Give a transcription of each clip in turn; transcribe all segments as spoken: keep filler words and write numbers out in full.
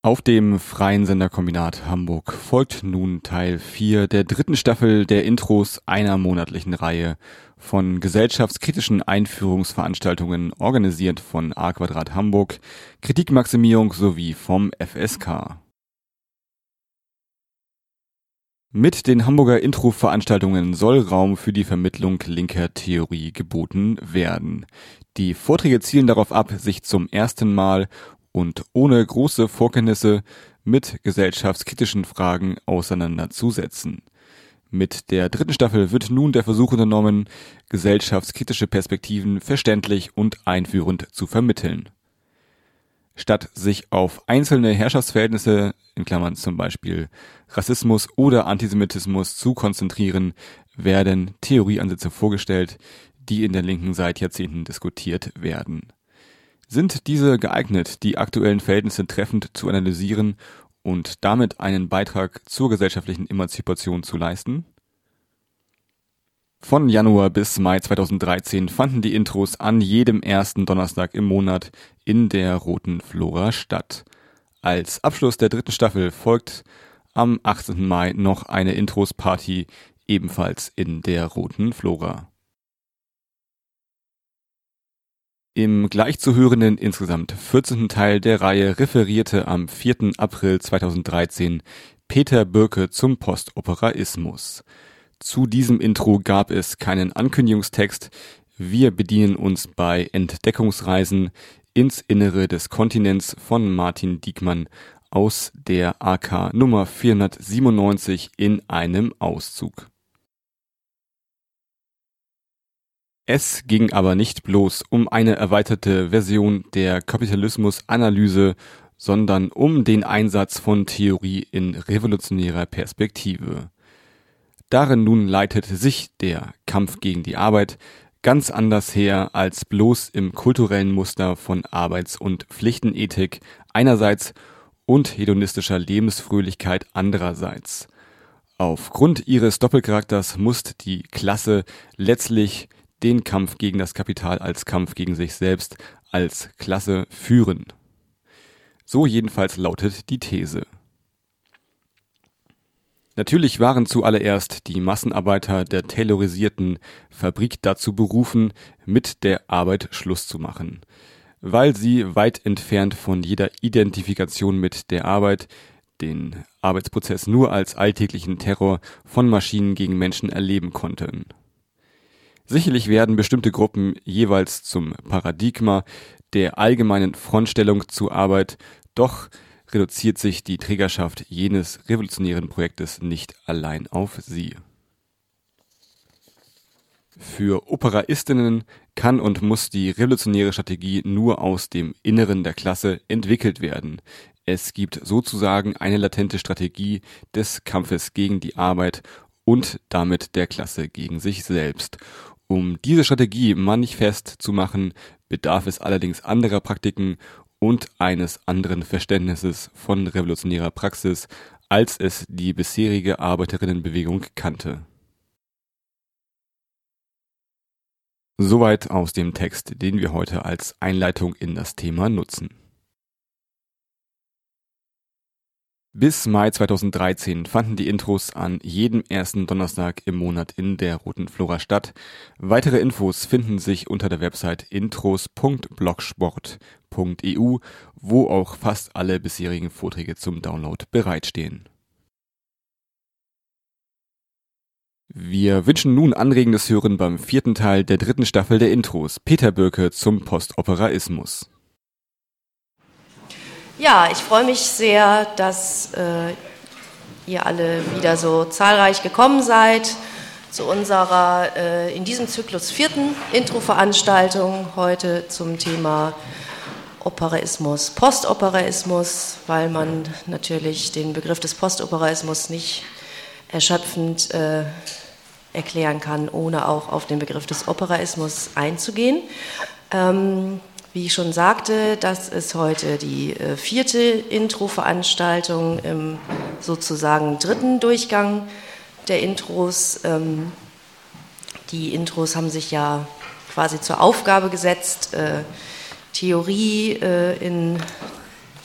Auf dem Freien Senderkombinat Hamburg folgt nun Teil vier der dritten Staffel der Intros einer monatlichen Reihe von gesellschaftskritischen Einführungsveranstaltungen, organisiert von A Quadrat Hamburg, Kritikmaximierung sowie vom F S K. Mit den Hamburger Intro-Veranstaltungen soll Raum für die Vermittlung linker Theorie geboten werden. Die Vorträge zielen darauf ab, sich zum ersten Mal und ohne große Vorkenntnisse mit gesellschaftskritischen Fragen auseinanderzusetzen. Mit der dritten Staffel wird nun der Versuch unternommen, gesellschaftskritische Perspektiven verständlich und einführend zu vermitteln. Statt sich auf einzelne Herrschaftsverhältnisse, in Klammern zum Beispiel Rassismus oder Antisemitismus, zu konzentrieren, werden Theorieansätze vorgestellt, die in der Linken seit Jahrzehnten diskutiert werden. Sind diese geeignet, die aktuellen Verhältnisse treffend zu analysieren und damit einen Beitrag zur gesellschaftlichen Emanzipation zu leisten? Von Januar bis Mai zweitausenddreizehn fanden die Intros an jedem ersten Donnerstag im Monat in der Roten Flora statt. Als Abschluss der dritten Staffel folgt am achtzehnten Mai noch eine Intros-Party, ebenfalls in der Roten Flora. Im gleich zu hörenden insgesamt vierzehnten Teil der Reihe referierte am vierten April zweitausenddreizehn Peter Bürke zum Postoperaismus. Zu diesem Intro gab es keinen Ankündigungstext. Wir bedienen uns bei Entdeckungsreisen ins Innere des Kontinents von Martin Diekmann aus der A K Nummer vierhundertsiebenundneunzig in einem Auszug. Es ging aber nicht bloß um eine erweiterte Version der Kapitalismusanalyse, sondern um den Einsatz von Theorie in revolutionärer Perspektive. Darin nun leitet sich der Kampf gegen die Arbeit ganz anders her als bloß im kulturellen Muster von Arbeits- und Pflichtenethik einerseits und hedonistischer Lebensfröhlichkeit andererseits. Aufgrund ihres Doppelcharakters muss die Klasse letztlich den Kampf gegen das Kapital als Kampf gegen sich selbst als Klasse führen. So jedenfalls lautet die These. Natürlich waren zuallererst die Massenarbeiter der taylorisierten Fabrik dazu berufen, mit der Arbeit Schluss zu machen, weil sie weit entfernt von jeder Identifikation mit der Arbeit den Arbeitsprozess nur als alltäglichen Terror von Maschinen gegen Menschen erleben konnten. Sicherlich werden bestimmte Gruppen jeweils zum Paradigma der allgemeinen Frontstellung zur Arbeit, doch reduziert sich die Trägerschaft jenes revolutionären Projektes nicht allein auf sie. Für Operaistinnen kann und muss die revolutionäre Strategie nur aus dem Inneren der Klasse entwickelt werden. Es gibt sozusagen eine latente Strategie des Kampfes gegen die Arbeit und damit der Klasse gegen sich selbst. Um diese Strategie manifest zu machen, bedarf es allerdings anderer Praktiken und eines anderen Verständnisses von revolutionärer Praxis, als es die bisherige Arbeiterinnenbewegung kannte. Soweit aus dem Text, den wir heute als Einleitung in das Thema nutzen. Bis Mai zweitausenddreizehn fanden die Intros an jedem ersten Donnerstag im Monat in der Roten Flora statt. Weitere Infos finden sich unter der Website intros punkt blogsport punkt e u, wo auch fast alle bisherigen Vorträge zum Download bereitstehen. Wir wünschen nun anregendes Hören beim vierten Teil der dritten Staffel der Intros. Peter Bürke zum Postoperaismus. Ja, ich freue mich sehr, dass äh, ihr alle wieder so zahlreich gekommen seid zu unserer äh, in diesem Zyklus vierten Intro-Veranstaltung heute zum Thema Operaismus, Postoperaismus, weil man natürlich den Begriff des Postoperaismus nicht erschöpfend äh, erklären kann, ohne auch auf den Begriff des Operaismus einzugehen. Ähm, Wie ich schon sagte, das ist heute die äh, vierte Intro-Veranstaltung im sozusagen dritten Durchgang der Intros. Ähm, die Intros haben sich ja quasi zur Aufgabe gesetzt, äh, Theorie äh, in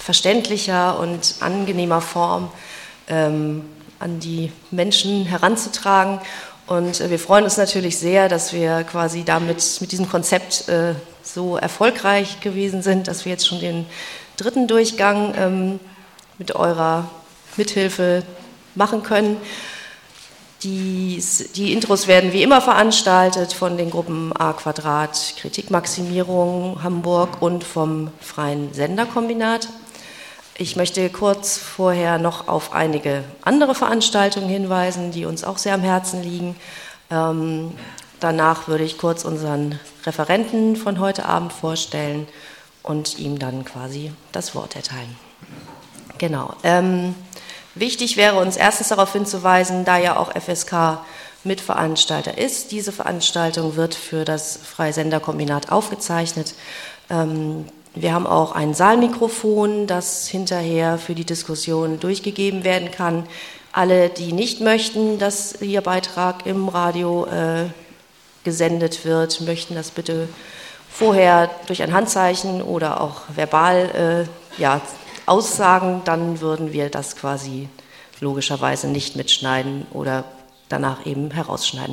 verständlicher und angenehmer Form ähm, an die Menschen heranzutragen. Und äh, wir freuen uns natürlich sehr, dass wir quasi damit mit diesem Konzept äh, so erfolgreich gewesen sind, dass wir jetzt schon den dritten Durchgang ähm, mit eurer Mithilfe machen können. Die, die Intros werden wie immer veranstaltet von den Gruppen A Quadrat, Kritikmaximierung Hamburg und vom Freien Senderkombinat. Ich möchte kurz vorher noch auf einige andere Veranstaltungen hinweisen, die uns auch sehr am Herzen liegen. Ähm, danach würde ich kurz unseren Referenten von heute Abend vorstellen und ihm dann quasi das Wort erteilen. Genau. Ähm, Wichtig wäre uns erstens darauf hinzuweisen, da ja auch F S K Mitveranstalter ist, diese Veranstaltung wird für das Freie Senderkombinat aufgezeichnet. Wir haben auch ein Saalmikrofon, das hinterher für die Diskussion durchgegeben werden kann. Alle, die nicht möchten, dass ihr Beitrag im Radio äh, gesendet wird, möchten das bitte vorher durch ein Handzeichen oder auch verbal äh, ja, aussagen, dann würden wir das quasi logischerweise nicht mitschneiden oder danach eben herausschneiden.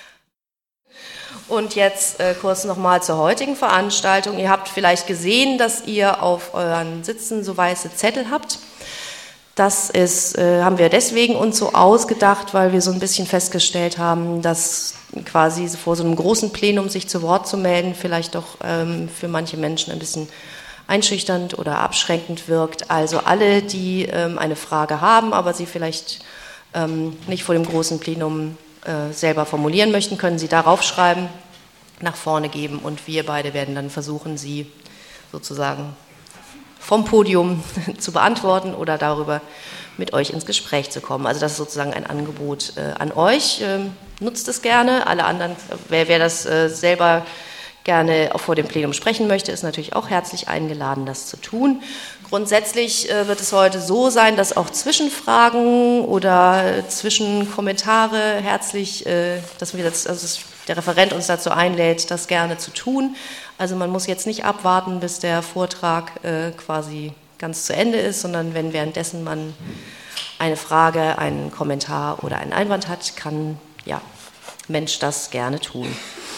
Und jetzt äh, kurz nochmal zur heutigen Veranstaltung. Ihr habt vielleicht gesehen, dass ihr auf euren Sitzen so weiße Zettel habt. Das ist, äh, haben wir deswegen uns so ausgedacht, weil wir so ein bisschen festgestellt haben, dass quasi vor so einem großen Plenum sich zu Wort zu melden vielleicht doch ähm, für manche Menschen ein bisschen einschüchternd oder abschränkend wirkt. Also alle, die ähm, eine Frage haben, aber sie vielleicht ähm, nicht vor dem großen Plenum äh, selber formulieren möchten, können sie darauf schreiben, nach vorne geben und wir beide werden dann versuchen, sie sozusagen vom Podium zu beantworten oder darüber mit euch ins Gespräch zu kommen. Also das ist sozusagen ein Angebot äh, an euch. Ähm, nutzt es gerne. Alle anderen, wer, wer das äh, selber gerne auch vor dem Plenum sprechen möchte, ist natürlich auch herzlich eingeladen, das zu tun. Grundsätzlich äh, wird es heute so sein, dass auch Zwischenfragen oder Zwischenkommentare herzlich, äh, dass wir das, also das, der Referent uns dazu einlädt, das gerne zu tun. Also man muss jetzt nicht abwarten, bis der Vortrag äh, quasi ganz zu Ende ist, sondern wenn währenddessen man eine Frage, einen Kommentar oder einen Einwand hat, kann ja Mensch das gerne tun.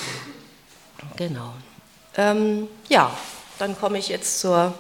Genau. Ähm, ja, dann komme ich jetzt zur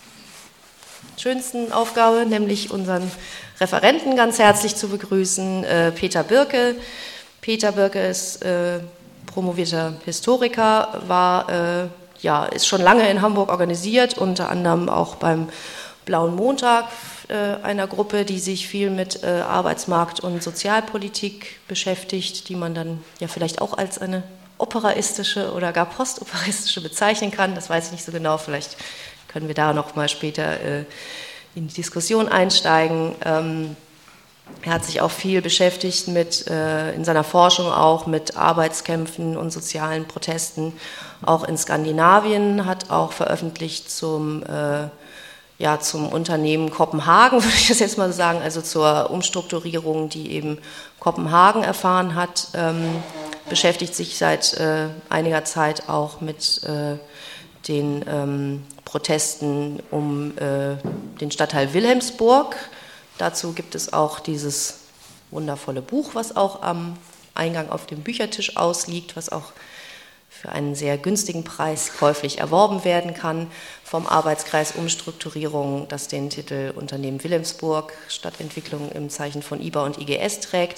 schönsten Aufgabe, nämlich unseren Referenten ganz herzlich zu begrüßen, äh, Peter Birke. Peter Birke ist äh, promovierter Historiker, war, äh, ja, ist schon lange in Hamburg organisiert, unter anderem auch beim Blauen Montag, äh, einer Gruppe, die sich viel mit äh, Arbeitsmarkt und Sozialpolitik beschäftigt, die man dann ja vielleicht auch als eine operaistische oder gar postoperaistische bezeichnen kann. Das weiß ich nicht so genau, vielleicht können wir da noch mal später äh, in die Diskussion einsteigen. Ähm, er hat sich auch viel beschäftigt mit, äh, in seiner Forschung auch mit Arbeitskämpfen und sozialen Protesten, auch in Skandinavien, hat auch veröffentlicht zum, äh, ja, zum Unternehmen Kopenhagen, würde ich das jetzt mal sagen, also zur Umstrukturierung, die eben Kopenhagen erfahren hat, ähm, beschäftigt sich seit äh, einiger Zeit auch mit äh, den ähm, Protesten um äh, den Stadtteil Wilhelmsburg. Dazu gibt es auch dieses wundervolle Buch, was auch am Eingang auf dem Büchertisch ausliegt, was auch für einen sehr günstigen Preis käuflich erworben werden kann, vom Arbeitskreis Umstrukturierung, das den Titel Unternehmen Wilhelmsburg, Stadtentwicklung im Zeichen von I B A und I G S trägt.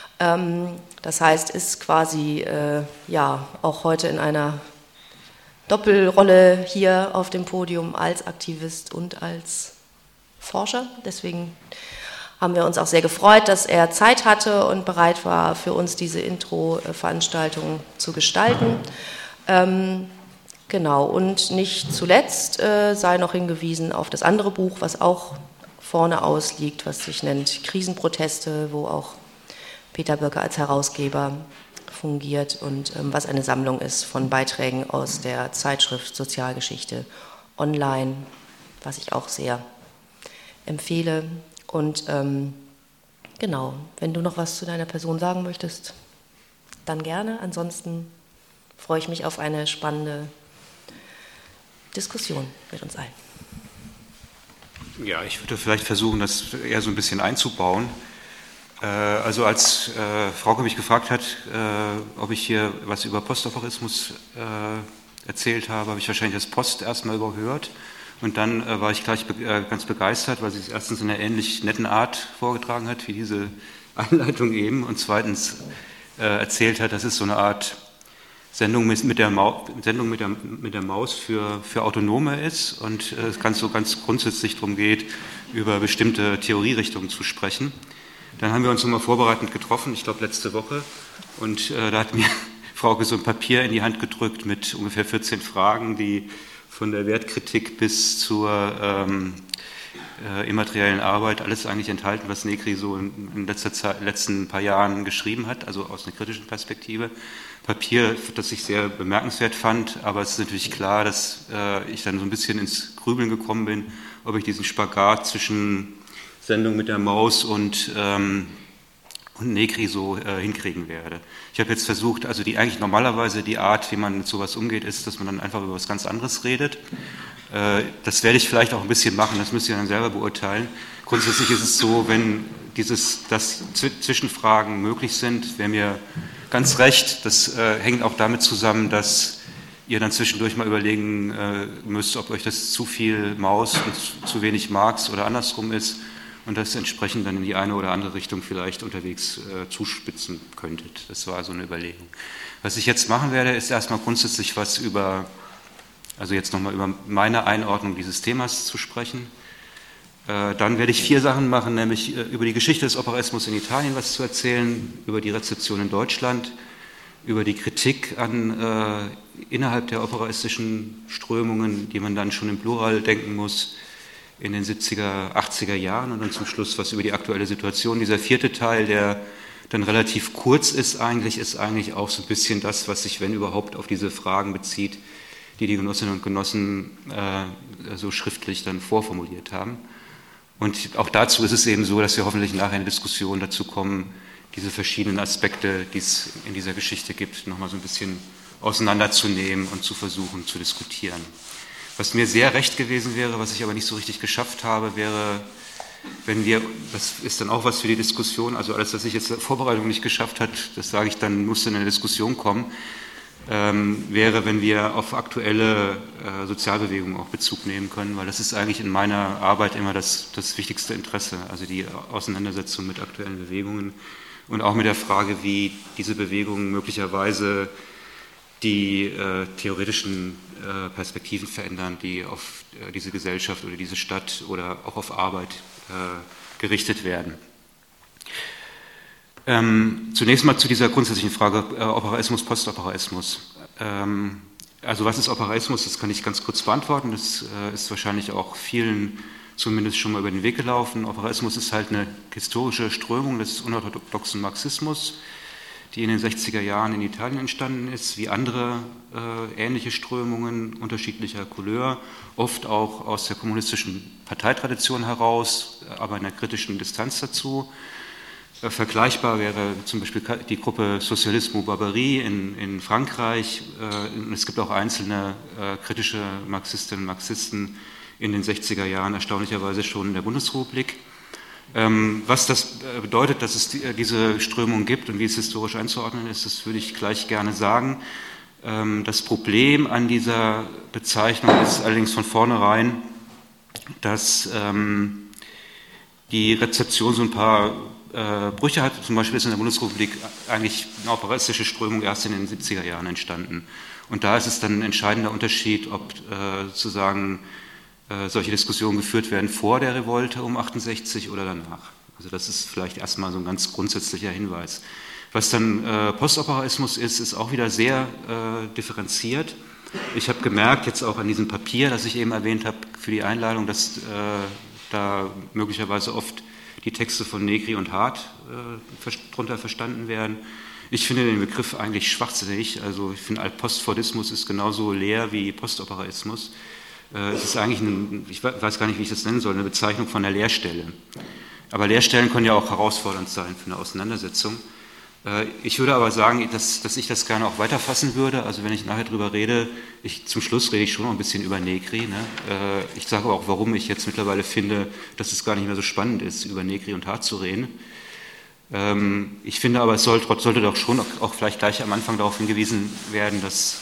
Das heißt, ist quasi äh, ja auch heute in einer Doppelrolle hier auf dem Podium als Aktivist und als Forscher. Deswegen haben wir uns auch sehr gefreut, dass er Zeit hatte und bereit war, für uns diese Intro-Veranstaltung zu gestalten. Ähm, genau, und nicht zuletzt äh, sei noch hingewiesen auf das andere Buch, was auch vorne ausliegt, was sich nennt Krisenproteste, wo auch Peter Birke als Herausgeber fungiert und ähm, was eine Sammlung ist von Beiträgen aus der Zeitschrift Sozialgeschichte online, was ich auch sehr empfehle. Und ähm, genau, wenn du noch was zu deiner Person sagen möchtest, dann gerne. Ansonsten freue ich mich auf eine spannende Diskussion mit uns allen. Ja, ich würde vielleicht versuchen, das eher so ein bisschen einzubauen. Also als äh, Frauke mich gefragt hat, äh, ob ich hier was über Postaphorismus äh, erzählt habe, habe ich wahrscheinlich das Post erstmal überhört und dann äh, war ich gleich be äh, ganz begeistert, weil sie es erstens in einer ähnlich netten Art vorgetragen hat wie diese Einleitung eben und zweitens äh, erzählt hat, dass es so eine Art Sendung mit, mit, der, Maus, Sendung mit, der, mit der Maus für, für Autonome ist und äh, es ganz so ganz grundsätzlich darum geht, über bestimmte Theorierichtungen zu sprechen. Dann haben wir uns nochmal vorbereitend getroffen, ich glaube letzte Woche, und äh, da hat mir Frauke so ein Papier in die Hand gedrückt mit ungefähr vierzehn Fragen, die von der Wertkritik bis zur ähm, äh, immateriellen Arbeit alles eigentlich enthalten, was Negri so in, in letzter Zeit, letzten paar Jahren geschrieben hat, also aus einer kritischen Perspektive. Papier, das ich sehr bemerkenswert fand, aber es ist natürlich klar, dass äh, ich dann so ein bisschen ins Grübeln gekommen bin, ob ich diesen Spagat zwischen Sendung mit der Maus und, ähm, und Negri so äh, hinkriegen werde. Ich habe jetzt versucht, also die eigentlich normalerweise die Art, wie man mit sowas umgeht, ist, dass man dann einfach über was ganz anderes redet. Äh, das werde ich vielleicht auch ein bisschen machen, das müsst ihr dann selber beurteilen. Grundsätzlich ist es so, wenn dieses, dass Zwischenfragen möglich sind, wäre mir ganz recht. Das äh, hängt auch damit zusammen, dass ihr dann zwischendurch mal überlegen äh, müsst, ob euch das zu viel Maus und zu wenig Marx oder andersrum ist und das entsprechend dann in die eine oder andere Richtung vielleicht unterwegs äh, zuspitzen könntet. Das war so eine Überlegung. Was ich jetzt machen werde, ist erstmal grundsätzlich was über, also jetzt nochmal über meine Einordnung dieses Themas zu sprechen. Äh, dann werde ich vier Sachen machen, nämlich äh, über die Geschichte des Operaismus in Italien was zu erzählen, über die Rezeption in Deutschland, über die Kritik an äh, innerhalb der operaistischen Strömungen, die man dann schon im Plural denken muss, in den siebziger, achtziger Jahren und dann zum Schluss was über die aktuelle Situation. Dieser vierte Teil, der dann relativ kurz ist eigentlich, ist eigentlich auch so ein bisschen das, was sich, wenn überhaupt, auf diese Fragen bezieht, die die Genossinnen und Genossen äh, so schriftlich dann vorformuliert haben. Und auch dazu ist es eben so, dass wir hoffentlich nachher in der Diskussion dazu kommen, diese verschiedenen Aspekte, die es in dieser Geschichte gibt, nochmal so ein bisschen auseinanderzunehmen und zu versuchen zu diskutieren. Was mir sehr recht gewesen wäre, was ich aber nicht so richtig geschafft habe, wäre, wenn wir, das ist dann auch was für die Diskussion, also alles, was ich jetzt in der Vorbereitung nicht geschafft habe, das sage ich dann, muss in eine Diskussion kommen, ähm, wäre, wenn wir auf aktuelle äh, Sozialbewegungen auch Bezug nehmen können, weil das ist eigentlich in meiner Arbeit immer das, das wichtigste Interesse, also die Auseinandersetzung mit aktuellen Bewegungen und auch mit der Frage, wie diese Bewegungen möglicherweise die äh, theoretischen äh, Perspektiven verändern, die auf äh, diese Gesellschaft oder diese Stadt oder auch auf Arbeit äh, gerichtet werden. Ähm, zunächst mal zu dieser grundsätzlichen Frage äh, Operaismus, Postoperaismus. Ähm, also was ist Operaismus? Das kann ich ganz kurz beantworten. Das äh, ist wahrscheinlich auch vielen zumindest schon mal über den Weg gelaufen. Operaismus ist halt eine historische Strömung des unorthodoxen Marxismus, die in den sechziger Jahren in Italien entstanden ist, wie andere äh, ähnliche Strömungen unterschiedlicher Couleur, oft auch aus der kommunistischen Parteitradition heraus, aber in einer kritischen Distanz dazu. Äh, vergleichbar wäre zum Beispiel die Gruppe Socialisme Barbarie in, in Frankreich. Äh, es gibt auch einzelne äh, kritische Marxistinnen und Marxisten in den sechziger Jahren, erstaunlicherweise schon in der Bundesrepublik. Was das bedeutet, dass es diese Strömung gibt und wie es historisch einzuordnen ist, das würde ich gleich gerne sagen. Das Problem an dieser Bezeichnung ist allerdings von vornherein, dass die Rezeption so ein paar Brüche hat. Zum Beispiel ist in der Bundesrepublik eigentlich eine operaistische Strömung erst in den siebziger Jahren entstanden. Und da ist es dann ein entscheidender Unterschied, ob sozusagen solche Diskussionen geführt werden vor der Revolte um achtundsechzig oder danach. Also das ist vielleicht erstmal so ein ganz grundsätzlicher Hinweis. Was dann äh, Postoperaismus ist, ist auch wieder sehr äh, differenziert. Ich habe gemerkt, jetzt auch an diesem Papier, das ich eben erwähnt habe für die Einladung, dass äh, da möglicherweise oft die Texte von Negri und Hart äh, darunter verstanden werden. Ich finde den Begriff eigentlich schwachsinnig. Also ich finde, Postfordismus ist genauso leer wie Postoperaismus. Es ist eigentlich, ein, ich weiß gar nicht, wie ich das nennen soll, eine Bezeichnung von einer Leerstelle. Aber Leerstellen können ja auch herausfordernd sein für eine Auseinandersetzung. Ich würde aber sagen, dass, dass ich das gerne auch weiterfassen würde. Also wenn ich nachher drüber rede, ich, zum Schluss rede ich schon noch ein bisschen über Negri. Ne? Ich sage aber auch, warum ich jetzt mittlerweile finde, dass es gar nicht mehr so spannend ist, über Negri und Hart zu reden. Ich finde aber, es sollte, sollte doch schon auch vielleicht gleich am Anfang darauf hingewiesen werden, dass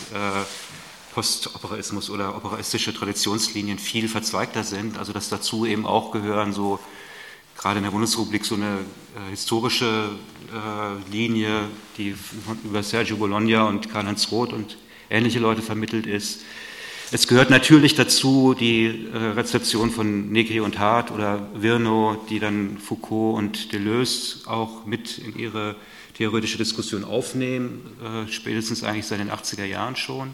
Postoperaismus oder operaistische Traditionslinien viel verzweigter sind. Also dass dazu eben auch gehören so gerade in der Bundesrepublik so eine äh, historische äh, Linie, die von, über Sergio Bologna und Karl-Heinz Roth und ähnliche Leute vermittelt ist. Es gehört natürlich dazu die äh, Rezeption von Negri und Hart oder Virnow, die dann Foucault und Deleuze auch mit in ihre theoretische Diskussion aufnehmen, äh, spätestens eigentlich seit den achtziger Jahren schon.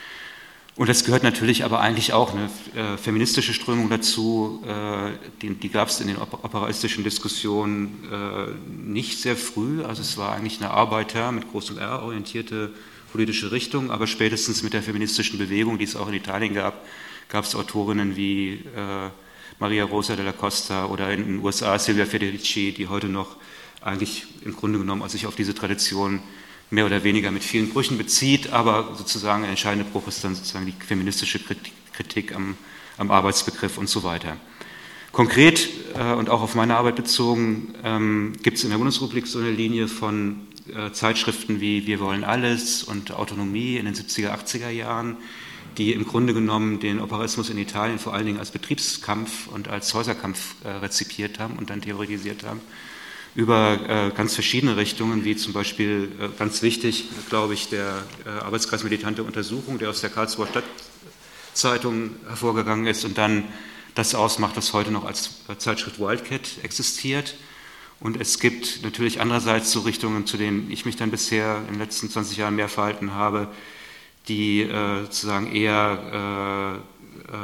Und es gehört natürlich aber eigentlich auch eine äh, feministische Strömung dazu, äh, die, die gab es in den operaistischen Diskussionen äh, nicht sehr früh, also es war eigentlich eine Arbeiter mit großem R orientierte politische Richtung, aber spätestens mit der feministischen Bewegung, die es auch in Italien gab, gab es Autorinnen wie äh, Maria Rosa della Costa oder in den U S A Silvia Federici, die heute noch eigentlich im Grunde genommen sich auf diese Tradition mehr oder weniger mit vielen Brüchen bezieht, aber sozusagen ein entscheidender Bruch ist dann sozusagen die feministische Kritik am, am Arbeitsbegriff und so weiter. Konkret äh, und auch auf meine Arbeit bezogen ähm, gibt es in der Bundesrepublik so eine Linie von äh, Zeitschriften wie Wir wollen alles und Autonomie in den siebziger, achtziger Jahren, die im Grunde genommen den Operaismus in Italien vor allen Dingen als Betriebskampf und als Häuserkampf äh, rezipiert haben und dann theoretisiert haben, über äh, ganz verschiedene Richtungen, wie zum Beispiel, äh, ganz wichtig, glaube ich, der äh, Arbeitskreis Militante Untersuchung, der aus der Karlsruher Stadtzeitung hervorgegangen ist und dann das ausmacht, was heute noch als äh, Zeitschrift Wildcat existiert. Und es gibt natürlich andererseits so Richtungen, zu denen ich mich dann bisher in den letzten zwanzig Jahren mehr verhalten habe, die äh, sozusagen eher, äh,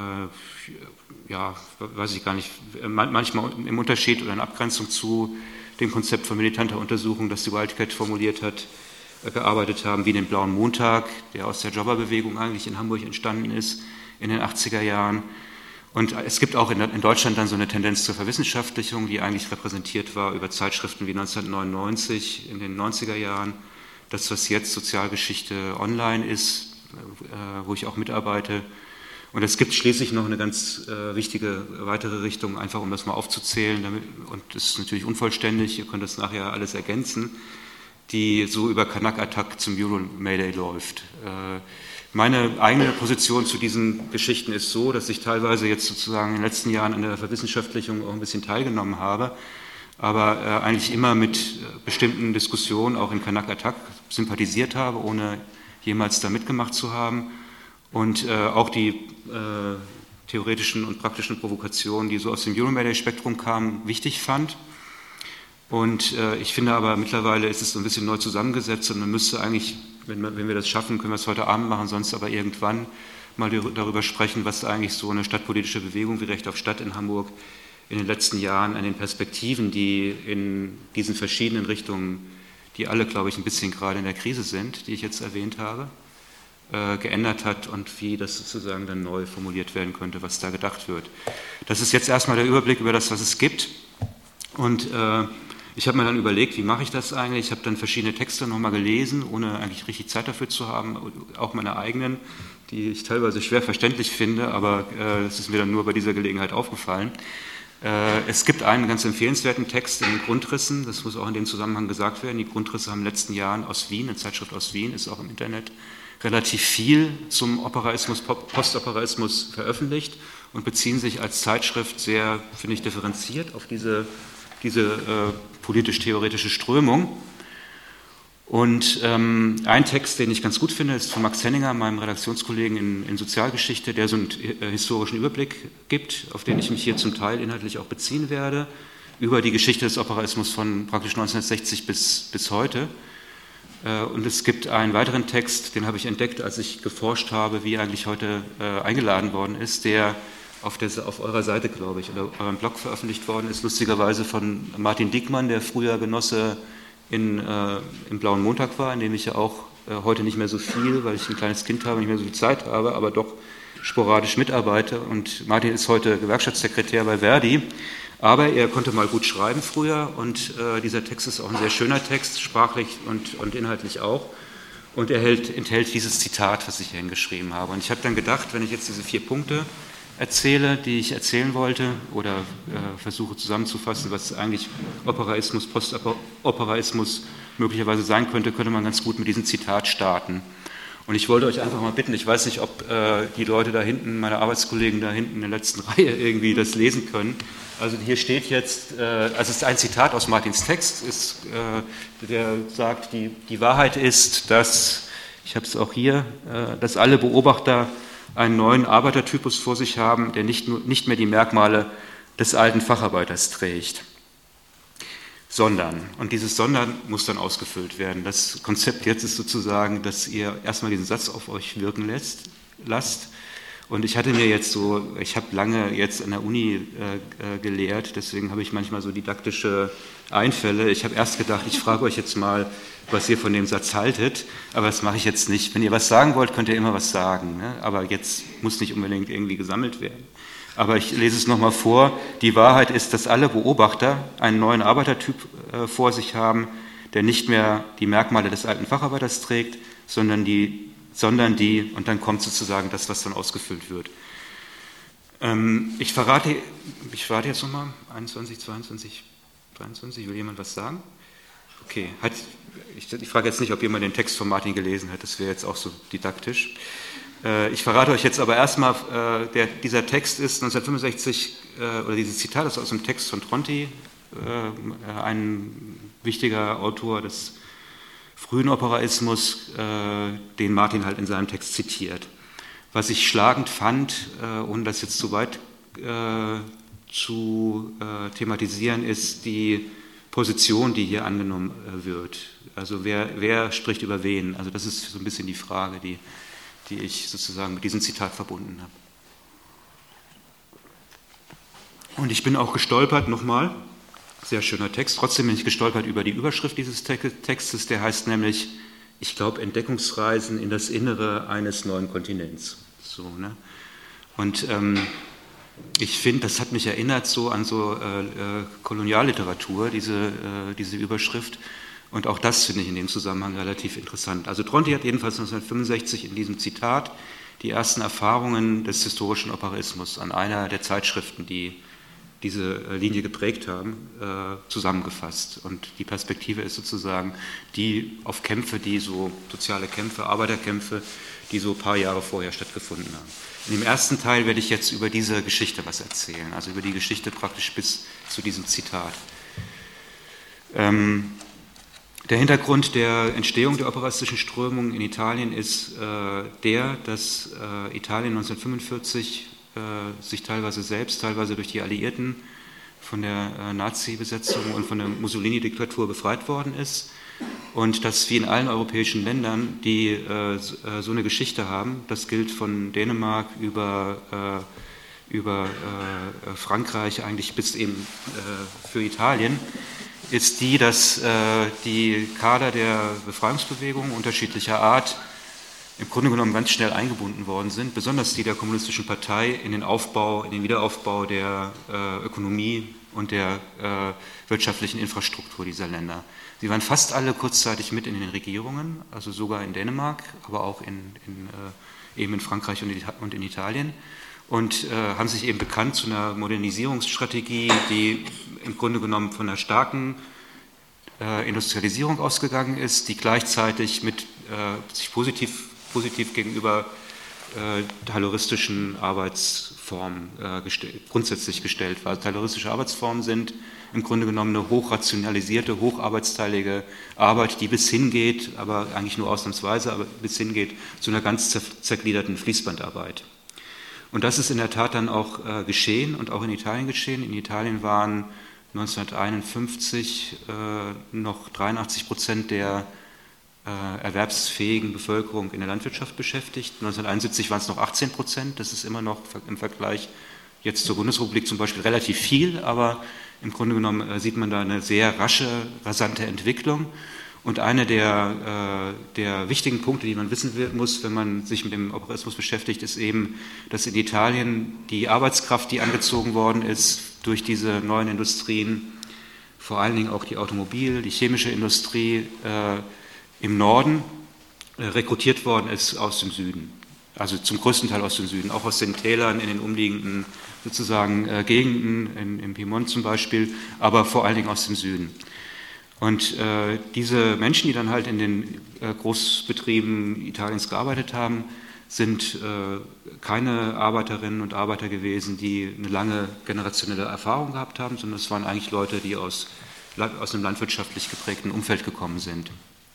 äh, ja, weiß ich gar nicht, manchmal im Unterschied oder in Abgrenzung zu dem Konzept von militanter Untersuchung, das die Wildcat formuliert hat, gearbeitet haben, wie den Blauen Montag, der aus der Jobberbewegung eigentlich in Hamburg entstanden ist in den achtziger Jahren. Und es gibt auch in Deutschland dann so eine Tendenz zur Verwissenschaftlichung, die eigentlich repräsentiert war über Zeitschriften wie neunzehnhundertneunundneunzig in den neunziger Jahren. Das, was jetzt Sozialgeschichte online ist, wo ich auch mitarbeite. Und es gibt schließlich noch eine ganz äh, wichtige weitere Richtung, einfach um das mal aufzuzählen, damit, und das ist natürlich unvollständig, ihr könnt das nachher alles ergänzen, die so über Kanak-Attack zum Euro-Mayday läuft. Äh, meine eigene Position zu diesen Geschichten ist so, dass ich teilweise jetzt sozusagen in den letzten Jahren an der Verwissenschaftlichung auch ein bisschen teilgenommen habe, aber äh, eigentlich immer mit äh, bestimmten Diskussionen auch in Kanak-Attack sympathisiert habe, ohne jemals da mitgemacht zu haben. Und äh, auch die äh, theoretischen und praktischen Provokationen, die so aus dem Euro-Mayday-Spektrum kamen, wichtig fand. Und äh, ich finde aber, mittlerweile ist es so ein bisschen neu zusammengesetzt und man müsste eigentlich, wenn, wir, wenn wir das schaffen, können wir es heute Abend machen, sonst aber irgendwann mal darüber sprechen, was eigentlich so eine stadtpolitische Bewegung wie Recht auf Stadt in Hamburg in den letzten Jahren an den Perspektiven, die in diesen verschiedenen Richtungen, die alle, glaube ich, ein bisschen gerade in der Krise sind, die ich jetzt erwähnt habe, geändert hat und wie das sozusagen dann neu formuliert werden könnte, was da gedacht wird. Das ist jetzt erstmal der Überblick über das, was es gibt. Und äh, ich habe mir dann überlegt, wie mache ich das eigentlich? Ich habe dann verschiedene Texte nochmal gelesen, ohne eigentlich richtig Zeit dafür zu haben, auch meine eigenen, die ich teilweise schwer verständlich finde, aber äh, das ist mir dann nur bei dieser Gelegenheit aufgefallen. Äh, es gibt einen ganz empfehlenswerten Text in den Grundrissen, das muss auch in dem Zusammenhang gesagt werden. Die Grundrisse haben in den letzten Jahren aus Wien, eine Zeitschrift aus Wien, ist auch im Internet, relativ viel zum Operaismus, Postoperaismus veröffentlicht und beziehen sich als Zeitschrift sehr, finde ich, differenziert auf diese, diese äh, politisch-theoretische Strömung. Und ähm, ein Text, den ich ganz gut finde, ist von Max Henninger, meinem Redaktionskollegen in, in Sozialgeschichte, der so einen äh, historischen Überblick gibt, auf den ich mich hier zum Teil inhaltlich auch beziehen werde, über die Geschichte des Operaismus von praktisch neunzehnhundertsechzig bis, bis heute. Und es gibt einen weiteren Text, den habe ich entdeckt, als ich geforscht habe, wie eigentlich heute äh, eingeladen worden ist, der auf, der auf eurer Seite, glaube ich, oder eurem Blog veröffentlicht worden ist, lustigerweise von Martin Diekmann, der früher Genosse in, äh, im Blauen Montag war, in dem ich ja auch äh, heute nicht mehr so viel, weil ich ein kleines Kind habe, nicht mehr so viel Zeit habe, aber doch sporadisch mitarbeite. Und Martin ist heute Gewerkschaftssekretär bei Verdi, aber er konnte mal gut schreiben früher und äh, dieser Text ist auch ein sehr schöner Text, sprachlich und, und inhaltlich auch. Und er hält, enthält dieses Zitat, was ich hier hingeschrieben habe. Und ich habe dann gedacht, wenn ich jetzt diese vier Punkte erzähle, die ich erzählen wollte, oder äh, versuche zusammenzufassen, was eigentlich Operaismus, Postoperaismus möglicherweise sein könnte, könnte man ganz gut mit diesem Zitat starten. Und ich wollte euch einfach mal bitten, ich weiß nicht, ob äh, die Leute da hinten, meine Arbeitskollegen da hinten in der letzten Reihe irgendwie das lesen können. Also hier steht jetzt, äh, also es ist ein Zitat aus Martins Text, ist, äh, der sagt, die, die Wahrheit ist, dass, ich habe es auch hier, äh, dass alle Beobachter einen neuen Arbeitertypus vor sich haben, der nicht, nur, nicht mehr die Merkmale des alten Facharbeiters trägt, sondern, und dieses Sondern muss dann ausgefüllt werden. Das Konzept jetzt ist sozusagen, dass ihr erstmal diesen Satz auf euch wirken lässt, lasst. Und ich hatte mir jetzt so, ich habe lange jetzt an der Uni äh, gelehrt, deswegen habe ich manchmal so didaktische Einfälle. Ich habe erst gedacht, ich frage euch jetzt mal, was ihr von dem Satz haltet, aber das mache ich jetzt nicht. Wenn ihr was sagen wollt, könnt ihr immer was sagen, ne? Aber jetzt muss nicht unbedingt irgendwie gesammelt werden. Aber ich lese es nochmal vor. Die Wahrheit ist, dass alle Beobachter einen neuen Arbeitertyp äh, vor sich haben, der nicht mehr die Merkmale des alten Facharbeiters trägt, sondern die, sondern die, und dann kommt sozusagen das, was dann ausgefüllt wird. Ähm, ich verrate, ich verrate jetzt nochmal, einundzwanzig, zweiundzwanzig, dreiundzwanzig, will jemand was sagen? Okay, hat, ich, ich frage jetzt nicht, ob jemand den Text von Martin gelesen hat, das wäre jetzt auch so didaktisch. Äh, ich verrate euch jetzt aber erstmal, äh, der, dieser Text ist neunzehnhundertfünfundsechzig, äh, oder dieses Zitat ist aus dem Text von Tronti, äh, ein wichtiger Autor des frühen Operaismus, äh, den Martin halt in seinem Text zitiert. Was ich schlagend fand, äh, ohne das jetzt zu weit äh, zu äh, thematisieren, ist die Position, die hier angenommen äh, wird. Also wer, wer spricht über wen? Also das ist so ein bisschen die Frage, die, die ich sozusagen mit diesem Zitat verbunden habe. Und ich bin auch gestolpert, nochmal, sehr schöner Text, trotzdem bin ich gestolpert über die Überschrift dieses Textes, der heißt nämlich, ich glaube, Entdeckungsreisen in das Innere eines neuen Kontinents. So, ne? Und ähm, ich finde, das hat mich erinnert so an so äh, äh, Kolonialliteratur, diese, äh, diese Überschrift. Und auch das finde ich in dem Zusammenhang relativ interessant. Also Tronti hat jedenfalls neunzehnhundertfünfundsechzig in diesem Zitat die ersten Erfahrungen des historischen Operaismus an einer der Zeitschriften, die diese Linie geprägt haben, äh, zusammengefasst. Und die Perspektive ist sozusagen die auf Kämpfe, die so soziale Kämpfe, Arbeiterkämpfe, die so ein paar Jahre vorher stattgefunden haben. In dem ersten Teil werde ich jetzt über diese Geschichte was erzählen, also über die Geschichte praktisch bis zu diesem Zitat. Ähm, der Hintergrund der Entstehung der operaistischen Strömung in Italien ist äh, der, dass äh, Italien neunzehnhundertfünfundvierzig äh, sich teilweise selbst, teilweise durch die Alliierten von der äh, Nazi-Besetzung und von der Mussolini-Diktatur befreit worden ist. Und dass wie in allen europäischen Ländern, die äh, so eine Geschichte haben, das gilt von Dänemark über, äh, über äh, Frankreich eigentlich bis eben äh, für Italien, ist die, dass äh, die Kader der Befreiungsbewegung unterschiedlicher Art im Grunde genommen ganz schnell eingebunden worden sind, besonders die der Kommunistischen Partei in den Aufbau, in den Wiederaufbau der äh, Ökonomie und der äh, wirtschaftlichen Infrastruktur dieser Länder. Sie waren fast alle kurzzeitig mit in den Regierungen, also sogar in Dänemark, aber auch in, in, äh, eben in Frankreich und in, und in Italien und äh, haben sich eben bekannt zu einer Modernisierungsstrategie, die im Grunde genommen von einer starken äh, Industrialisierung ausgegangen ist, die gleichzeitig mit äh, sich positiv, positiv gegenüber äh, tayloristischen Arbeitsformen äh, gestell, grundsätzlich gestellt war. Tayloristische Arbeitsformen sind im Grunde genommen eine hochrationalisierte, hocharbeitsteilige Arbeit, die bis hingeht, aber eigentlich nur ausnahmsweise, aber bis hingeht zu einer ganz zergliederten Fließbandarbeit. Und das ist in der Tat dann auch äh, geschehen und auch in Italien geschehen. In Italien waren neunzehnhunderteinundfünfzig äh, noch dreiundachtzig Prozent der äh, erwerbsfähigen Bevölkerung in der Landwirtschaft beschäftigt. neunzehnhunderteinundsiebzig waren es noch achtzehn Prozent. Das ist immer noch im Vergleich jetzt zur Bundesrepublik zum Beispiel relativ viel, aber im Grunde genommen äh, sieht man da eine sehr rasche, rasante Entwicklung. Und einer der, äh, der wichtigen Punkte, die man wissen muss, wenn man sich mit dem Operaismus beschäftigt, ist eben, dass in Italien die Arbeitskraft, die angezogen worden ist durch diese neuen Industrien, vor allen Dingen auch die Automobil-, die chemische Industrie äh, im Norden äh, rekrutiert worden ist aus dem Süden. Also zum größten Teil aus dem Süden, auch aus den Tälern in den umliegenden sozusagen äh, Gegenden, in, im Piemont zum Beispiel, aber vor allen Dingen aus dem Süden. Und äh, diese Menschen, die dann halt in den äh, Großbetrieben Italiens gearbeitet haben, sind äh, keine Arbeiterinnen und Arbeiter gewesen, die eine lange generationelle Erfahrung gehabt haben, sondern es waren eigentlich Leute, die aus, aus einem landwirtschaftlich geprägten Umfeld gekommen sind.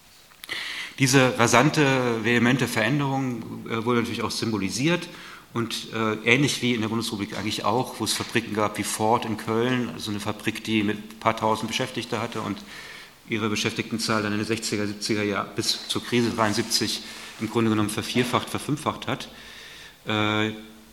Diese rasante, vehemente Veränderung äh, wurde natürlich auch symbolisiert und äh, ähnlich wie in der Bundesrepublik eigentlich auch, wo es Fabriken gab wie Ford in Köln, also eine Fabrik, die mit ein paar tausend Beschäftigte hatte und ihre Beschäftigtenzahl dann in den sechziger, siebziger Jahren bis zur Krise dreiundsiebzig im Grunde genommen vervierfacht, verfünffacht hat. Äh,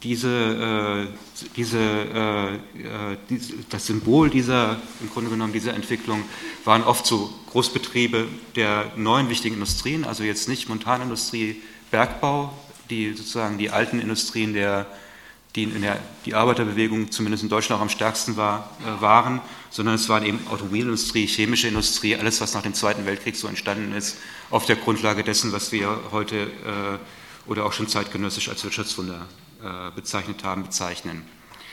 diese, äh, diese, äh, diese, das Symbol dieser, im Grunde genommen dieser Entwicklung waren oft so Großbetriebe der neuen wichtigen Industrien, also jetzt nicht Montanindustrie, Bergbau, die sozusagen die alten Industrien, der, die in der die Arbeiterbewegung zumindest in Deutschland auch am stärksten war, äh, waren, sondern es waren eben Automobilindustrie, chemische Industrie, alles, was nach dem Zweiten Weltkrieg so entstanden ist, auf der Grundlage dessen, was wir heute äh, oder auch schon zeitgenössisch als Wirtschaftswunder äh, bezeichnet haben, bezeichnen.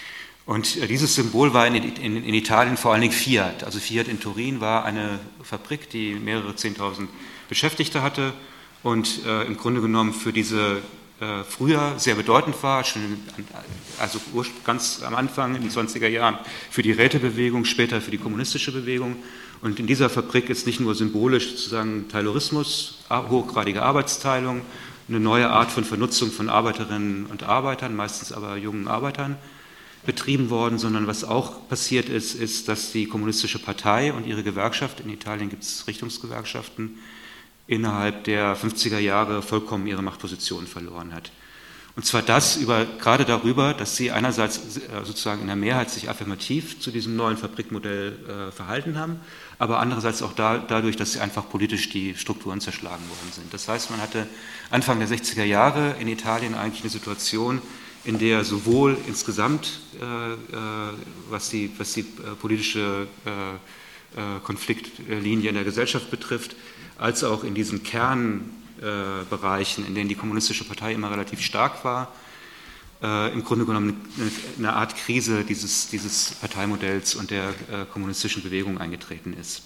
Und äh, dieses Symbol war in, in, in Italien vor allen Dingen Fiat. Also Fiat in Turin war eine Fabrik, die mehrere Zehntausend Beschäftigte hatte und äh, im Grunde genommen für diese äh, früher sehr bedeutend war, schon also ganz am Anfang in den zwanziger Jahren für die Rätebewegung, später für die kommunistische Bewegung. Und in dieser Fabrik ist nicht nur symbolisch sozusagen Taylorismus, hochgradige Arbeitsteilung, eine neue Art von Vernutzung von Arbeiterinnen und Arbeitern, meistens aber jungen Arbeitern, betrieben worden, sondern was auch passiert ist, ist, dass die Kommunistische Partei und ihre Gewerkschaft, in Italien gibt es Richtungsgewerkschaften, innerhalb der fünfziger Jahre vollkommen ihre Machtposition verloren hat. Und zwar das über, gerade darüber, dass sie einerseits sozusagen in der Mehrheit sich affirmativ zu diesem neuen Fabrikmodell äh, verhalten haben, aber andererseits auch da, dadurch, dass sie einfach politisch die Strukturen zerschlagen worden sind. Das heißt, man hatte Anfang der sechziger Jahre in Italien eigentlich eine Situation, in der sowohl insgesamt, äh, äh, was die, was die äh, politische äh, äh, Konfliktlinie in der Gesellschaft betrifft, als auch in diesen Kernbereichen, äh, in denen die Kommunistische Partei immer relativ stark war, äh, im Grunde genommen eine, eine Art Krise dieses, dieses Parteimodells und der äh, kommunistischen Bewegung eingetreten ist.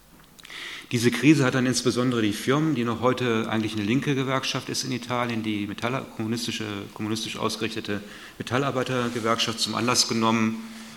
Diese Krise hat dann insbesondere die Firmen, die noch heute eigentlich eine linke Gewerkschaft ist in Italien, die Metall, kommunistische, kommunistisch ausgerichtete Metallarbeitergewerkschaft, zum Anlass genommen,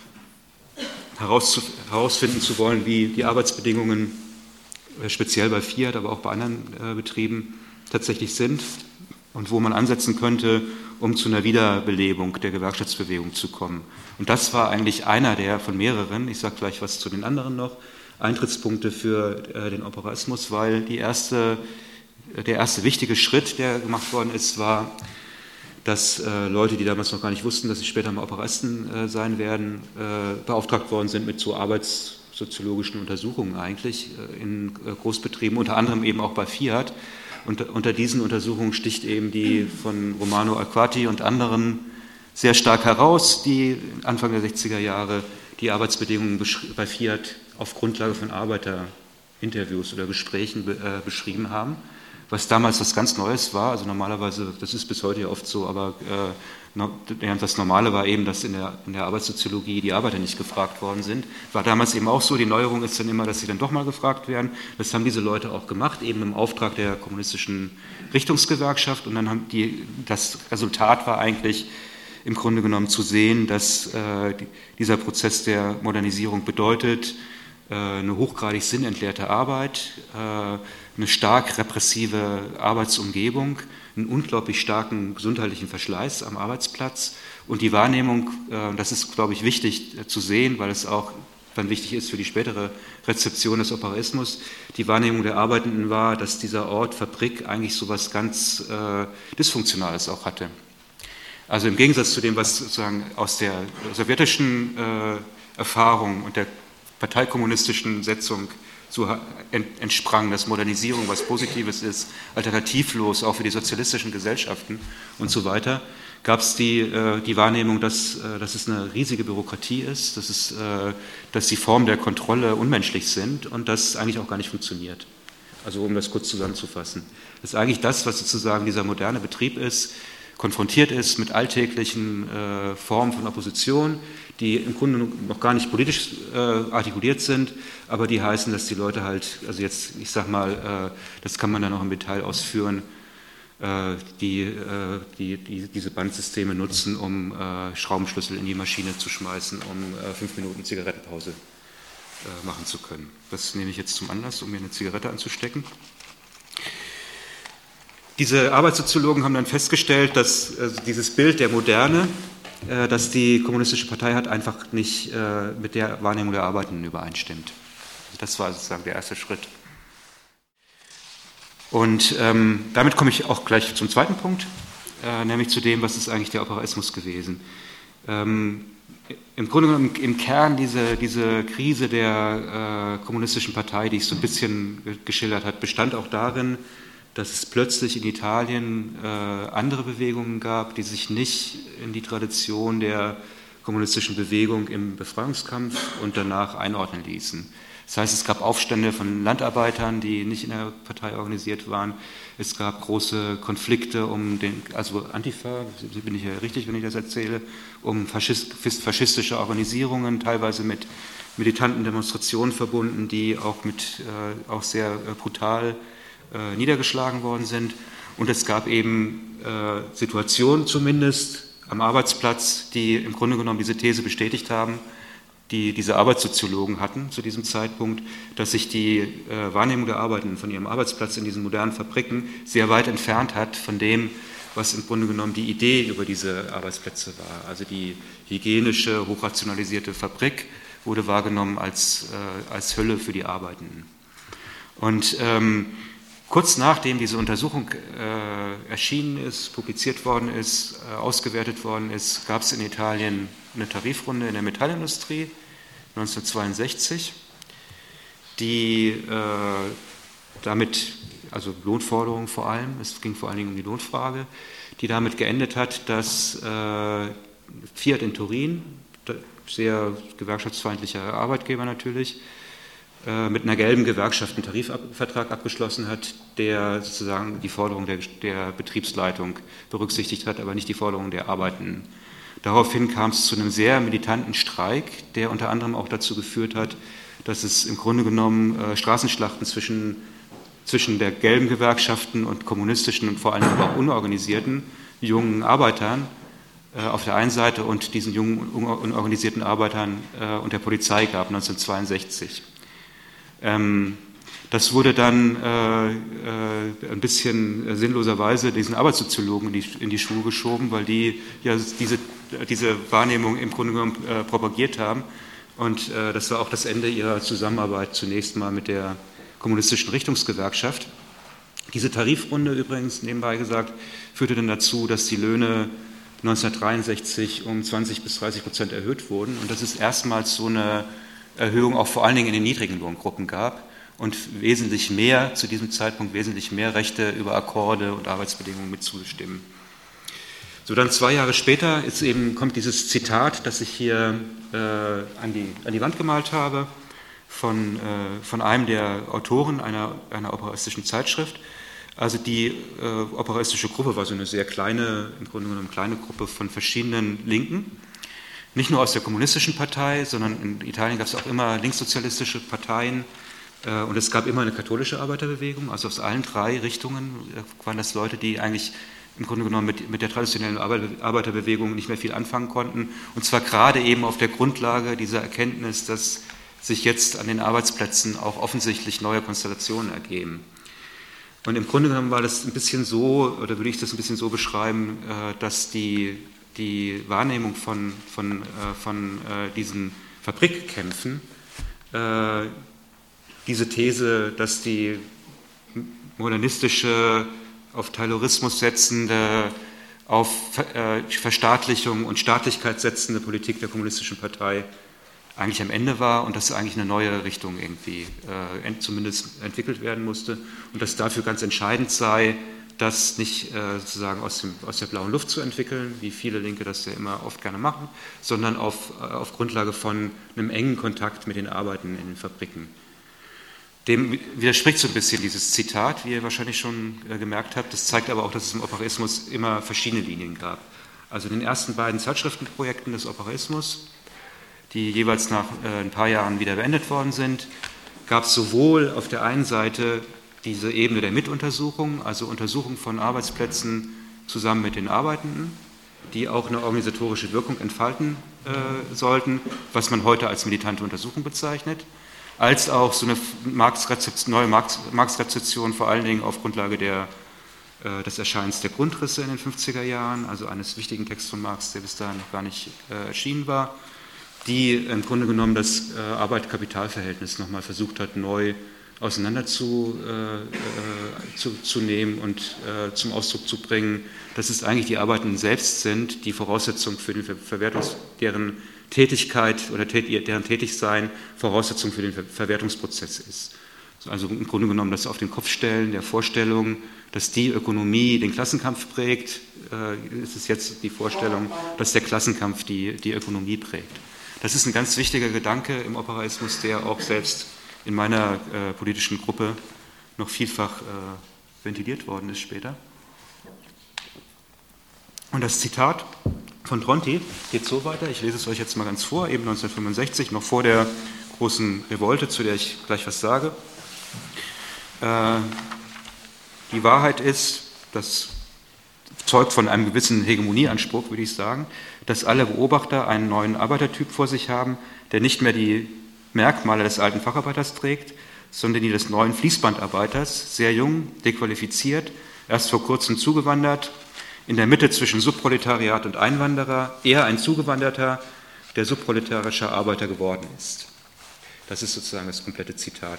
herauszu, herausfinden zu wollen, wie die Arbeitsbedingungen speziell bei Fiat, aber auch bei anderen äh, Betrieben tatsächlich sind und wo man ansetzen könnte, um zu einer Wiederbelebung der Gewerkschaftsbewegung zu kommen. Und das war eigentlich einer der von mehreren, ich sage gleich was zu den anderen noch, Eintrittspunkte für äh, den Operaismus, weil die erste, der erste wichtige Schritt, der gemacht worden ist, war, dass äh, Leute, die damals noch gar nicht wussten, dass sie später mal Operaisten äh, sein werden, äh, beauftragt worden sind mit so arbeitssoziologischen Untersuchungen eigentlich äh, in äh, Großbetrieben, unter anderem eben auch bei Fiat. Und unter diesen Untersuchungen sticht eben die von Romano Alquati und anderen sehr stark heraus, die Anfang der sechziger Jahre die Arbeitsbedingungen bei Fiat auf Grundlage von Arbeiterinterviews oder Gesprächen äh, beschrieben haben, was damals was ganz Neues war. Also normalerweise, das ist bis heute ja oft so, aber äh, das Normale war eben, dass in der, in der Arbeitssoziologie die Arbeiter nicht gefragt worden sind. War damals eben auch so. Die Neuerung ist dann immer, dass sie dann doch mal gefragt werden. Das haben diese Leute auch gemacht, eben im Auftrag der kommunistischen Richtungsgewerkschaft. Und dann haben die, das Resultat war eigentlich im Grunde genommen zu sehen, dass äh, dieser Prozess der Modernisierung bedeutet, äh, eine hochgradig sinnentleerte Arbeit, äh, eine stark repressive Arbeitsumgebung, einen unglaublich starken gesundheitlichen Verschleiß am Arbeitsplatz und die Wahrnehmung, äh, das ist, glaube ich, wichtig äh, zu sehen, weil es auch dann wichtig ist für die spätere Rezeption des Operaismus, die Wahrnehmung der Arbeitenden war, dass dieser Ort Fabrik eigentlich so etwas ganz äh, Dysfunktionales auch hatte. Also im Gegensatz zu dem, was sozusagen aus der sowjetischen äh, Erfahrung und der parteikommunistischen Setzung so entsprang, dass Modernisierung was Positives ist, alternativlos auch für die sozialistischen Gesellschaften und so weiter, gab es die, die Wahrnehmung, dass, dass es eine riesige Bürokratie ist, dass, es, dass die Formen der Kontrolle unmenschlich sind und das eigentlich auch gar nicht funktioniert. Also um das kurz zusammenzufassen. Das ist eigentlich das, was sozusagen dieser moderne Betrieb ist, konfrontiert ist mit alltäglichen äh, Formen von Opposition, die im Grunde noch gar nicht politisch äh, artikuliert sind, aber die heißen, dass die Leute halt, also jetzt, ich sag mal, äh, das kann man dann noch im Detail ausführen, äh, die, äh, die, die diese Bandsysteme nutzen, um äh, Schraubenschlüssel in die Maschine zu schmeißen, um äh, fünf Minuten Zigarettenpause äh, machen zu können. Das nehme ich jetzt zum Anlass, um mir eine Zigarette anzustecken. Diese Arbeitssoziologen haben dann festgestellt, dass äh, dieses Bild der Moderne, äh, das die Kommunistische Partei hat, einfach nicht äh, mit der Wahrnehmung der Arbeitenden übereinstimmt. Also das war sozusagen der erste Schritt. Und ähm, damit komme ich auch gleich zum zweiten Punkt, äh, nämlich zu dem, was ist eigentlich der Operaismus gewesen. Ähm, Im Grunde genommen im Kern diese, diese Krise der äh, Kommunistischen Partei, die ich so ein bisschen geschildert habe, bestand auch darin, dass es plötzlich in Italien äh, andere Bewegungen gab, die sich nicht in die Tradition der kommunistischen Bewegung im Befreiungskampf und danach einordnen ließen. Das heißt, es gab Aufstände von Landarbeitern, die nicht in der Partei organisiert waren. Es gab große Konflikte um den, also Antifa, bin ich ja richtig, wenn ich das erzähle, um Faschist, faschistische Organisierungen, teilweise mit militanten Demonstrationen verbunden, die auch, mit, äh, auch sehr äh, brutal Äh, niedergeschlagen worden sind. Und es gab eben äh, Situationen zumindest am Arbeitsplatz, die im Grunde genommen diese These bestätigt haben, die diese Arbeitssoziologen hatten zu diesem Zeitpunkt, dass sich die äh, Wahrnehmung der Arbeitenden von ihrem Arbeitsplatz in diesen modernen Fabriken sehr weit entfernt hat von dem, was im Grunde genommen die Idee über diese Arbeitsplätze war. Also die hygienische, hochrationalisierte Fabrik wurde wahrgenommen als, äh, als Hölle für die Arbeitenden. Und ähm, kurz nachdem diese Untersuchung äh, erschienen ist, publiziert worden ist, äh, ausgewertet worden ist, gab es in Italien eine Tarifrunde in der Metallindustrie neunzehnhundertzweiundsechzig, die äh, damit, also Lohnforderungen vor allem, es ging vor allen Dingen um die Lohnfrage, die damit geendet hat, dass äh, Fiat in Turin, sehr gewerkschaftsfeindlicher Arbeitgeber natürlich, mit einer gelben Gewerkschaft einen Tarifvertrag abgeschlossen hat, der sozusagen die Forderung der, der Betriebsleitung berücksichtigt hat, aber nicht die Forderung der Arbeitenden. Daraufhin kam es zu einem sehr militanten Streik, der unter anderem auch dazu geführt hat, dass es im Grunde genommen äh, Straßenschlachten zwischen, zwischen der gelben Gewerkschaften und kommunistischen und vor allem aber auch unorganisierten jungen Arbeitern äh, auf der einen Seite und diesen jungen unorganisierten Arbeitern äh, und der Polizei gab neunzehnhundertzweiundsechzig. Das wurde dann äh, äh, ein bisschen sinnloserweise diesen Arbeitssoziologen in die, in die Schuhe geschoben, weil die ja diese, diese Wahrnehmung im Grunde genommen äh, propagiert haben. Und äh, das war auch das Ende ihrer Zusammenarbeit zunächst mal mit der kommunistischen Richtungsgewerkschaft. Diese Tarifrunde übrigens, nebenbei gesagt, führte dann dazu, dass die Löhne neunzehnhundertdreiundsechzig um zwanzig bis dreißig Prozent erhöht wurden. Und das ist erstmals so eine Erhöhung auch vor allen Dingen in den niedrigen Lohngruppen gab und wesentlich mehr, zu diesem Zeitpunkt wesentlich mehr Rechte über Akkorde und Arbeitsbedingungen mitzubestimmen. So, dann zwei Jahre später ist eben, kommt dieses Zitat, das ich hier äh, an, die, an die Wand gemalt habe, von, äh, von einem der Autoren einer, einer operaistischen Zeitschrift. Also die äh, operaistische Gruppe war so eine sehr kleine, im Grunde genommen kleine Gruppe von verschiedenen Linken. Nicht nur aus der kommunistischen Partei, sondern in Italien gab es auch immer linkssozialistische Parteien äh, und es gab immer eine katholische Arbeiterbewegung. Also aus allen drei Richtungen äh, waren das Leute, die eigentlich im Grunde genommen mit, mit der traditionellen Arbeiterbewegung nicht mehr viel anfangen konnten. Und zwar gerade eben auf der Grundlage dieser Erkenntnis, dass sich jetzt an den Arbeitsplätzen auch offensichtlich neue Konstellationen ergeben. Und im Grunde genommen war das ein bisschen so, oder würde ich das ein bisschen so beschreiben, äh, dass die die Wahrnehmung von, von, äh, von äh, diesen Fabrikkämpfen, äh, diese These, dass die modernistische, auf Taylorismus setzende, auf äh, Verstaatlichung und Staatlichkeit setzende Politik der kommunistischen Partei eigentlich am Ende war und dass eigentlich eine neue Richtung irgendwie äh, zumindest entwickelt werden musste und dass dafür ganz entscheidend sei, das nicht äh, sozusagen aus, dem, aus der blauen Luft zu entwickeln, wie viele Linke das ja immer oft gerne machen, sondern auf, äh, auf Grundlage von einem engen Kontakt mit den Arbeitern in den Fabriken. Dem widerspricht so ein bisschen dieses Zitat, wie ihr wahrscheinlich schon äh, gemerkt habt. Das zeigt aber auch, dass es im Operaismus immer verschiedene Linien gab. Also in den ersten beiden Zeitschriftenprojekten des Operaismus, die jeweils nach äh, ein paar Jahren wieder beendet worden sind, gab es sowohl auf der einen Seite diese Ebene der Mituntersuchung, also Untersuchung von Arbeitsplätzen zusammen mit den Arbeitenden, die auch eine organisatorische Wirkung entfalten äh, sollten, was man heute als militante Untersuchung bezeichnet, als auch so eine Marxrezeption, neue Marx, Marxrezeption, vor allen Dingen auf Grundlage der, äh, des Erscheinens der Grundrisse in den fünfziger Jahren, also eines wichtigen Texts von Marx, der bis dahin noch gar nicht äh, erschienen war, die im Grunde genommen das äh, Arbeit-Kapital-Verhältnis nochmal versucht hat, neu auseinander zu, äh, äh, zu, zu nehmen und äh, zum Ausdruck zu bringen, dass es eigentlich die Arbeitenden selbst sind, die Voraussetzung für den Ver Verwertungs-, deren Tätigkeit oder tät deren Tätigsein Voraussetzung für den Ver Verwertungsprozess ist. Also im Grunde genommen das auf den Kopf stellen der Vorstellung, dass die Ökonomie den Klassenkampf prägt, äh, ist es jetzt die Vorstellung, dass der Klassenkampf die, die Ökonomie prägt. Das ist ein ganz wichtiger Gedanke im Operaismus, der auch selbst in meiner äh, politischen Gruppe noch vielfach äh, ventiliert worden ist später. Und das Zitat von Tronti geht so weiter, ich lese es euch jetzt mal ganz vor, eben neunzehnhundertfünfundsechzig, noch vor der großen Revolte, zu der ich gleich was sage. Äh, die Wahrheit ist, das zeugt von einem gewissen Hegemonieanspruch, würde ich sagen, dass alle Beobachter einen neuen Arbeitertyp vor sich haben, der nicht mehr die Merkmale des alten Facharbeiters trägt, sondern die des neuen Fließbandarbeiters, sehr jung, dequalifiziert, erst vor kurzem zugewandert, in der Mitte zwischen Subproletariat und Einwanderer, eher ein Zugewanderter, der subproletarischer Arbeiter geworden ist. Das ist sozusagen das komplette Zitat.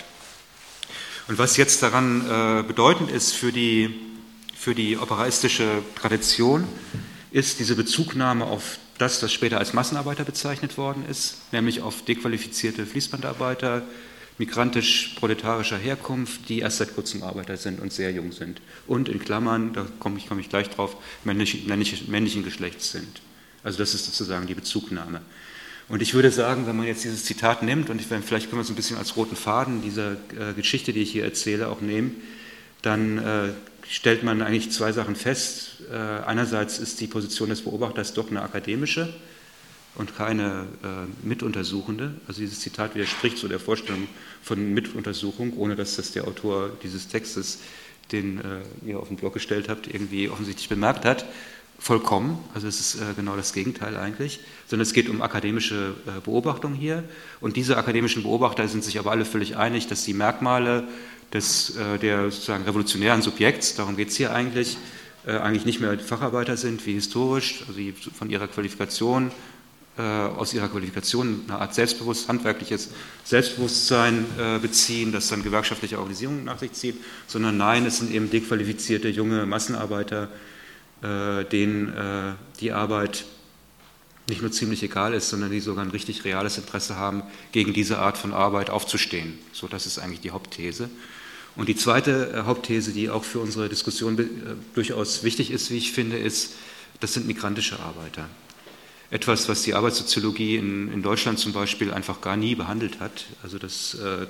Und was jetzt daran äh, bedeutend ist für die, für die operaistische Tradition, ist diese Bezugnahme auf das, was später als Massenarbeiter bezeichnet worden ist, nämlich auf dequalifizierte Fließbandarbeiter, migrantisch-proletarischer Herkunft, die erst seit kurzem Arbeiter sind und sehr jung sind. Und in Klammern, da komme ich, komme ich gleich drauf, männlich, männlich, männlichen Geschlechts sind. Also das ist sozusagen die Bezugnahme. Und ich würde sagen, wenn man jetzt dieses Zitat nimmt, und ich, vielleicht können wir es ein bisschen als roten Faden dieser äh, Geschichte, die ich hier erzähle, auch nehmen, dann äh, stellt man eigentlich zwei Sachen fest. Äh, einerseits ist die Position des Beobachters doch eine akademische und keine äh, mituntersuchende. Also dieses Zitat widerspricht so der Vorstellung von Mituntersuchung, ohne dass das der Autor dieses Textes, den äh, ihr auf den Blog gestellt habt, irgendwie offensichtlich bemerkt hat. Vollkommen, also es ist äh, genau das Gegenteil eigentlich, sondern es geht um akademische äh, Beobachtung hier. Und diese akademischen Beobachter sind sich aber alle völlig einig, dass die Merkmale des, äh, der sozusagen revolutionären Subjekts, darum geht es hier eigentlich, äh, eigentlich nicht mehr Facharbeiter sind wie historisch, also die von ihrer Qualifikation, äh, aus ihrer Qualifikation eine Art selbstbewusst, handwerkliches Selbstbewusstsein äh, beziehen, das dann gewerkschaftliche Organisierung nach sich zieht, sondern nein, es sind eben dequalifizierte junge Massenarbeiter, äh, denen äh, die Arbeit nicht nur ziemlich egal ist, sondern die sogar ein richtig reales Interesse haben, gegen diese Art von Arbeit aufzustehen. So, das ist eigentlich die Hauptthese. Und die zweite äh, Hauptthese, die auch für unsere Diskussion äh, durchaus wichtig ist, wie ich finde, ist, das sind migrantische Arbeiter. Etwas, was die Arbeitssoziologie in, in Deutschland zum Beispiel einfach gar nie behandelt hat. Also das, äh,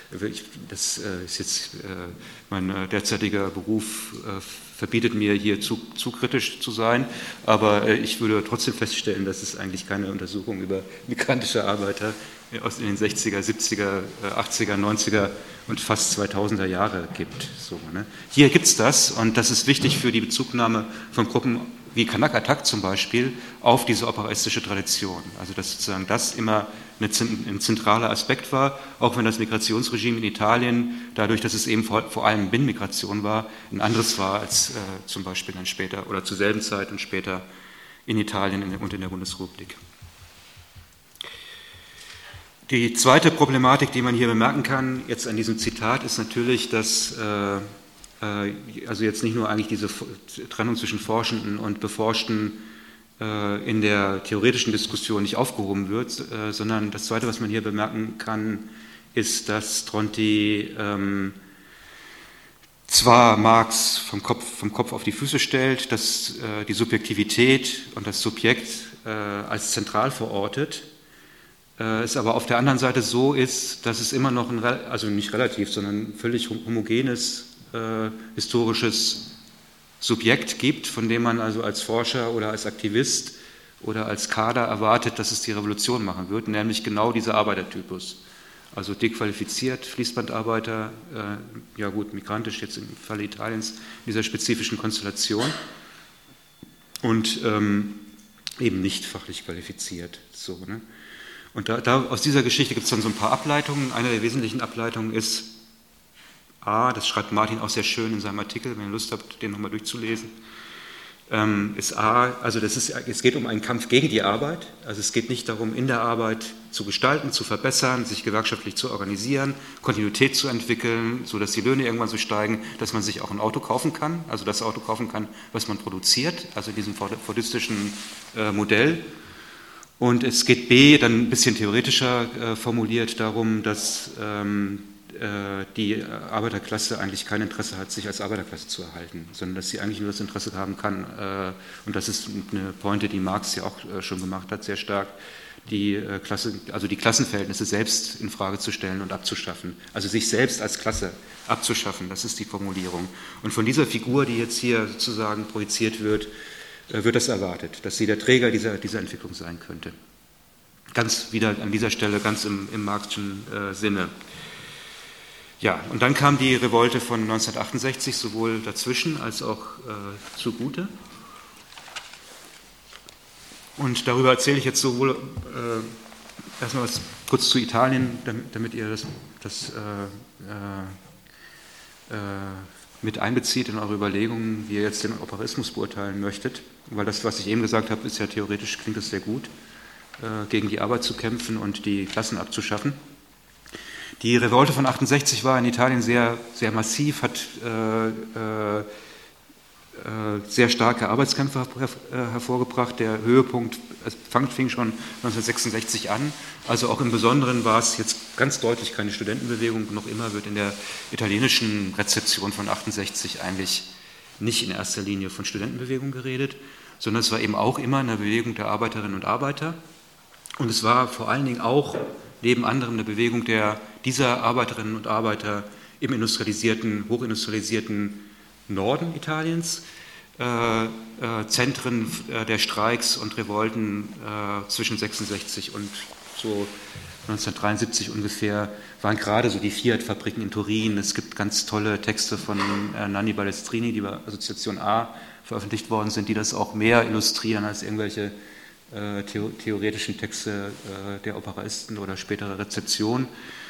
das äh, ist jetzt äh, mein äh, derzeitiger Beruf, äh, verbietet mir hier zu, zu kritisch zu sein, aber äh, ich würde trotzdem feststellen, dass es eigentlich keine Untersuchung über migrantische Arbeiter aus den sechziger, siebziger, achtziger, neunziger und fast zweitausender Jahre gibt. So, ne? Hier gibt es das und das ist wichtig für die Bezugnahme von Gruppen wie Kanak Attack zum Beispiel auf diese operaistische Tradition. Also dass sozusagen das immer eine, ein zentraler Aspekt war, auch wenn das Migrationsregime in Italien, dadurch, dass es eben vor, vor allem Binnenmigration war, ein anderes war als äh, zum Beispiel dann später oder zur selben Zeit und später in Italien und in der Bundesrepublik. Die zweite Problematik, die man hier bemerken kann, jetzt an diesem Zitat, ist natürlich, dass äh, also jetzt nicht nur eigentlich diese Trennung zwischen Forschenden und Beforschten äh, in der theoretischen Diskussion nicht aufgehoben wird, äh, sondern das Zweite, was man hier bemerken kann, ist, dass Tronti ähm, zwar Marx vom Kopf, vom Kopf auf die Füße stellt, dass äh, die Subjektivität und das Subjekt äh, als zentral verortet, äh, es aber auf der anderen Seite so ist, dass es immer noch ein, also nicht relativ, sondern völlig homogenes äh, historisches Subjekt gibt, von dem man also als Forscher oder als Aktivist oder als Kader erwartet, dass es die Revolution machen wird, nämlich genau dieser Arbeitertypus. Also dequalifiziert, Fließbandarbeiter, äh, ja gut, migrantisch jetzt im Falle Italiens, in dieser spezifischen Konstellation und ähm, eben nicht fachlich qualifiziert. So, ne? Und da, da, aus dieser Geschichte gibt es dann so ein paar Ableitungen. Eine der wesentlichen Ableitungen ist A, das schreibt Martin auch sehr schön in seinem Artikel, wenn ihr Lust habt, den nochmal durchzulesen, ähm, ist A, also das ist, es geht um einen Kampf gegen die Arbeit, also es geht nicht darum, in der Arbeit zu gestalten, zu verbessern, sich gewerkschaftlich zu organisieren, Kontinuität zu entwickeln, sodass die Löhne irgendwann so steigen, dass man sich auch ein Auto kaufen kann, also das Auto kaufen kann, was man produziert, also in diesem fordistischen äh, Modell. Und es geht B, dann ein bisschen theoretischer äh, formuliert, darum, dass ähm, die Arbeiterklasse eigentlich kein Interesse hat, sich als Arbeiterklasse zu erhalten, sondern dass sie eigentlich nur das Interesse haben kann, und das ist eine Pointe, die Marx ja auch schon gemacht hat, sehr stark, die Klasse, also die Klassenverhältnisse selbst in Frage zu stellen und abzuschaffen, also sich selbst als Klasse abzuschaffen, das ist die Formulierung. Und von dieser Figur, die jetzt hier sozusagen projiziert wird, wird das erwartet, dass sie der Träger dieser, dieser Entwicklung sein könnte. Ganz wieder an dieser Stelle, ganz im, im Marxischen äh, Sinne. Ja, und dann kam die Revolte von neunzehnhundertachtundsechzig sowohl dazwischen als auch äh, zugute. Und darüber erzähle ich jetzt sowohl äh, erstmal was kurz zu Italien, damit, damit ihr das, das äh, äh, mit einbezieht in eure Überlegungen, wie ihr jetzt den Operaismus beurteilen möchtet. Weil das, was ich eben gesagt habe, ist ja theoretisch, klingt das sehr gut, äh, gegen die Arbeit zu kämpfen und die Klassen abzuschaffen. Die Revolte von achtundsechzig war in Italien sehr, sehr massiv, hat äh, äh, sehr starke Arbeitskämpfe hervorgebracht. Der Höhepunkt es fing schon neunzehnhundertsechsundsechzig an. Also auch im Besonderen war es jetzt ganz deutlich keine Studentenbewegung. Noch immer wird in der italienischen Rezeption von achtundsechzig eigentlich nicht in erster Linie von Studentenbewegung geredet, sondern es war eben auch immer eine Bewegung der Arbeiterinnen und Arbeiter. Und es war vor allen Dingen auch neben anderem eine Bewegung der, dieser Arbeiterinnen und Arbeiter im industrialisierten, hochindustrialisierten Norden Italiens, äh, äh, Zentren äh, der Streiks und Revolten äh, zwischen sechsundsechzig und so neunzehnhundertdreiundsiebzig ungefähr, waren gerade so die Fiat-Fabriken in Turin. Es gibt ganz tolle Texte von äh, Nanni Balestrini, die bei Assoziation A veröffentlicht worden sind, die das auch mehr illustrieren als irgendwelche theoretischen Texte äh, der Operaisten oder spätere Rezeption.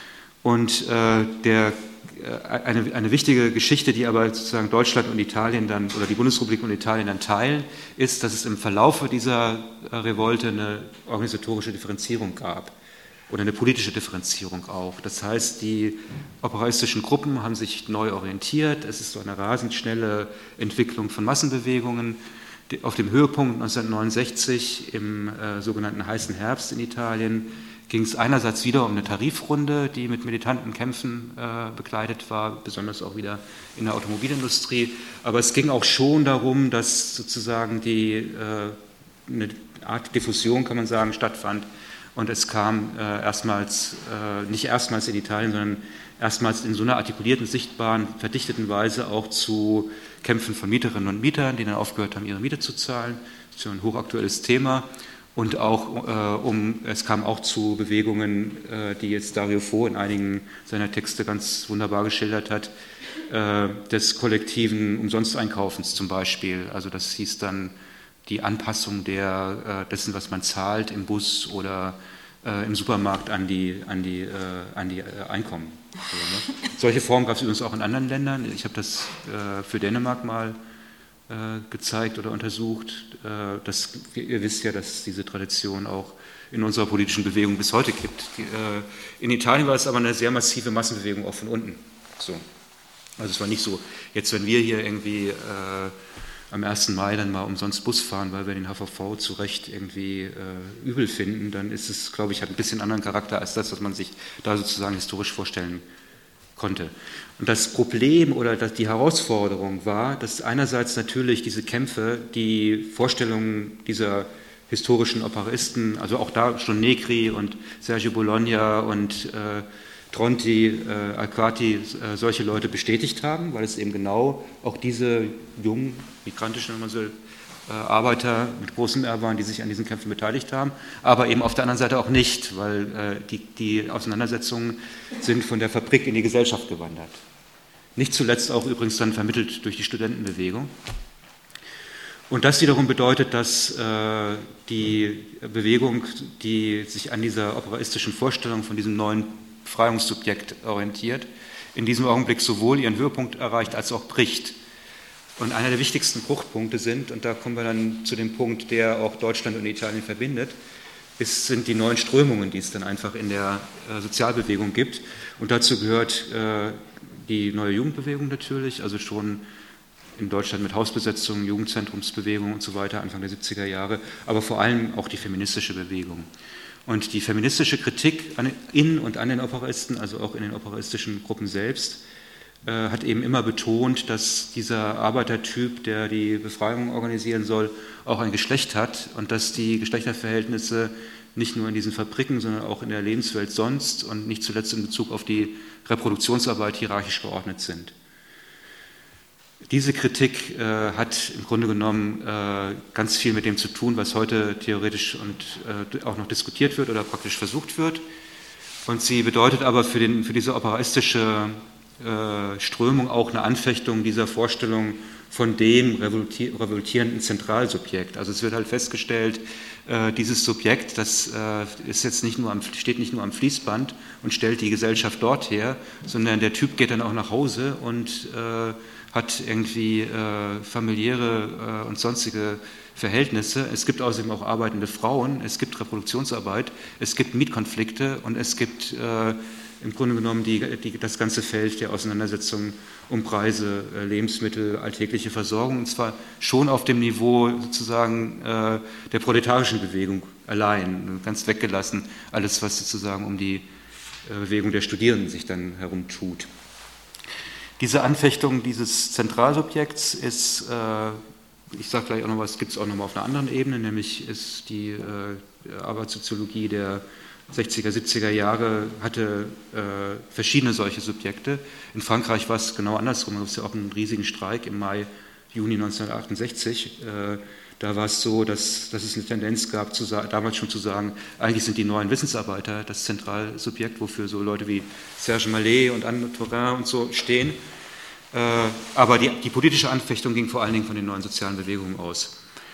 Und äh, der, äh, eine, eine wichtige Geschichte, die aber sozusagen Deutschland und Italien dann, oder die Bundesrepublik und Italien dann teilen, ist, dass es im Verlaufe dieser äh, Revolte eine organisatorische Differenzierung gab oder eine politische Differenzierung auch. Das heißt, die operaistischen Gruppen haben sich neu orientiert, es ist so eine rasend schnelle Entwicklung von Massenbewegungen. Auf dem Höhepunkt neunzehnhundertneunundsechzig im äh, sogenannten heißen Herbst in Italien ging es einerseits wieder um eine Tarifrunde, die mit militanten Kämpfen äh, begleitet war, besonders auch wieder in der Automobilindustrie. Aber es ging auch schon darum, dass sozusagen die, äh, eine Art Diffusion, kann man sagen, stattfand. Und es kam äh, erstmals, äh, nicht erstmals in Italien, sondern erstmals in so einer artikulierten, sichtbaren, verdichteten Weise auch zu Kämpfen von Mieterinnen und Mietern, die dann aufgehört haben, ihre Miete zu zahlen. Das ist ja ein hochaktuelles Thema. Und auch äh, um, es kam auch zu Bewegungen, äh, die jetzt Dario Fo in einigen seiner Texte ganz wunderbar geschildert hat, äh, des kollektiven Umsonsteinkaufens zum Beispiel. Also das hieß dann die Anpassung der, äh, dessen, was man zahlt im Bus oder äh, im Supermarkt an die, an die, äh, an die äh, Einkommen. So, ne? Solche Formen gab es übrigens auch in anderen Ländern. Ich habe das äh, für Dänemark mal äh, gezeigt oder untersucht. Äh, das, ihr wisst ja, dass es diese Tradition auch in unserer politischen Bewegung bis heute gibt. Die, äh, in Italien war es aber eine sehr massive Massenbewegung auch von unten. So. Also es war nicht so, jetzt wenn wir hier irgendwie äh, am ersten Mai dann mal umsonst Bus fahren, weil wir den H V V zu Recht irgendwie äh, übel finden, dann ist es, glaube ich, hat ein bisschen anderen Charakter als das, was man sich da sozusagen historisch vorstellen konnte. Und das Problem oder das, die Herausforderung war, dass einerseits natürlich diese Kämpfe, die Vorstellungen dieser historischen Operisten, also auch da schon Negri und Sergio Bologna und äh, Tronti, äh, Alquati, äh, solche Leute bestätigt haben, weil es eben genau auch diese jungen, migrantischen, wenn man so, äh, Arbeiter mit großem R waren, die sich an diesen Kämpfen beteiligt haben, aber eben auf der anderen Seite auch nicht, weil äh, die, die Auseinandersetzungen sind von der Fabrik in die Gesellschaft gewandert. Nicht zuletzt auch übrigens dann vermittelt durch die Studentenbewegung. Und das wiederum bedeutet, dass äh, die Bewegung, die sich an dieser operaistischen Vorstellung von diesem neuen Befreiungssubjekt orientiert, in diesem Augenblick sowohl ihren Höhepunkt erreicht als auch bricht. Und einer der wichtigsten Bruchpunkte sind, und da kommen wir dann zu dem Punkt, der auch Deutschland und Italien verbindet, ist, sind die neuen Strömungen, die es dann einfach in der äh, Sozialbewegung gibt. Und dazu gehört äh, die neue Jugendbewegung natürlich, also schon in Deutschland mit Hausbesetzungen, Jugendzentrumsbewegung und so weiter, Anfang der siebziger Jahre, aber vor allem auch die feministische Bewegung. Und die feministische Kritik an, in und an den Operisten, also auch in den operaistischen Gruppen selbst, äh, hat eben immer betont, dass dieser Arbeitertyp, der die Befreiung organisieren soll, auch ein Geschlecht hat und dass die Geschlechterverhältnisse nicht nur in diesen Fabriken, sondern auch in der Lebenswelt sonst und nicht zuletzt in Bezug auf die Reproduktionsarbeit hierarchisch geordnet sind. Diese Kritik äh, hat im Grunde genommen äh, ganz viel mit dem zu tun, was heute theoretisch und äh, auch noch diskutiert wird oder praktisch versucht wird. Und sie bedeutet aber für, den, für diese operaistische äh, Strömung auch eine Anfechtung dieser Vorstellung von dem revoltierenden Zentralsubjekt. Also es wird halt festgestellt, äh, dieses Subjekt, das äh, ist jetzt nicht nur am, steht nicht nur am Fließband und stellt die Gesellschaft dort her, sondern der Typ geht dann auch nach Hause und äh, hat irgendwie äh, familiäre äh, und sonstige Verhältnisse. Es gibt außerdem auch arbeitende Frauen, es gibt Reproduktionsarbeit, es gibt Mietkonflikte und es gibt äh, im Grunde genommen die, die, das ganze Feld der Auseinandersetzung um Preise, äh, Lebensmittel, alltägliche Versorgung, und zwar schon auf dem Niveau sozusagen äh, der proletarischen Bewegung allein, ganz weggelassen, alles, was sozusagen um die äh, Bewegung der Studierenden sich dann herumtut. Diese Anfechtung dieses Zentralsubjekts ist, äh, ich sage gleich auch noch was, gibt es auch noch mal auf einer anderen Ebene, nämlich ist die äh, Arbeitssoziologie der sechziger, siebziger Jahre hatte äh, verschiedene solche Subjekte. In Frankreich war es genau andersrum, da gab es ja auch einen riesigen Streik im Mai, Juni neunzehnhundertachtundsechzig. Äh, Da war es so, dass, dass es eine Tendenz gab, zu, damals schon zu sagen, eigentlich sind die neuen Wissensarbeiter das Zentralsubjekt, wofür so Leute wie Serge Mallet und Anne Turin und so stehen. Äh, aber die, die politische Anfechtung ging vor allen Dingen von den neuen sozialen Bewegungen aus.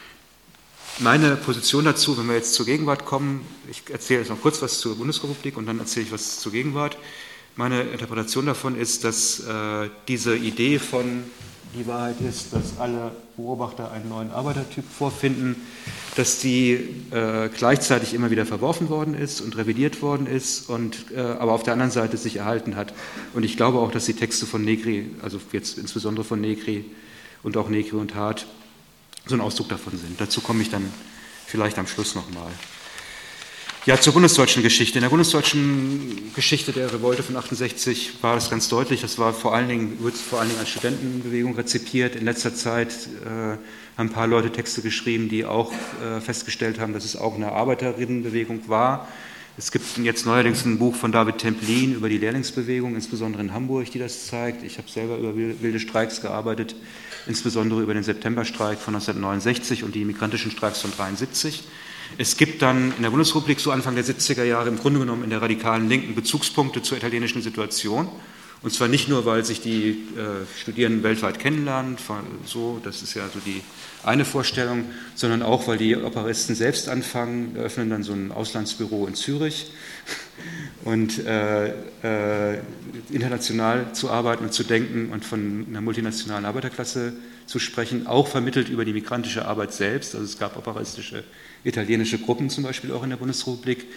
Meine Position dazu, wenn wir jetzt zur Gegenwart kommen, ich erzähle jetzt noch kurz was zur Bundesrepublik und dann erzähle ich was zur Gegenwart. Meine Interpretation davon ist, dass äh, diese Idee von die Wahrheit ist, dass alle Beobachter einen neuen Arbeitertyp vorfinden, dass die äh, gleichzeitig immer wieder verworfen worden ist und revidiert worden ist, und, äh, aber auf der anderen Seite sich erhalten hat. Und ich glaube auch, dass die Texte von Negri, also jetzt insbesondere von Negri und auch Negri und Hart, so ein Ausdruck davon sind. Dazu komme ich dann vielleicht am Schluss nochmal. Ja, zur bundesdeutschen Geschichte. In der bundesdeutschen Geschichte der Revolte von achtundsechzig war das ganz deutlich. Das war vor allen Dingen, wird vor allen Dingen als Studentenbewegung rezipiert. In letzter Zeit äh, haben ein paar Leute Texte geschrieben, die auch äh, festgestellt haben, dass es auch eine Arbeiterinnenbewegung war. Es gibt jetzt neuerdings ein Buch von David Templin über die Lehrlingsbewegung, insbesondere in Hamburg, die das zeigt. Ich habe selber über wilde Streiks gearbeitet, insbesondere über den Septemberstreik von neunzehnhundertneunundsechzig und die migrantischen Streiks von neunzehnhundertdreiundsiebzig. Es gibt dann in der Bundesrepublik so Anfang der siebziger Jahre im Grunde genommen in der radikalen Linken Bezugspunkte zur italienischen Situation. Und zwar nicht nur, weil sich die äh, Studierenden weltweit kennenlernen, so, das ist ja so die eine Vorstellung, sondern auch, weil die Operisten selbst anfangen, eröffnen dann so ein Auslandsbüro in Zürich und äh, äh, international zu arbeiten und zu denken und von einer multinationalen Arbeiterklasse zu sprechen, auch vermittelt über die migrantische Arbeit selbst. Also es gab operistische italienische Gruppen zum Beispiel auch in der Bundesrepublik.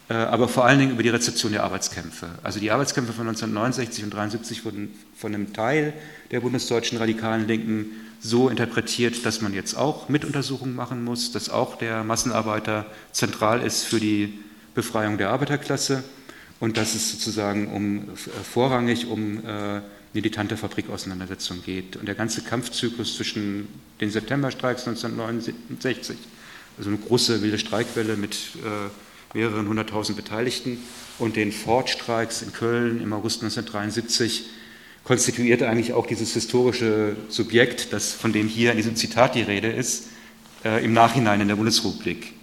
aber vor allen Dingen über die Rezeption der Arbeitskämpfe. Also die Arbeitskämpfe von neunzehnhundertneunundsechzig und neunzehnhundertdreiundsiebzig wurden von einem Teil der bundesdeutschen radikalen Linken so interpretiert, dass man jetzt auch Mituntersuchungen machen muss, dass auch der Massenarbeiter zentral ist für die Befreiung der Arbeiterklasse und dass es sozusagen um, vorrangig um äh, militante Fabrikauseinandersetzungen geht. Und der ganze Kampfzyklus zwischen den Septemberstreiks neunzehnhundertneunundsechzig, also eine große wilde Streikwelle mit äh, mehreren hunderttausend Beteiligten, und den Ford-Streiks in Köln im August neunzehnhundertdreiundsiebzig konstituiert eigentlich auch dieses historische Subjekt, das, von dem hier in diesem Zitat die Rede ist, äh, im Nachhinein in der Bundesrepublik.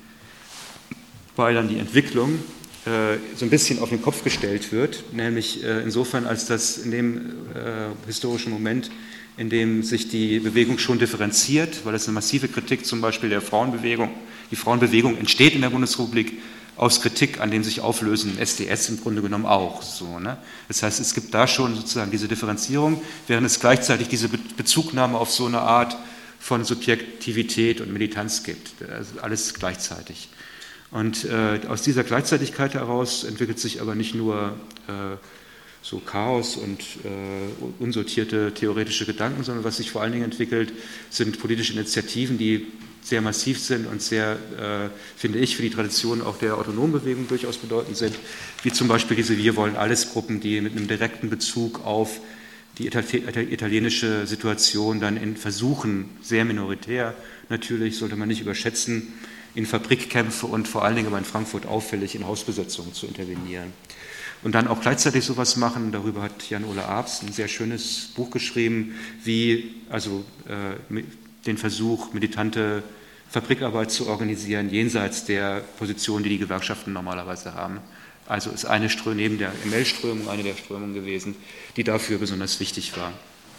Weil dann die Entwicklung äh, so ein bisschen auf den Kopf gestellt wird, nämlich äh, insofern, als das in dem äh, historischen Moment, in dem sich die Bewegung schon differenziert, weil es eine massive Kritik zum Beispiel der Frauenbewegung, die Frauenbewegung entsteht in der Bundesrepublik aus Kritik an dem sich auflösenden S D S im Grunde genommen auch. So, ne? Das heißt, es gibt da schon sozusagen diese Differenzierung, während es gleichzeitig diese Bezugnahme auf so eine Art von Subjektivität und Militanz gibt. Also alles gleichzeitig. Und äh, aus dieser Gleichzeitigkeit heraus entwickelt sich aber nicht nur äh, so Chaos und äh, unsortierte theoretische Gedanken, sondern was sich vor allen Dingen entwickelt, sind politische Initiativen, die sehr massiv sind und sehr, äh, finde ich, für die Tradition auch der autonomen Bewegung durchaus bedeutend sind, wie zum Beispiel diese Wir-wollen-alles-Gruppen, die mit einem direkten Bezug auf die italienische Situation dann in Versuchen, sehr minoritär natürlich, sollte man nicht überschätzen, in Fabrikkämpfe und vor allen Dingen aber in Frankfurt auffällig in Hausbesetzungen zu intervenieren. Und dann auch gleichzeitig sowas machen, darüber hat Jan-Ole Arps ein sehr schönes Buch geschrieben, wie also äh, den Versuch, militante Fabrikarbeit zu organisieren, jenseits der Position, die die Gewerkschaften normalerweise haben. Also ist eine Strömung, neben der M L-Strömung, eine der Strömungen gewesen, die dafür besonders wichtig war.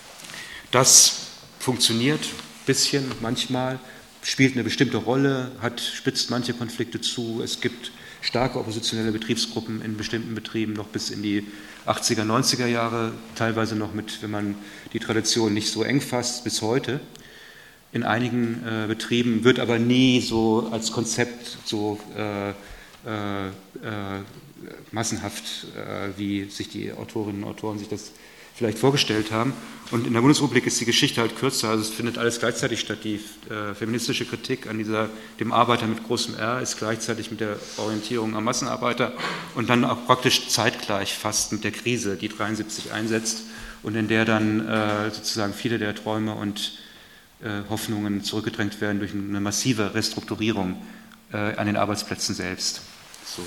Das funktioniert ein bisschen manchmal, spielt eine bestimmte Rolle, hat, spitzt manche Konflikte zu. Es gibt starke oppositionelle Betriebsgruppen in bestimmten Betrieben noch bis in die achtziger, neunziger Jahre, teilweise noch mit, wenn man die Tradition nicht so eng fasst, bis heute. In einigen äh, Betrieben wird aber nie so als Konzept so äh, äh, äh, massenhaft, äh, wie sich die Autorinnen und Autoren sich das vielleicht vorgestellt haben. Und in der Bundesrepublik ist die Geschichte halt kürzer, also es findet alles gleichzeitig statt. Die äh, feministische Kritik an dieser, dem Arbeiter mit großem R ist gleichzeitig mit der Orientierung am Massenarbeiter und dann auch praktisch zeitgleich fast mit der Krise, die dreiundsiebzig einsetzt und in der dann äh, sozusagen viele der Träume und äh, Hoffnungen zurückgedrängt werden durch eine massive Restrukturierung äh, an den Arbeitsplätzen selbst. So, ne?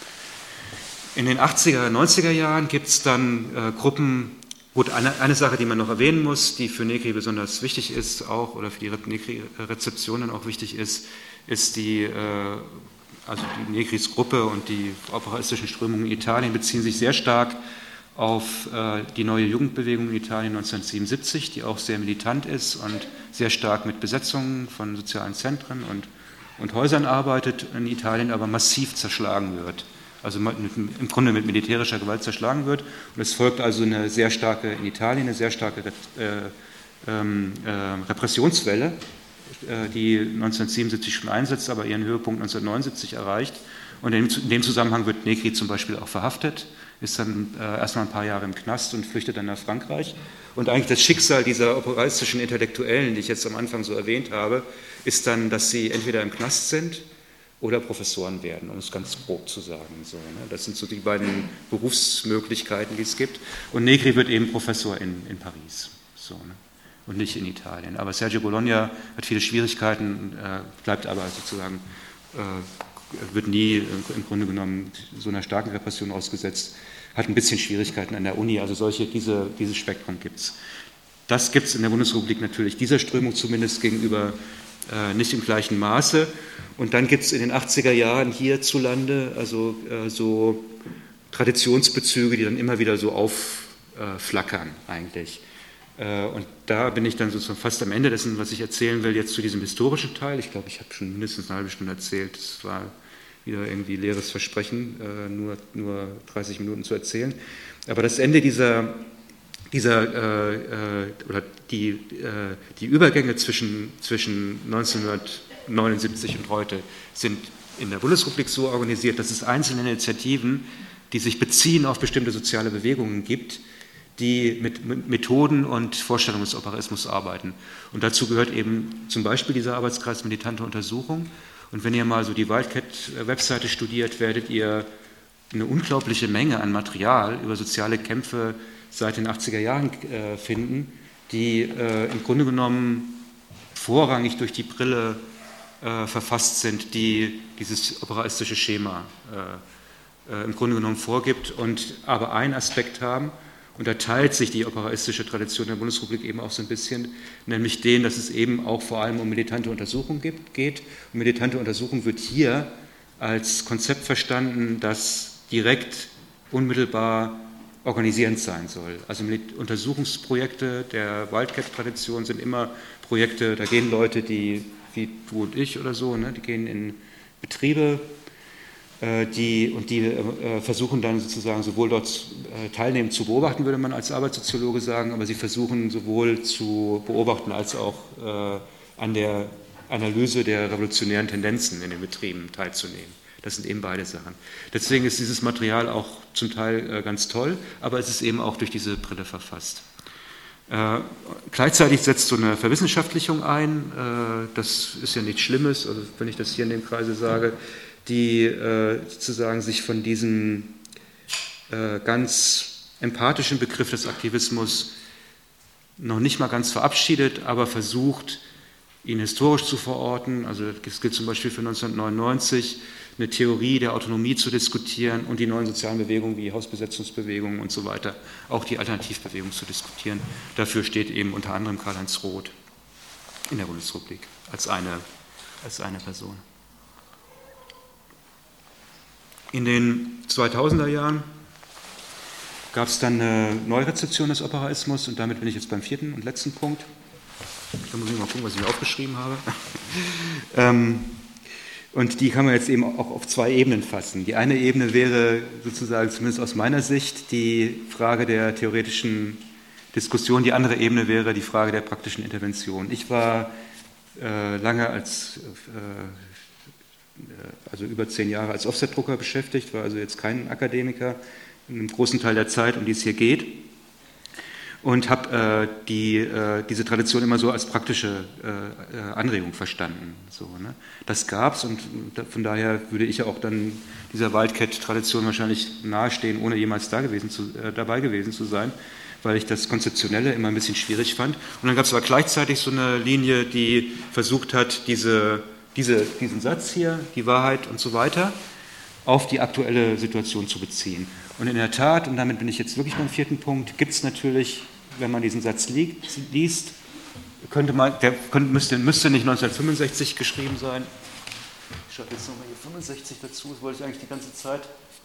In den achtziger, neunziger Jahren gibt es dann äh, Gruppen. Gut, eine, eine Sache, die man noch erwähnen muss, die für Negri besonders wichtig ist, auch oder für die Negri-Rezeption dann auch wichtig ist, ist die, äh, also die Negris Gruppe und die operaistischen Strömungen in Italien beziehen sich sehr stark auf äh, die neue Jugendbewegung in Italien neunzehnhundertsiebenundsiebzig, die auch sehr militant ist und sehr stark mit Besetzungen von sozialen Zentren und, und Häusern arbeitet, in Italien aber massiv zerschlagen wird. Also im Grunde mit militärischer Gewalt zerschlagen wird. Und es folgt also eine sehr starke, in Italien eine sehr starke äh, äh, Repressionswelle, äh, die neunzehnhundertsiebenundsiebzig schon einsetzt, aber ihren Höhepunkt neunzehnhundertneunundsiebzig erreicht. Und in, in dem Zusammenhang wird Negri zum Beispiel auch verhaftet, ist dann äh, erstmal ein paar Jahre im Knast und flüchtet dann nach Frankreich. Und eigentlich das Schicksal dieser operaistischen Intellektuellen, die ich jetzt am Anfang so erwähnt habe, ist dann, dass sie entweder im Knast sind oder Professoren werden, um es ganz grob zu sagen. So, ne? Das sind so die beiden Berufsmöglichkeiten, die es gibt. Und Negri wird eben Professor in, in Paris, so, ne? Und nicht in Italien. Aber Sergio Bologna hat viele Schwierigkeiten, äh, bleibt aber sozusagen, äh, wird nie im Grunde genommen so einer starken Repression ausgesetzt, hat ein bisschen Schwierigkeiten an der Uni. Also solche, diese, dieses Spektrum gibt es. Das gibt es in der Bundesrepublik natürlich, dieser Strömung zumindest gegenüber äh, nicht im gleichen Maße. Und dann gibt es in den achtziger Jahren hierzulande also äh, so Traditionsbezüge, die dann immer wieder so aufflackern äh, eigentlich. Äh, und da bin ich dann sozusagen fast am Ende dessen, was ich erzählen will, jetzt zu diesem historischen Teil. Ich glaube, ich habe schon mindestens eine halbe Stunde erzählt. Es war wieder irgendwie leeres Versprechen, äh, nur, nur dreißig Minuten zu erzählen. Aber das Ende dieser, dieser äh, oder die, äh, die Übergänge zwischen, zwischen neunzehnhundertneunundsiebzig und heute sind in der Bundesrepublik so organisiert, dass es einzelne Initiativen, die sich beziehen auf bestimmte soziale Bewegungen gibt, die mit Methoden und Vorstellungen des Operaismus arbeiten. Und dazu gehört eben zum Beispiel dieser Arbeitskreis Militante Untersuchung. Und wenn ihr mal so die Wildcat-Webseite studiert, werdet ihr eine unglaubliche Menge an Material über soziale Kämpfe seit den achtziger Jahren äh, finden, die äh, im Grunde genommen vorrangig durch die Brille äh, verfasst sind, die dieses operaistische Schema äh, äh, im Grunde genommen vorgibt und aber einen Aspekt haben, und da teilt sich die operaistische Tradition der Bundesrepublik eben auch so ein bisschen, nämlich den, dass es eben auch vor allem um militante Untersuchung gibt, geht. Und militante Untersuchung wird hier als Konzept verstanden, das direkt, unmittelbar organisierend sein soll. Also Untersuchungsprojekte der Wildcat-Tradition sind immer Projekte, da gehen Leute, die, wie du und ich oder so, ne, die gehen in Betriebe, Die, und die äh, versuchen dann sozusagen sowohl dort äh, teilnehmend zu beobachten, würde man als Arbeitssoziologe sagen, aber sie versuchen sowohl zu beobachten als auch äh, an der Analyse der revolutionären Tendenzen in den Betrieben teilzunehmen. Das sind eben beide Sachen. Deswegen ist dieses Material auch zum Teil äh, ganz toll, aber es ist eben auch durch diese Brille verfasst. Äh, gleichzeitig setzt so eine Verwissenschaftlichung ein, äh, das ist ja nichts Schlimmes, also wenn ich das hier in dem Kreise sage, die äh, sozusagen sich von diesem äh, ganz empathischen Begriff des Aktivismus noch nicht mal ganz verabschiedet, aber versucht, ihn historisch zu verorten. Also es gilt zum Beispiel für neunzehnhundertneunundneunzig, eine Theorie der Autonomie zu diskutieren und die neuen sozialen Bewegungen wie Hausbesetzungsbewegungen und so weiter, auch die Alternativbewegung zu diskutieren. Dafür steht eben unter anderem Karl-Heinz Roth in der Bundesrepublik als eine, als eine Person. In den zweitausender Jahren gab es dann eine Neurezeption des Operaismus und damit bin ich jetzt beim vierten und letzten Punkt. Da muss ich mal gucken, was ich mir aufgeschrieben habe. ähm, und die kann man jetzt eben auch auf zwei Ebenen fassen. Die eine Ebene wäre sozusagen, zumindest aus meiner Sicht, die Frage der theoretischen Diskussion. Die andere Ebene wäre die Frage der praktischen Intervention. Ich war äh, lange als... Äh, also über zehn Jahre als Offsetdrucker beschäftigt, war also jetzt kein Akademiker in einem großen Teil der Zeit, um die es hier geht, und habe äh, die, äh, diese Tradition immer so als praktische äh, Anregung verstanden. So, ne? Das gab es und von daher würde ich ja auch dann dieser Wildcat-Tradition wahrscheinlich nahestehen, ohne jemals da gewesen zu, äh, dabei gewesen zu sein, weil ich das Konzeptionelle immer ein bisschen schwierig fand. Und dann gab es aber gleichzeitig so eine Linie, die versucht hat, diese Diese, diesen Satz hier, die Wahrheit und so weiter, auf die aktuelle Situation zu beziehen. Und in der Tat, und damit bin ich jetzt wirklich beim vierten Punkt, gibt es natürlich, wenn man diesen Satz liest, liest könnte man, der könnte, müsste, müsste nicht neunzehnhundertfünfundsechzig geschrieben sein. Ich schreibe jetzt nochmal hier fünfundsechzig dazu, das wollte ich eigentlich die ganze Zeit.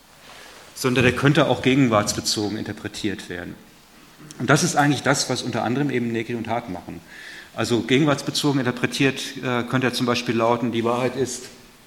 Sondern der könnte auch gegenwartsbezogen interpretiert werden. Und das ist eigentlich das, was unter anderem eben Negri und Haag machen. Also gegenwartsbezogen interpretiert äh, könnte er zum Beispiel lauten, die Wahrheit ist,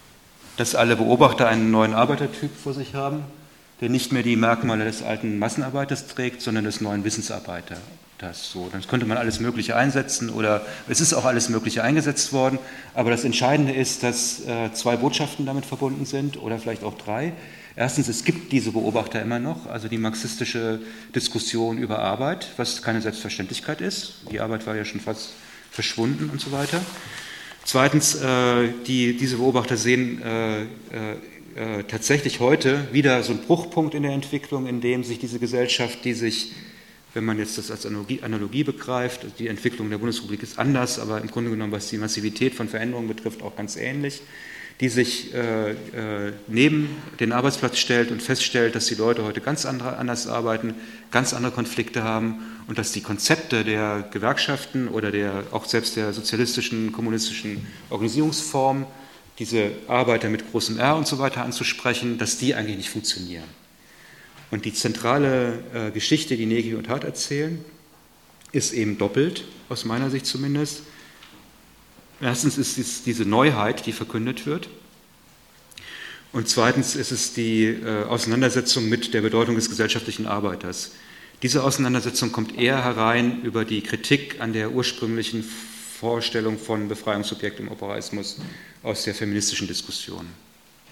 dass alle Beobachter einen neuen Arbeitertyp vor sich haben, der nicht mehr die Merkmale des alten Massenarbeiters trägt, sondern des neuen Wissensarbeiters. So, dann könnte man alles Mögliche einsetzen oder es ist auch alles Mögliche eingesetzt worden, aber das Entscheidende ist, dass äh, zwei Botschaften damit verbunden sind oder vielleicht auch drei. Erstens, es gibt diese Beobachter immer noch, also die marxistische Diskussion über Arbeit, was keine Selbstverständlichkeit ist. Die Arbeit war ja schon fast verschwunden und so weiter. Zweitens, äh, die, diese Beobachter sehen äh, äh, tatsächlich heute wieder so einen Bruchpunkt in der Entwicklung, in dem sich diese Gesellschaft, die sich, wenn man jetzt das als Analogie, Analogie begreift, die Entwicklung der Bundesrepublik ist anders, aber im Grunde genommen, was die Massivität von Veränderungen betrifft, auch ganz ähnlich, die sich äh, äh, neben den Arbeitsplatz stellt und feststellt, dass die Leute heute ganz andere, anders arbeiten, ganz andere Konflikte haben und dass die Konzepte der Gewerkschaften oder der, auch selbst der sozialistischen, kommunistischen Organisierungsform, diese Arbeiter mit großem R und so weiter anzusprechen, dass die eigentlich nicht funktionieren. Und die zentrale äh, Geschichte, die Negri und Hart erzählen, ist eben doppelt, aus meiner Sicht zumindest. Erstens ist es diese Neuheit, die verkündet wird. Und zweitens ist es die äh, Auseinandersetzung mit der Bedeutung des gesellschaftlichen Arbeiters. Diese Auseinandersetzung kommt eher herein über die Kritik an der ursprünglichen Vorstellung von Befreiungssubjekt im Operaismus aus der feministischen Diskussion.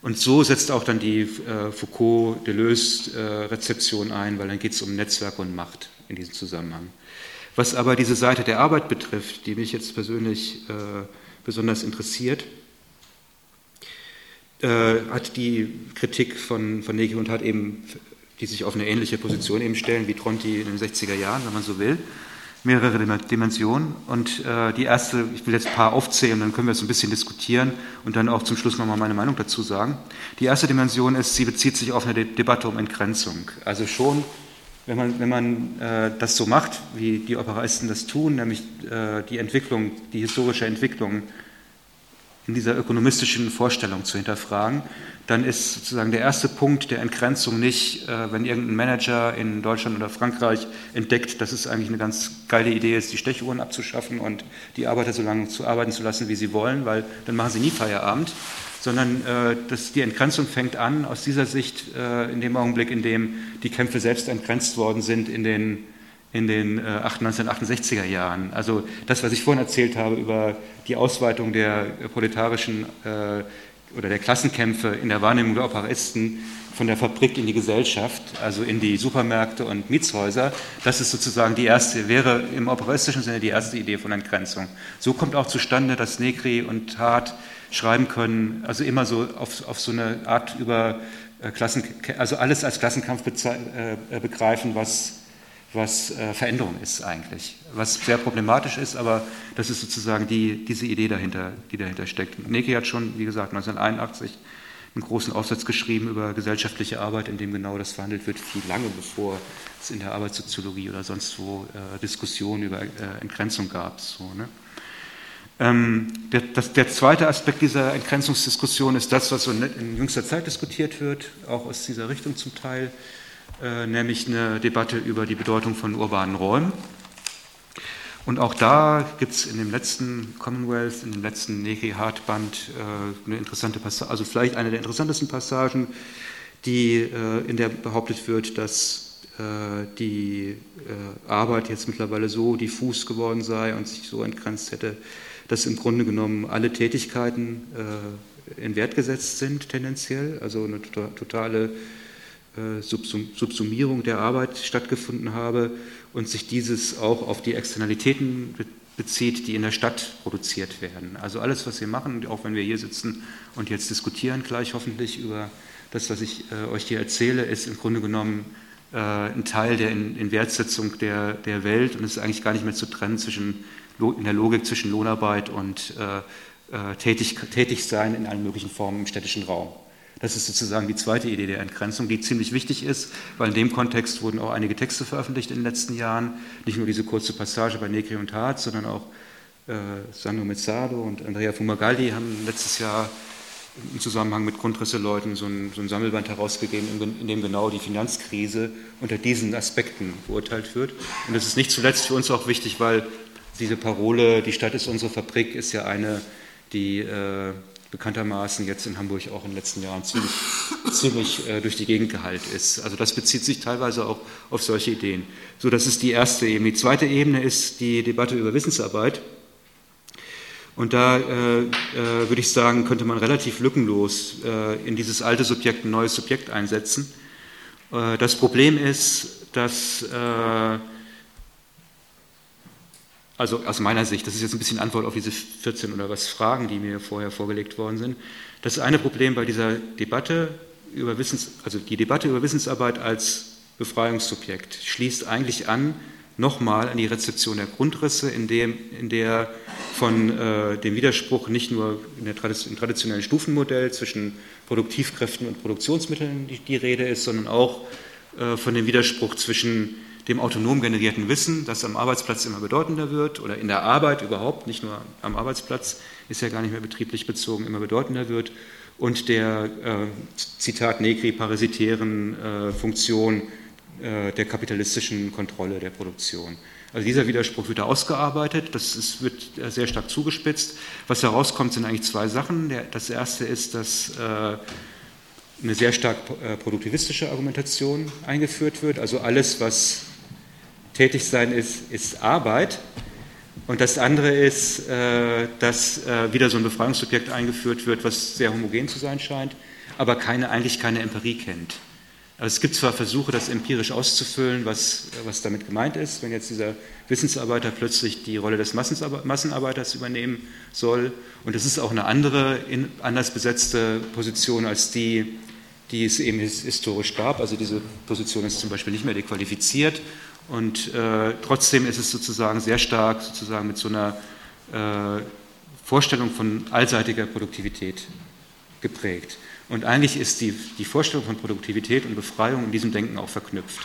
Und so setzt auch dann die äh, Foucault-Deleuze-Rezeption äh, ein, weil dann geht es um Netzwerke und Macht in diesem Zusammenhang. Was aber diese Seite der Arbeit betrifft, die mich jetzt persönlich äh, besonders interessiert, äh, hat die Kritik von, von Negri und Hart eben, die sich auf eine ähnliche Position eben stellen wie Tronti in den sechziger Jahren, wenn man so will, mehrere Dimensionen. Und äh, die erste, ich will jetzt ein paar aufzählen, dann können wir es ein bisschen diskutieren und dann auch zum Schluss nochmal meine Meinung dazu sagen. Die erste Dimension ist, sie bezieht sich auf eine De- Debatte um Entgrenzung. Also schon, wenn man, wenn man äh, das so macht, wie die Operaisten das tun, nämlich äh, die Entwicklung, die historische Entwicklung in dieser ökonomistischen Vorstellung zu hinterfragen, dann ist sozusagen der erste Punkt der Entgrenzung nicht, äh, wenn irgendein Manager in Deutschland oder Frankreich entdeckt, dass es eigentlich eine ganz geile Idee ist, die Stechuhren abzuschaffen und die Arbeiter so lange zu arbeiten zu lassen, wie sie wollen, weil dann machen sie nie Feierabend, sondern äh, dass die Entgrenzung fängt an aus dieser Sicht äh, in dem Augenblick, in dem die Kämpfe selbst entgrenzt worden sind in den in den äh, neunzehnhundertachtundsechziger Jahren. Also das, was ich vorhin erzählt habe über die Ausweitung der proletarischen äh, oder der Klassenkämpfe in der Wahrnehmung der Operisten von der Fabrik in die Gesellschaft, also in die Supermärkte und Mietshäuser, das ist sozusagen die erste, wäre im operistischen Sinne die erste Idee von Entgrenzung. So kommt auch zustande, dass Negri und Hart schreiben können, also immer so auf, auf so eine Art über äh, Klassen, also alles als Klassenkampf bezei- äh, begreifen, was was äh, Veränderung ist eigentlich, was sehr problematisch ist, aber das ist sozusagen die, diese Idee dahinter, die dahinter steckt. Negri hat schon, wie gesagt, neunzehnhunderteinundachtzig einen großen Aufsatz geschrieben über gesellschaftliche Arbeit, in dem genau das verhandelt wird, viel lange bevor es in der Arbeitssoziologie oder sonst wo äh, Diskussionen über äh, Entgrenzung gab. So, ne? ähm, der, das, der zweite Aspekt dieser Entgrenzungsdiskussion ist das, was so in jüngster Zeit diskutiert wird, auch aus dieser Richtung zum Teil, Äh, nämlich eine Debatte über die Bedeutung von urbanen Räumen. Und auch da gibt es in dem letzten Commonwealth, in dem letzten Negri-Hart-Band äh, eine interessante Passage, also vielleicht eine der interessantesten Passagen, die, äh, in der behauptet wird, dass äh, die äh, Arbeit jetzt mittlerweile so diffus geworden sei und sich so entgrenzt hätte, dass im Grunde genommen alle Tätigkeiten äh, in Wert gesetzt sind, tendenziell, also eine to- totale Subsumierung der Arbeit stattgefunden habe und sich dieses auch auf die Externalitäten bezieht, die in der Stadt produziert werden. Also alles, was wir machen, auch wenn wir hier sitzen und jetzt diskutieren gleich hoffentlich über das, was ich äh, euch hier erzähle, ist im Grunde genommen äh, ein Teil der in, in Wertsetzung der, der Welt und es ist eigentlich gar nicht mehr zu trennen zwischen, in der Logik zwischen Lohnarbeit und äh, äh, tätig, tätig sein in allen möglichen Formen im städtischen Raum. Das ist sozusagen die zweite Idee der Entgrenzung, die ziemlich wichtig ist, weil in dem Kontext wurden auch einige Texte veröffentlicht in den letzten Jahren. Nicht nur diese kurze Passage bei Negri und Hart, sondern auch äh, Sandro Mezzado und Andrea Fumagalli haben letztes Jahr im Zusammenhang mit Grundrisseleuten so ein, so ein Sammelband herausgegeben, in, in dem genau die Finanzkrise unter diesen Aspekten beurteilt wird. Und das ist nicht zuletzt für uns auch wichtig, weil diese Parole, die Stadt ist unsere Fabrik, ist ja eine, die äh, bekanntermaßen jetzt in Hamburg auch in den letzten Jahren ziemlich, ziemlich äh, durch die Gegend geheilt ist. Also das bezieht sich teilweise auch auf solche Ideen. So, das ist die erste Ebene. Die zweite Ebene ist die Debatte über Wissensarbeit. Und da äh, äh, würde ich sagen, könnte man relativ lückenlos äh, in dieses alte Subjekt ein neues Subjekt einsetzen. Äh, das Problem ist, dass äh, Also aus meiner Sicht, das ist jetzt ein bisschen Antwort auf diese vierzehn oder was Fragen, die mir vorher vorgelegt worden sind. Das eine Problem bei dieser Debatte über Wissens, also die Debatte über Wissensarbeit als Befreiungssubjekt schließt eigentlich an, nochmal an die Rezeption der Grundrisse, in, dem, in der von äh, dem Widerspruch nicht nur in der Tradition, im traditionellen Stufenmodell zwischen Produktivkräften und Produktionsmitteln die, die Rede ist, sondern auch äh, von dem Widerspruch zwischen dem autonom generierten Wissen, das am Arbeitsplatz immer bedeutender wird oder in der Arbeit überhaupt, nicht nur am Arbeitsplatz, ist ja gar nicht mehr betrieblich bezogen, immer bedeutender wird und der, äh, Zitat Negri, parasitären äh, Funktion äh, der kapitalistischen Kontrolle der Produktion. Also dieser Widerspruch wird da ausgearbeitet, das ist, wird sehr stark zugespitzt. Was herauskommt, sind eigentlich zwei Sachen. Der, das erste ist, dass äh, eine sehr stark äh, produktivistische Argumentation eingeführt wird, also alles, was tätig sein ist, ist Arbeit. Und das andere ist, äh, dass äh, wieder so ein Befreiungssubjekt eingeführt wird, was sehr homogen zu sein scheint. aber keine, eigentlich keine Empirie kennt. Also es gibt zwar Versuche, das empirisch auszufüllen, was, was damit gemeint ist, wenn jetzt dieser Wissensarbeiter plötzlich die Rolle des Massenarbeiters übernehmen soll. Und das ist auch eine andere, anders besetzte Position als die, die es eben historisch gab. Also diese Position ist zum Beispiel nicht mehr dequalifiziert. Und äh, trotzdem ist es sozusagen sehr stark sozusagen mit so einer äh, Vorstellung von allseitiger Produktivität geprägt. Und eigentlich ist die, die Vorstellung von Produktivität und Befreiung in diesem Denken auch verknüpft.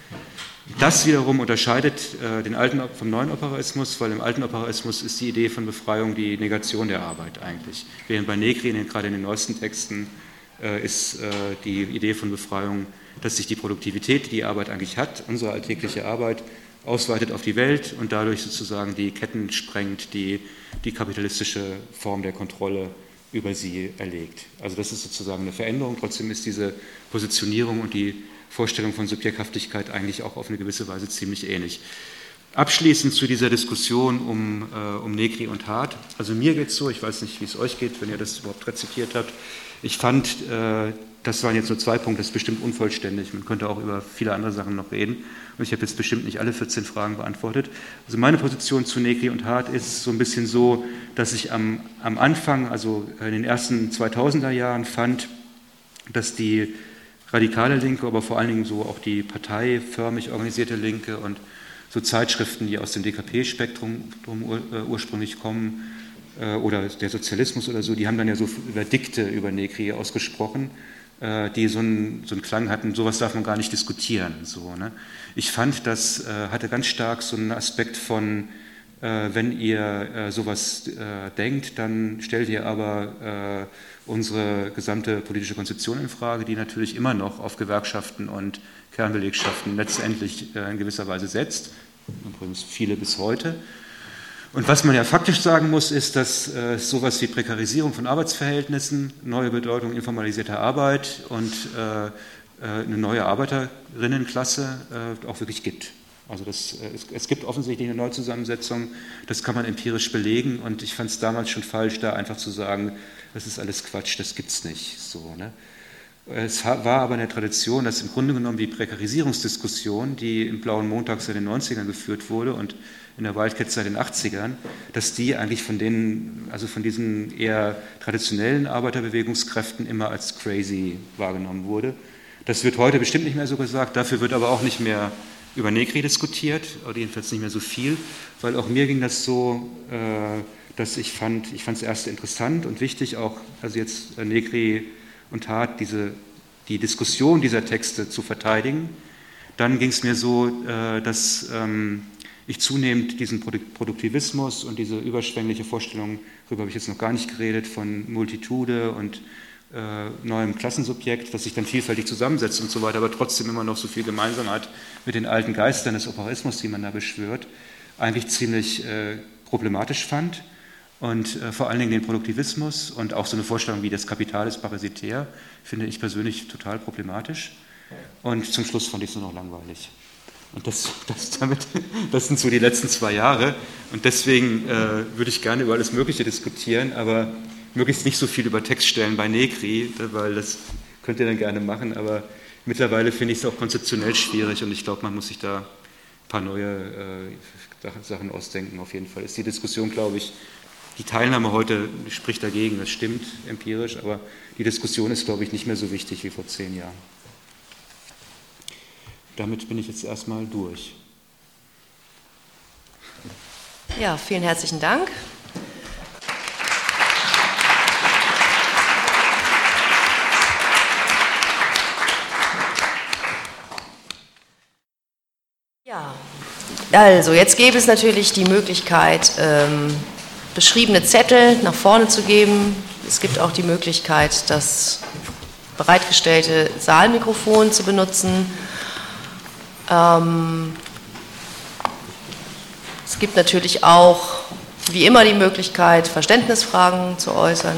Das wiederum unterscheidet äh, den alten vom neuen Operaismus, weil im alten Operaismus ist die Idee von Befreiung die Negation der Arbeit eigentlich. Während bei Negri, gerade in den neuesten Texten, äh, ist äh, die Idee von Befreiung, dass sich die Produktivität, die die Arbeit eigentlich hat, unsere alltägliche Arbeit, ausweitet auf die Welt und dadurch sozusagen die Ketten sprengt, die die kapitalistische Form der Kontrolle über sie erlegt. Also das ist sozusagen eine Veränderung. Trotzdem ist diese Positionierung und die Vorstellung von Subjekthaftigkeit eigentlich auch auf eine gewisse Weise ziemlich ähnlich. Abschließend zu dieser Diskussion um, äh, um Negri und Hart. Also mir geht es so, ich weiß nicht, wie es euch geht, wenn ihr das überhaupt rezipiert habt. Ich fand, äh, das waren jetzt nur zwei Punkte, das ist bestimmt unvollständig. Man könnte auch über viele andere Sachen noch reden. Und ich habe jetzt bestimmt nicht alle vierzehn Fragen beantwortet. Also meine Position zu Negri und Hart ist so ein bisschen so, dass ich am, am Anfang, also in den ersten zweitausender Jahren fand, dass die radikale Linke, aber vor allen Dingen so auch die parteiförmig organisierte Linke und so Zeitschriften, die aus dem D K P-Spektrum ur, ursprünglich kommen, äh, oder der Sozialismus oder so, die haben dann ja so Verdikte über Negri ausgesprochen, äh, die so einen, so einen Klang hatten, sowas darf man gar nicht diskutieren. So, ne? Ich fand, das äh, hatte ganz stark so einen Aspekt von, äh, wenn ihr äh, sowas äh, denkt, dann stellt ihr aber äh, unsere gesamte politische Konzeption in Frage, die natürlich immer noch auf Gewerkschaften und Kernbelegschaften letztendlich äh, in gewisser Weise setzt, übrigens viele bis heute. Und was man ja faktisch sagen muss, ist, dass äh, sowas wie Prekarisierung von Arbeitsverhältnissen, neue Bedeutung informalisierter Arbeit und äh, äh, eine neue Arbeiterinnenklasse äh, auch wirklich gibt. Also das, äh, es, es gibt offensichtlich eine Neuzusammensetzung, das kann man empirisch belegen und ich fand es damals schon falsch, da einfach zu sagen, das ist alles Quatsch, das gibt es nicht. So, ne? Es war aber eine Tradition, dass im Grunde genommen die Prekarisierungsdiskussion, die im Blauen Montag seit den neunzigern geführt wurde und in der Wildcat seit den achtzigern, dass die eigentlich von denen, also von diesen eher traditionellen Arbeiterbewegungskräften immer als crazy wahrgenommen wurde. Das wird heute bestimmt nicht mehr so gesagt, dafür wird aber auch nicht mehr über Negri diskutiert, oder jedenfalls nicht mehr so viel, weil auch mir ging das so, dass ich fand, ich fand es erst interessant und wichtig, auch also jetzt Negri und Hart diese, die Diskussion dieser Texte zu verteidigen. Dann ging es mir so, dass ich zunehmend diesen Produktivismus und diese überschwängliche Vorstellung, darüber habe ich jetzt noch gar nicht geredet, von Multitude und äh, neuem Klassensubjekt, das sich dann vielfältig zusammensetzt und so weiter, aber trotzdem immer noch so viel gemeinsam hat mit den alten Geistern des Operaismus, die man da beschwört, eigentlich ziemlich äh, problematisch fand. Und äh, vor allen Dingen den Produktivismus und auch so eine Vorstellung wie das Kapital ist parasitär, finde ich persönlich total problematisch. Und zum Schluss fand ich es nur noch langweilig. Und das, das, damit, das sind so die letzten zwei Jahre. Und deswegen äh, würde ich gerne über alles Mögliche diskutieren, aber möglichst nicht so viel über Textstellen bei Negri, weil das könnt ihr dann gerne machen. Aber mittlerweile finde ich es auch konzeptionell schwierig und ich glaube, man muss sich da ein paar neue äh, Sachen ausdenken. Auf jeden Fall ist die Diskussion, glaube ich, die Teilnahme heute spricht dagegen, das stimmt empirisch, aber die Diskussion ist, glaube ich, nicht mehr so wichtig wie vor zehn Jahren. Damit bin ich jetzt erstmal durch. Ja, vielen herzlichen Dank. Ja, also jetzt gäbe es natürlich die Möglichkeit, ähm, beschriebene Zettel nach vorne zu geben. Es gibt auch die Möglichkeit, das bereitgestellte Saalmikrofon zu benutzen. Ähm, es gibt natürlich auch, wie immer, die Möglichkeit, Verständnisfragen zu äußern.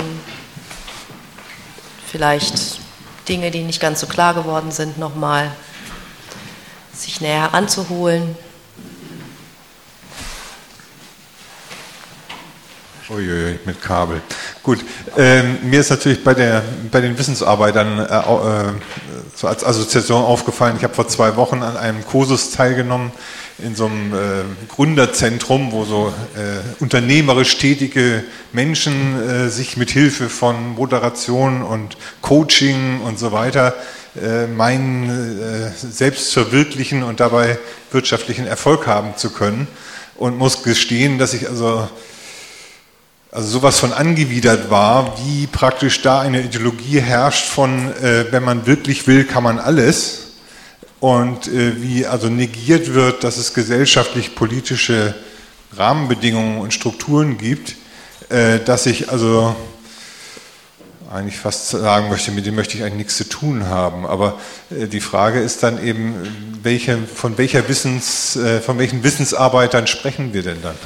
Vielleicht Dinge, die nicht ganz so klar geworden sind, nochmal sich näher heranzuholen. Uiuiui, mit Kabel. Gut, ähm, mir ist natürlich bei, der, bei den Wissensarbeitern äh, äh, so als Assoziation aufgefallen, ich habe vor zwei Wochen an einem Kursus teilgenommen in so einem äh, Gründerzentrum, wo so äh, unternehmerisch tätige Menschen äh, sich mit Hilfe von Moderation und Coaching und so weiter äh, meinen, äh, selbst verwirklichen und dabei wirtschaftlichen Erfolg haben zu können. Und muss gestehen, dass ich also Also sowas von angewidert war, wie praktisch da eine Ideologie herrscht von, äh, wenn man wirklich will, kann man alles. Und äh, wie also negiert wird, dass es gesellschaftlich-politische Rahmenbedingungen und Strukturen gibt, äh, dass ich also eigentlich fast sagen möchte, mit dem möchte ich eigentlich nichts zu tun haben. Aber äh, die Frage ist dann eben, welche, von, welcher Wissens, äh, von welchen Wissensarbeitern sprechen wir denn dann?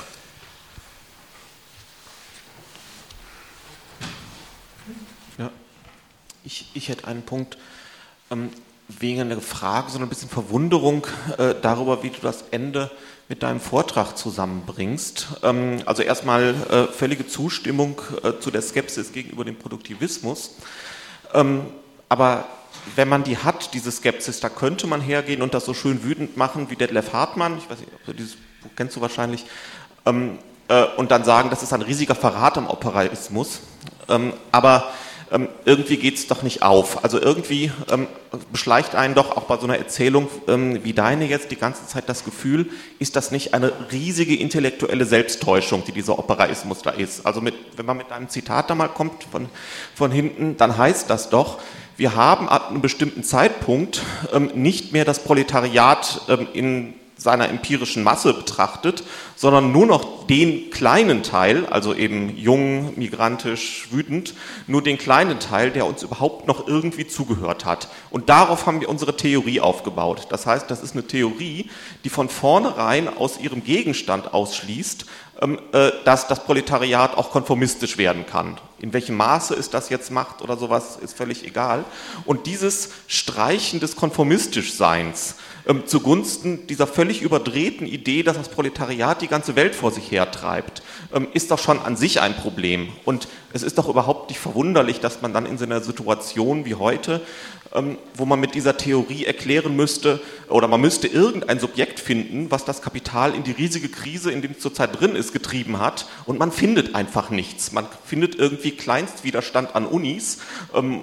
Ich, ich hätte einen Punkt ähm, wegen der Frage, sondern ein bisschen Verwunderung äh, darüber, wie du das Ende mit deinem Vortrag zusammenbringst. Ähm, also erstmal äh, völlige Zustimmung äh, zu der Skepsis gegenüber dem Produktivismus. Ähm, aber wenn man die hat, diese Skepsis, da könnte man hergehen und das so schön wütend machen wie Detlef Hartmann, ich weiß nicht, ob du dieses Buch kennst du wahrscheinlich, ähm, äh, und dann sagen, das ist ein riesiger Verrat am Operaismus. Ähm, aber Ähm, irgendwie geht es doch nicht auf. Also irgendwie ähm, beschleicht einen doch auch bei so einer Erzählung ähm, wie deine jetzt die ganze Zeit das Gefühl, ist das nicht eine riesige intellektuelle Selbsttäuschung, die dieser Operaismus da ist. Also mit, wenn man mit einem Zitat da mal kommt von, von hinten, dann heißt das doch, wir haben ab einem bestimmten Zeitpunkt ähm, nicht mehr das Proletariat ähm, in seiner empirischen Masse betrachtet, sondern nur noch den kleinen Teil, also eben jung, migrantisch, wütend, nur den kleinen Teil, der uns überhaupt noch irgendwie zugehört hat. Und darauf haben wir unsere Theorie aufgebaut. Das heißt, das ist eine Theorie, die von vornherein aus ihrem Gegenstand ausschließt, dass das Proletariat auch konformistisch werden kann. In welchem Maße es das jetzt macht oder sowas, ist völlig egal. Und dieses Streichen des Konformistischseins ähm, zugunsten dieser völlig überdrehten Idee, dass das Proletariat die ganze Welt vor sich hertreibt, ähm, ist doch schon an sich ein Problem. Und es ist doch überhaupt nicht verwunderlich, dass man dann in so einer Situation wie heute, ähm, wo man mit dieser Theorie erklären müsste, oder man müsste irgendein Subjekt finden, was das Kapital in die riesige Krise, in dem es zurzeit drin ist, getrieben hat, und man findet einfach nichts. Man findet irgendwie Kleinstwiderstand an Unis, ähm,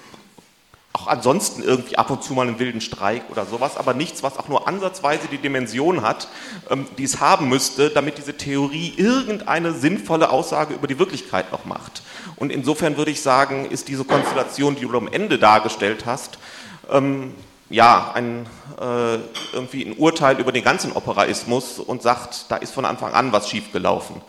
auch ansonsten irgendwie ab und zu mal einen wilden Streik oder sowas, aber nichts, was auch nur ansatzweise die Dimension hat, ähm, die es haben müsste, damit diese Theorie irgendeine sinnvolle Aussage über die Wirklichkeit noch macht. Und insofern würde ich sagen, ist diese Konstellation, die du am Ende dargestellt hast, ähm, ja, ein, äh, irgendwie ein Urteil über den ganzen Operaismus und sagt, da ist von Anfang an was schiefgelaufen.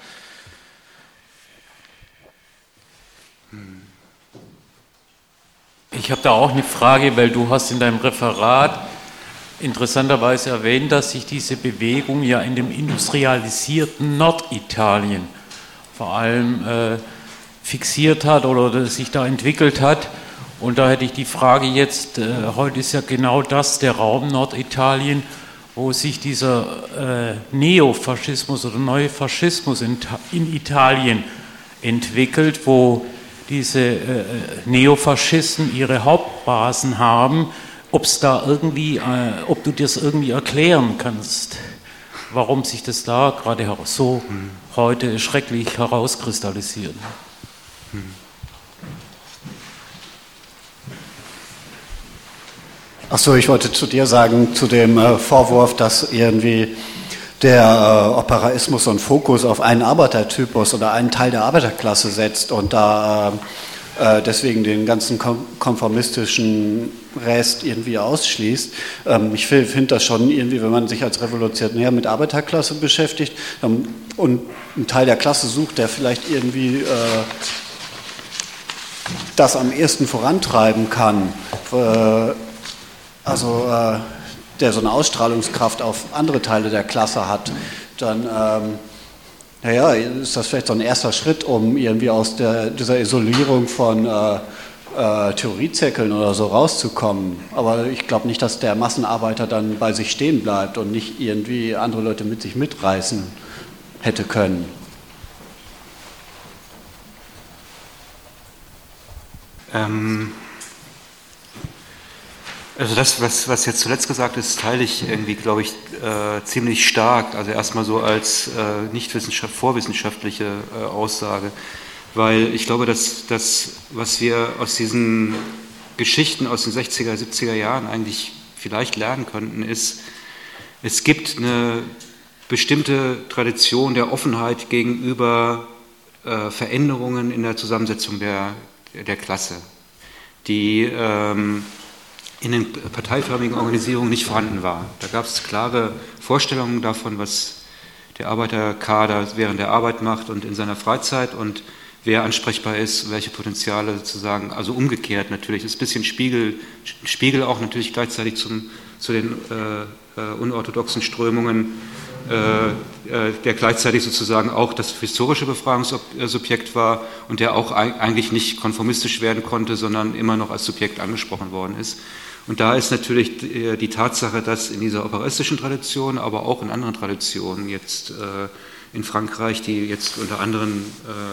Ich habe da auch eine Frage, weil du hast in deinem Referat interessanterweise erwähnt, dass sich diese Bewegung ja in dem industrialisierten Norditalien vor allem äh, fixiert hat oder sich da entwickelt hat. Und da hätte ich die Frage jetzt, äh, heute ist ja genau das der Raum Norditalien, wo sich dieser äh, Neofaschismus oder neue Faschismus in, in Italien entwickelt, wo diese äh, Neofaschisten ihre Hauptbasen haben, ob's da irgendwie, äh, ob du das irgendwie erklären kannst, warum sich das da gerade so hm. heute schrecklich herauskristallisiert. Hm. Ach so, ich wollte zu dir sagen, zu dem äh, Vorwurf, dass irgendwie der äh, Operaismus so einen Fokus auf einen Arbeitertypus oder einen Teil der Arbeiterklasse setzt und da äh, deswegen den ganzen kom- konformistischen Rest irgendwie ausschließt. Ähm, ich finde das schon irgendwie, wenn man sich als Revolutionär mit Arbeiterklasse beschäftigt ähm, und einen Teil der Klasse sucht, der vielleicht irgendwie äh, das am ehesten vorantreiben kann, äh, also äh, der so eine Ausstrahlungskraft auf andere Teile der Klasse hat, dann ähm, naja, ist das vielleicht so ein erster Schritt, um irgendwie aus der, dieser Isolierung von äh, äh, Theoriezirkeln oder so rauszukommen. Aber ich glaube nicht, dass der Massenarbeiter dann bei sich stehen bleibt und nicht irgendwie andere Leute mit sich mitreißen hätte können. Ähm, also das, was, was jetzt zuletzt gesagt ist, teile ich irgendwie, glaube ich, äh, ziemlich stark. Also erstmal so als äh, nicht wissenschaft, vorwissenschaftliche äh, Aussage, weil ich glaube, dass das, was wir aus diesen Geschichten aus den sechziger, siebziger Jahren eigentlich vielleicht lernen könnten, ist, es gibt eine bestimmte Tradition der Offenheit gegenüber äh, Veränderungen in der Zusammensetzung der, der Klasse, die ähm, in den parteiförmigen Organisierungen nicht vorhanden war. Da gab es klare Vorstellungen davon, was der Arbeiterkader während der Arbeit macht und in seiner Freizeit und wer ansprechbar ist, welche Potenziale sozusagen, also umgekehrt natürlich, das ist ein bisschen Spiegel, Spiegel auch natürlich gleichzeitig zum, zu den äh, äh, unorthodoxen Strömungen, äh, äh, der gleichzeitig sozusagen auch das historische Befragungssubjekt war und der auch eigentlich nicht konformistisch werden konnte, sondern immer noch als Subjekt angesprochen worden ist. Und da ist natürlich die Tatsache, dass in dieser operistischen Tradition, aber auch in anderen Traditionen, jetzt äh, in Frankreich, die jetzt unter anderen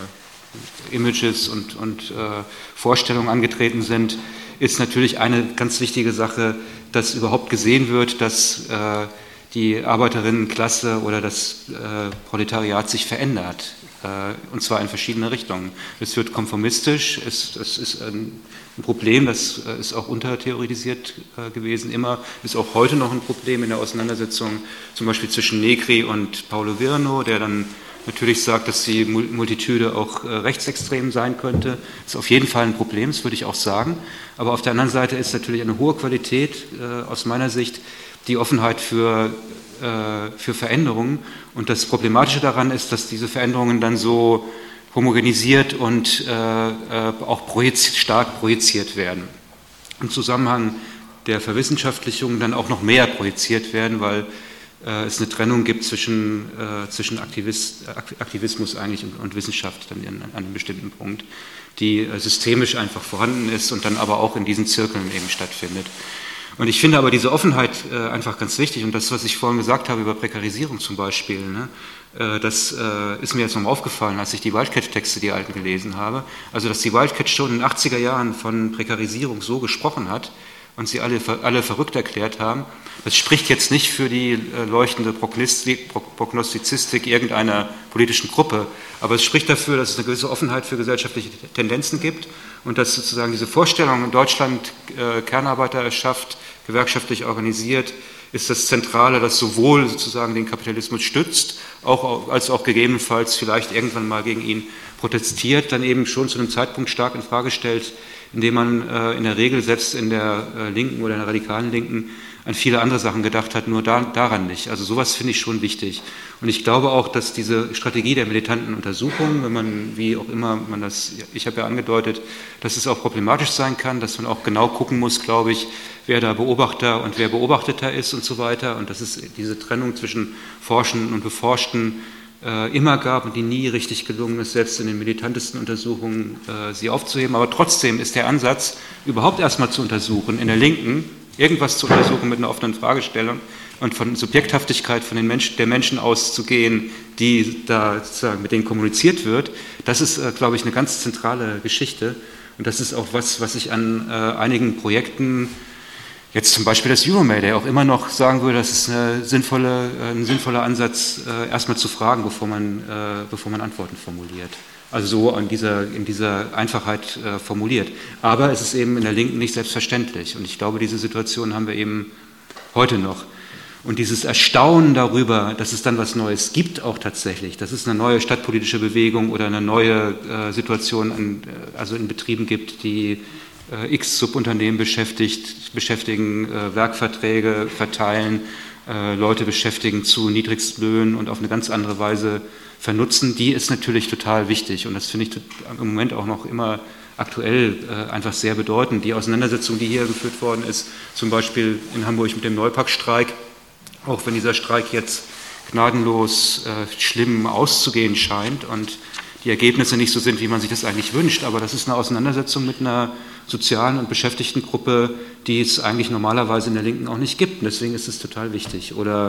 äh, Images und, und äh, Vorstellungen angetreten sind, ist natürlich eine ganz wichtige Sache, dass überhaupt gesehen wird, dass äh, die Arbeiterinnenklasse oder das äh, Proletariat sich verändert, äh, und zwar in verschiedene Richtungen. Es wird konformistisch, es, es ist ein, ein Problem, das äh, ist auch untertheoretisiert äh, gewesen, immer, ist auch heute noch ein Problem in der Auseinandersetzung, zum Beispiel zwischen Negri und Paulo Virno, der dann natürlich sagt, dass die Multitude auch äh, rechtsextrem sein könnte. Das ist auf jeden Fall ein Problem, das würde ich auch sagen. Aber auf der anderen Seite ist natürlich eine hohe Qualität äh, aus meiner Sicht die Offenheit für, äh, für Veränderungen. Und das Problematische daran ist, dass diese Veränderungen dann so homogenisiert und äh, äh, auch projiziert, stark projiziert werden. Im Zusammenhang der Verwissenschaftlichung dann auch noch mehr projiziert werden, weil äh, es eine Trennung gibt zwischen, äh, zwischen Aktivist, Aktivismus eigentlich und, und Wissenschaft dann an, an einem bestimmten Punkt, die äh, systemisch einfach vorhanden ist und dann aber auch in diesen Zirkeln eben stattfindet. Und ich finde aber diese Offenheit äh, einfach ganz wichtig und das, was ich vorhin gesagt habe über Prekarisierung zum Beispiel, ne, äh, das äh, ist mir jetzt nochmal aufgefallen, als ich die Wildcat-Texte, die alten, gelesen habe. Also, dass die Wildcat schon in den achtziger Jahren von Prekarisierung so gesprochen hat und sie alle, alle verrückt erklärt haben, das spricht jetzt nicht für die äh, leuchtende Prognostizistik irgendeiner politischen Gruppe, aber es spricht dafür, dass es eine gewisse Offenheit für gesellschaftliche Tendenzen gibt und dass sozusagen diese Vorstellung, in Deutschland äh, Kernarbeiterschaft, gewerkschaftlich organisiert, ist das Zentrale, das sowohl sozusagen den Kapitalismus stützt, auch, als auch gegebenenfalls vielleicht irgendwann mal gegen ihn protestiert, dann eben schon zu einem Zeitpunkt stark in Frage stellt, indem man äh, in der Regel selbst in der äh, Linken oder in der radikalen Linken an viele andere Sachen gedacht hat, nur da, daran nicht. Also sowas finde ich schon wichtig. Und ich glaube auch, dass diese Strategie der militanten Untersuchung, wenn man, wie auch immer man das, ich habe ja angedeutet, dass es auch problematisch sein kann, dass man auch genau gucken muss, glaube ich, wer da Beobachter und wer Beobachteter ist und so weiter. Und dass es diese Trennung zwischen Forschenden und Beforschten äh, immer gab und die nie richtig gelungen ist, selbst in den militantesten Untersuchungen äh, sie aufzuheben. Aber trotzdem ist der Ansatz, überhaupt erstmal zu untersuchen, in der Linken, irgendwas zu untersuchen mit einer offenen Fragestellung und von Subjekthaftigkeit von den Menschen, der Menschen auszugehen, die da sozusagen mit denen kommuniziert wird, das ist, äh, glaube ich, eine ganz zentrale Geschichte. Und das ist auch was, was ich an äh, einigen Projekten, jetzt zum Beispiel das Euromail, der auch immer noch sagen würde, das ist eine sinnvolle, äh, ein sinnvoller Ansatz, äh, erstmal zu fragen, bevor man, äh, bevor man Antworten formuliert. Also so in dieser, in dieser Einfachheit äh, formuliert. Aber es ist eben in der Linken nicht selbstverständlich. Und ich glaube, diese Situation haben wir eben heute noch. Und dieses Erstaunen darüber, dass es dann was Neues gibt, auch tatsächlich, dass es eine neue stadtpolitische Bewegung oder eine neue äh, Situation an, äh, also in Betrieben gibt, die äh, x Subunternehmen beschäftigt, beschäftigen, äh, Werkverträge verteilen, äh, Leute beschäftigen zu Niedrigstlöhnen und auf eine ganz andere Weise vernutzen, die ist natürlich total wichtig und das finde ich im Moment auch noch immer aktuell äh, einfach sehr bedeutend. Die Auseinandersetzung, die hier geführt worden ist, zum Beispiel in Hamburg mit dem Neupack-Streik, auch wenn dieser Streik jetzt gnadenlos äh, schlimm auszugehen scheint und die Ergebnisse nicht so sind, wie man sich das eigentlich wünscht, aber das ist eine Auseinandersetzung mit einer sozialen und Beschäftigtengruppe, die es eigentlich normalerweise in der Linken auch nicht gibt und deswegen ist es total wichtig. Oder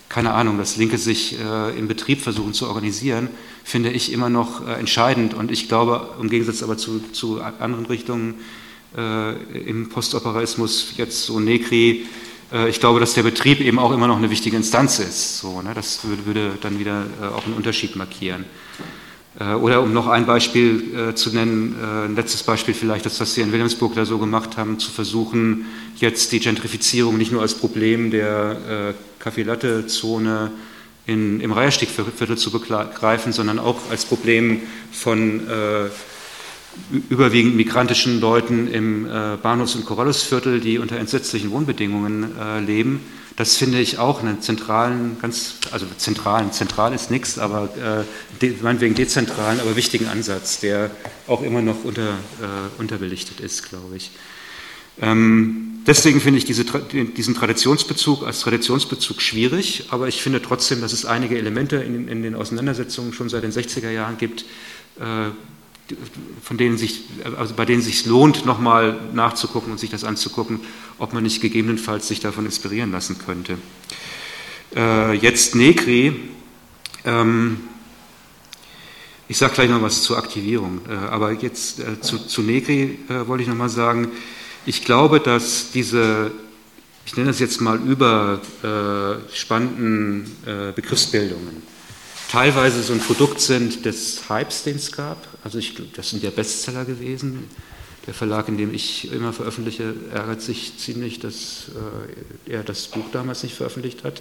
keine Ahnung, dass Linke sich äh, im Betrieb versuchen zu organisieren, finde ich immer noch äh, entscheidend. Und ich glaube, im Gegensatz aber zu, zu anderen Richtungen äh, im Postoperaismus, jetzt so Negri, äh, ich glaube, dass der Betrieb eben auch immer noch eine wichtige Instanz ist. So, ne? Das würde, würde dann wieder äh, auch einen Unterschied markieren. Äh, oder um noch ein Beispiel äh, zu nennen, äh, ein letztes Beispiel vielleicht, das, was Sie in Wilhelmsburg da so gemacht haben, zu versuchen, jetzt die Gentrifizierung nicht nur als Problem der äh, Kaffee-Latte-Zone in, im Reiherstiegviertel zu begreifen, sondern auch als Problem von äh, überwiegend migrantischen Leuten im äh, Bahnhofs- und Corvallisviertel, die unter entsetzlichen Wohnbedingungen äh, leben. Das finde ich auch einen zentralen, ganz, also zentralen, zentral ist nichts, aber äh, de, meinetwegen dezentralen, aber wichtigen Ansatz, der auch immer noch unter, äh, unterbelichtet ist, glaube ich. Ähm, deswegen finde ich diese, diesen Traditionsbezug als Traditionsbezug schwierig, aber ich finde trotzdem, dass es einige Elemente in, in den Auseinandersetzungen schon seit den sechziger Jahren gibt, äh, von denen sich, also bei denen es sich lohnt, nochmal nachzugucken und sich das anzugucken, ob man nicht gegebenenfalls sich davon inspirieren lassen könnte. Äh, jetzt Negri. Ähm, ich sage gleich noch was zur Aktivierung, äh, aber jetzt äh, zu, zu Negri äh, wollte ich nochmal sagen, ich glaube, dass diese, ich nenne das jetzt mal überspannenden äh, Begriffsbildungen, teilweise so ein Produkt sind des Hypes, den es gab. Also ich, das sind ja Bestseller gewesen. Der Verlag, in dem ich immer veröffentliche, ärgert sich ziemlich, dass äh, er das Buch damals nicht veröffentlicht hat.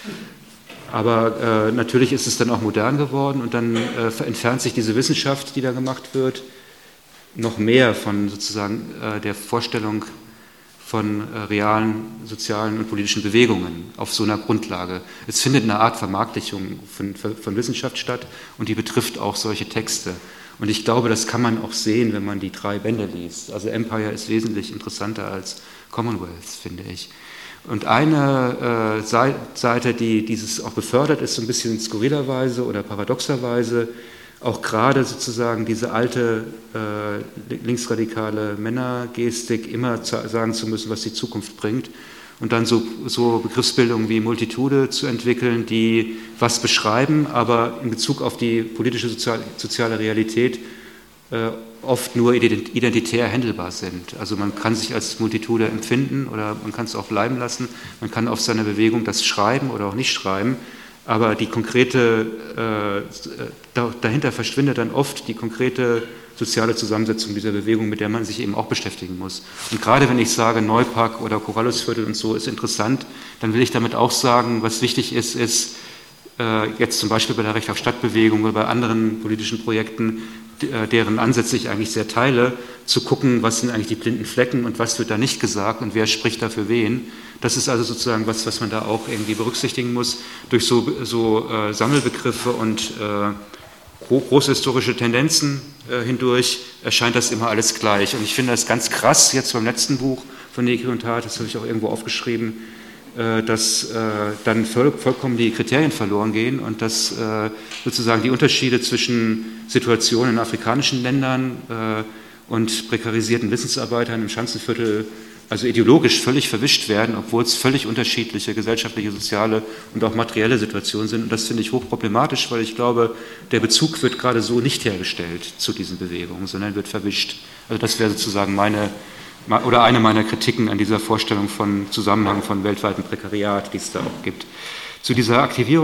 Aber äh, natürlich ist es dann auch modern geworden und dann äh, entfernt sich diese Wissenschaft, die da gemacht wird, noch mehr von sozusagen äh, der Vorstellung von äh, realen sozialen und politischen Bewegungen auf so einer Grundlage. Es findet eine Art Vermarktlichung von, von Wissenschaft statt und die betrifft auch solche Texte. Und ich glaube, das kann man auch sehen, wenn man die drei Bände liest. Also Empire ist wesentlich interessanter als Commonwealth, finde ich. Und eine äh, Seite, die dieses auch befördert, ist so ein bisschen skurrilerweise oder paradoxerweise auch gerade sozusagen diese alte äh, linksradikale Männergestik, immer zu, sagen zu müssen, was die Zukunft bringt und dann so, so Begriffsbildungen wie Multitude zu entwickeln, die was beschreiben, aber in Bezug auf die politische sozial, soziale Realität äh, oft nur identitär handelbar sind. Also man kann sich als Multitude empfinden oder man kann es auch bleiben lassen, man kann auf seiner Bewegung das schreiben oder auch nicht schreiben, aber die konkrete, äh, dahinter verschwindet dann oft die konkrete soziale Zusammensetzung dieser Bewegung, mit der man sich eben auch beschäftigen muss. Und gerade wenn ich sage, Neupark oder Corvallisviertel und so ist interessant, dann will ich damit auch sagen, was wichtig ist, ist äh, jetzt zum Beispiel bei der Recht auf Stadtbewegung oder bei anderen politischen Projekten, deren Ansätze ich eigentlich sehr teile, zu gucken, was sind eigentlich die blinden Flecken und was wird da nicht gesagt und wer spricht da für wen. Das ist also sozusagen was, was man da auch irgendwie berücksichtigen muss. Durch so, so äh, Sammelbegriffe und äh, große historische Tendenzen äh, hindurch erscheint das immer alles gleich. Und ich finde das ganz krass, jetzt beim letzten Buch von Negri und Hart, das habe ich auch irgendwo aufgeschrieben, äh, dass äh, dann voll, vollkommen die Kriterien verloren gehen und dass äh, sozusagen die Unterschiede zwischen Situationen in afrikanischen Ländern äh, und prekarisierten Wissensarbeitern im Schanzenviertel also ideologisch völlig verwischt werden, obwohl es völlig unterschiedliche gesellschaftliche, soziale und auch materielle Situationen sind. Und das finde ich hochproblematisch, weil ich glaube, der Bezug wird gerade so nicht hergestellt zu diesen Bewegungen, sondern wird verwischt. Also das wäre sozusagen meine, oder eine meiner Kritiken an dieser Vorstellung von Zusammenhang von weltweitem Prekariat, die es da auch gibt. Zu dieser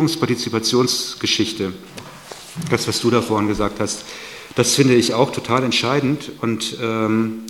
Aktivierungs-Partizipationsgeschichte, das, was du da vorhin gesagt hast, das finde ich auch total entscheidend und ähm,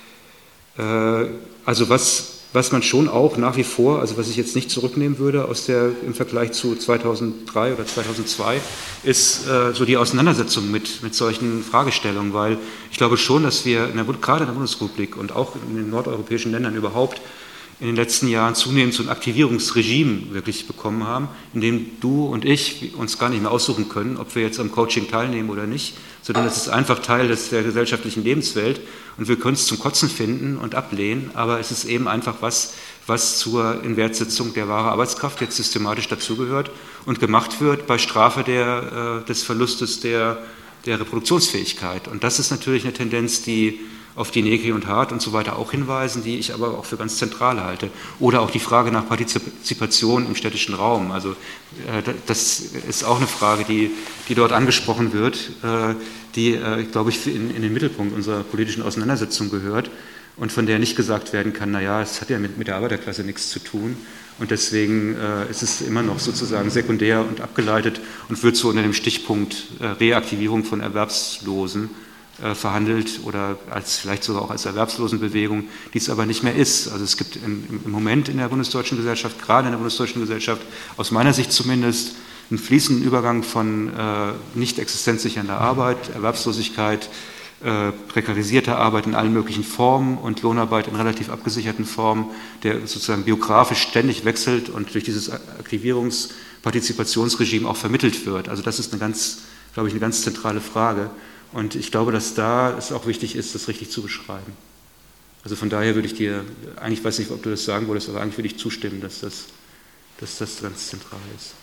äh, also was, was man schon auch nach wie vor, also was ich jetzt nicht zurücknehmen würde aus der, im Vergleich zu zweitausenddrei oder zweitausendzwei, ist äh, so die Auseinandersetzung mit, mit solchen Fragestellungen, weil ich glaube schon, dass wir in der, gerade in der Bundesrepublik und auch in den nordeuropäischen Ländern überhaupt in den letzten Jahren zunehmend so ein Aktivierungsregime wirklich bekommen haben, in dem du und ich uns gar nicht mehr aussuchen können, ob wir jetzt am Coaching teilnehmen oder nicht, sondern es ist einfach Teil des, der gesellschaftlichen Lebenswelt und wir können es zum Kotzen finden und ablehnen, aber es ist eben einfach was, was zur Inwertsetzung der wahren Arbeitskraft jetzt systematisch dazugehört und gemacht wird bei Strafe der, äh, des Verlustes der, der Reproduktionsfähigkeit. Und das ist natürlich eine Tendenz, die auf die Negri und Hart und so weiter auch hinweisen, die ich aber auch für ganz zentral halte. Oder auch die Frage nach Partizipation im städtischen Raum. Also äh, das ist auch eine Frage, die, die dort angesprochen wird, äh, die, äh, glaube ich, in, in den Mittelpunkt unserer politischen Auseinandersetzung gehört und von der nicht gesagt werden kann, naja, es hat ja mit, mit der Arbeiterklasse nichts zu tun. Und deswegen äh, ist es immer noch sozusagen sekundär und abgeleitet und wird so unter dem Stichpunkt äh, Reaktivierung von Erwerbslosen äh, verhandelt oder als, vielleicht sogar auch als Erwerbslosenbewegung, die es aber nicht mehr ist. Also es gibt im, im Moment in der bundesdeutschen Gesellschaft, gerade in der bundesdeutschen Gesellschaft, aus meiner Sicht zumindest, einen fließenden Übergang von äh, nicht existenzsichernder Arbeit, Erwerbslosigkeit, Äh, prekarisierte Arbeit in allen möglichen Formen und Lohnarbeit in relativ abgesicherten Formen, der sozusagen biografisch ständig wechselt und durch dieses Aktivierungs-Partizipationsregime auch vermittelt wird. Also das ist eine ganz, glaube ich, eine ganz zentrale Frage. Und ich glaube, dass da es auch wichtig ist, das richtig zu beschreiben. Also von daher würde ich dir, eigentlich weiß nicht, ob du das sagen wolltest, aber eigentlich würde ich zustimmen, dass das, dass das ganz zentral ist.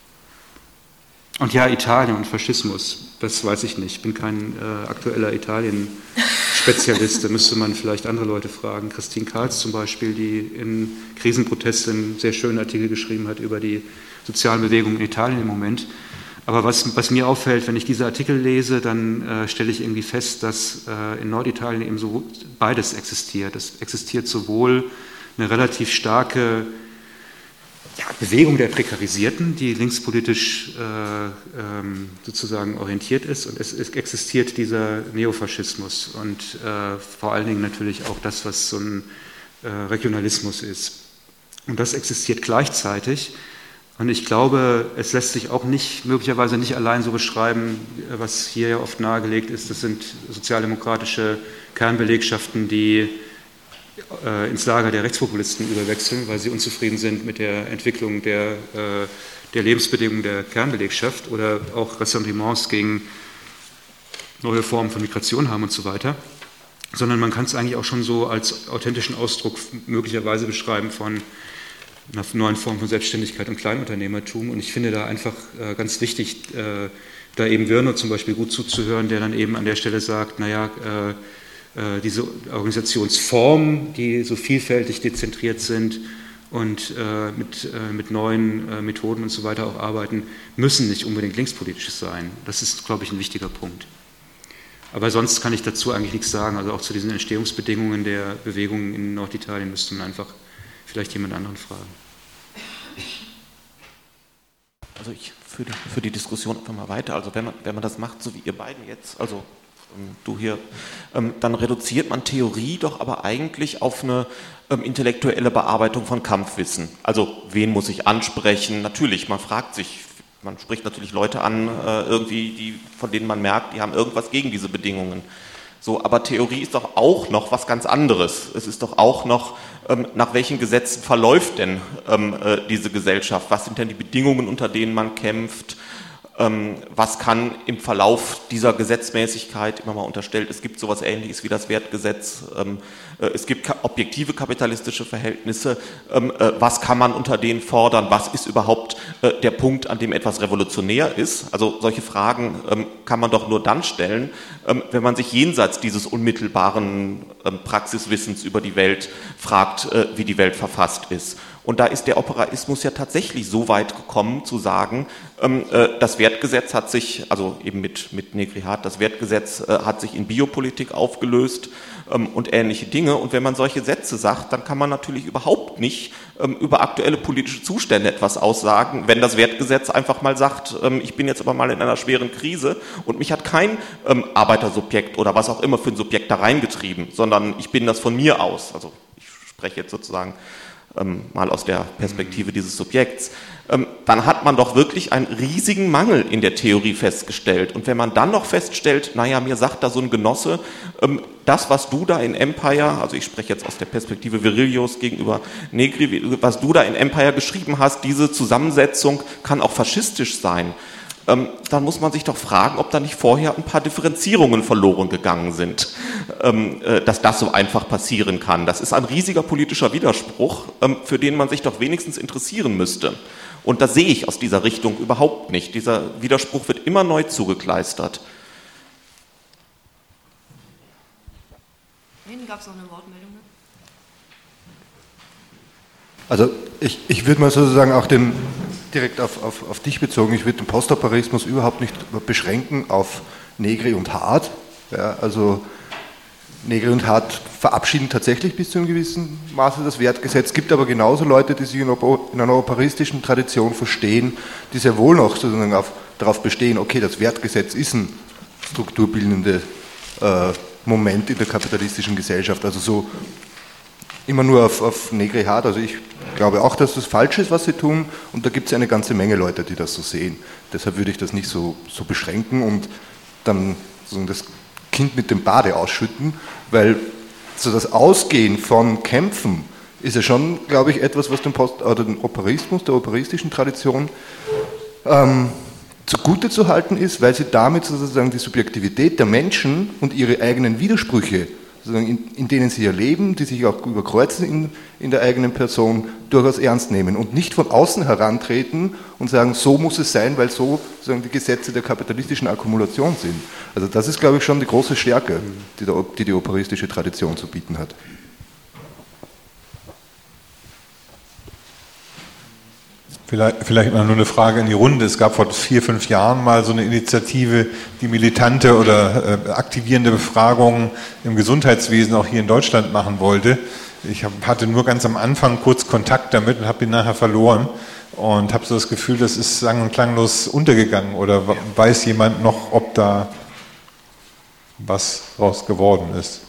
Und ja, Italien und Faschismus, das weiß ich nicht. Ich bin kein äh, aktueller Italien-Spezialist, da müsste man vielleicht andere Leute fragen. Christine Kahls zum Beispiel, die in Krisenprotesten einen sehr schönen Artikel geschrieben hat über die sozialen Bewegungen in Italien im Moment. Aber was, was mir auffällt, wenn ich diese Artikel lese, dann äh, stelle ich irgendwie fest, dass äh, in Norditalien eben so beides existiert. Es existiert sowohl eine relativ starke Ja, Bewegung der Prekarisierten, die linkspolitisch äh, ähm, sozusagen orientiert ist, und es, es existiert dieser Neofaschismus und äh, vor allen Dingen natürlich auch das, was so ein äh, Regionalismus ist. Und das existiert gleichzeitig, und ich glaube, es lässt sich auch nicht, möglicherweise nicht allein so beschreiben, was hier ja oft nahegelegt ist. Das sind sozialdemokratische Kernbelegschaften, die ins Lager der Rechtspopulisten überwechseln, weil sie unzufrieden sind mit der Entwicklung der, der Lebensbedingungen der Kernbelegschaft oder auch Ressentiments gegen neue Formen von Migration haben und so weiter, sondern man kann es eigentlich auch schon so als authentischen Ausdruck möglicherweise beschreiben von einer neuen Form von Selbstständigkeit und Kleinunternehmertum. Und ich finde da einfach ganz wichtig, da eben Virno zum Beispiel gut zuzuhören, der dann eben an der Stelle sagt, naja, diese Organisationsformen, die so vielfältig dezentriert sind und äh, mit, äh, mit neuen äh, Methoden und so weiter auch arbeiten, müssen nicht unbedingt linkspolitisch sein. Das ist, glaube ich, ein wichtiger Punkt. Aber sonst kann ich dazu eigentlich nichts sagen. Also auch zu diesen Entstehungsbedingungen der Bewegungen in Norditalien müsste man einfach vielleicht jemand anderen fragen. Also ich führe die, für die Diskussion einfach mal weiter. Also wenn man, wenn man das macht, so wie ihr beiden jetzt, also du hier, ähm, dann reduziert man Theorie doch aber eigentlich auf eine ähm, intellektuelle Bearbeitung von Kampfwissen. Also wen muss ich ansprechen? Natürlich, man fragt sich, man spricht natürlich Leute an, äh, irgendwie, die, von denen man merkt, die haben irgendwas gegen diese Bedingungen. So, aber Theorie ist doch auch noch was ganz anderes. Es ist doch auch noch, ähm, nach welchen Gesetzen verläuft denn ähm, äh, diese Gesellschaft? Was sind denn die Bedingungen, unter denen man kämpft? Was kann im Verlauf dieser Gesetzmäßigkeit immer mal unterstellt, es gibt sowas Ähnliches wie das Wertgesetz, es gibt objektive kapitalistische Verhältnisse, was kann man unter denen fordern, was ist überhaupt der Punkt, an dem etwas revolutionär ist? Also solche Fragen kann man doch nur dann stellen, wenn man sich jenseits dieses unmittelbaren Praxiswissens über die Welt fragt, wie die Welt verfasst ist. Und da ist der Operaismus ja tatsächlich so weit gekommen, zu sagen, ähm, äh, das Wertgesetz hat sich, also eben mit, mit Negri-Hart, das Wertgesetz äh, hat sich in Biopolitik aufgelöst ähm, und ähnliche Dinge. Und wenn man solche Sätze sagt, dann kann man natürlich überhaupt nicht ähm, über aktuelle politische Zustände etwas aussagen, wenn das Wertgesetz einfach mal sagt, ähm, ich bin jetzt aber mal in einer schweren Krise und mich hat kein ähm, Arbeitersubjekt oder was auch immer für ein Subjekt da reingetrieben, sondern ich bin das von mir aus. Also ich spreche jetzt sozusagen Ähm, mal aus der Perspektive dieses Subjekts, ähm, dann hat man doch wirklich einen riesigen Mangel in der Theorie festgestellt. Und wenn man dann noch feststellt, naja, mir sagt da so ein Genosse, ähm, das, was du da in Empire, also ich spreche jetzt aus der Perspektive Virillios gegenüber Negri, was du da in Empire geschrieben hast, diese Zusammensetzung kann auch faschistisch sein, ähm, dann muss man sich doch fragen, ob da nicht vorher ein paar Differenzierungen verloren gegangen sind, ähm, äh, dass das so einfach passieren kann. Das ist ein riesiger politischer Widerspruch, ähm, für den man sich doch wenigstens interessieren müsste. Und das sehe ich aus dieser Richtung überhaupt nicht. Dieser Widerspruch wird immer neu zugekleistert. gab es noch eine Wortmeldung. Ne? Also ich, ich würde mal sozusagen auch den, direkt auf, auf, auf dich bezogen, ich würde den Postoperaismus überhaupt nicht beschränken auf Negri und Hart. Ja, also Negri und Hart verabschieden tatsächlich bis zu einem gewissen Maße das Wertgesetz. Es gibt aber genauso Leute, die sich in einer operistischen Tradition verstehen, die sehr wohl noch sozusagen auf, darauf bestehen, okay, das Wertgesetz ist ein strukturbildender äh, Moment in der kapitalistischen Gesellschaft. Also so immer nur auf, auf Negri Hart. Also ich glaube auch, dass das falsch ist, was sie tun, und da gibt es eine ganze Menge Leute, die das so sehen. Deshalb würde ich das nicht so, so beschränken und dann so das Kind mit dem Bade ausschütten, weil so das Ausgehen von Kämpfen ist ja schon, glaube ich, etwas, was dem, Post, oder den Operismus, der operistischen Tradition ähm, zugute zu halten ist, weil sie damit sozusagen die Subjektivität der Menschen und ihre eigenen Widersprüche, in, in denen sie ja leben, die sich auch überkreuzen in, in der eigenen Person, durchaus ernst nehmen und nicht von außen herantreten und sagen, so muss es sein, weil so sozusagen die Gesetze der kapitalistischen Akkumulation sind. Also das ist, glaube ich, schon die große Stärke, die der, die, die operistische Tradition zu bieten hat. Vielleicht, vielleicht mal nur eine Frage in die Runde. Es gab vor vier, fünf Jahren mal so eine Initiative, die militante oder äh, aktivierende Befragungen im Gesundheitswesen auch hier in Deutschland machen wollte. Ich hab, hatte nur ganz am Anfang kurz Kontakt damit und habe ihn nachher verloren und habe so das Gefühl, das ist sang- und klanglos untergegangen. Oder ja. Weiß jemand noch, ob da was raus geworden ist?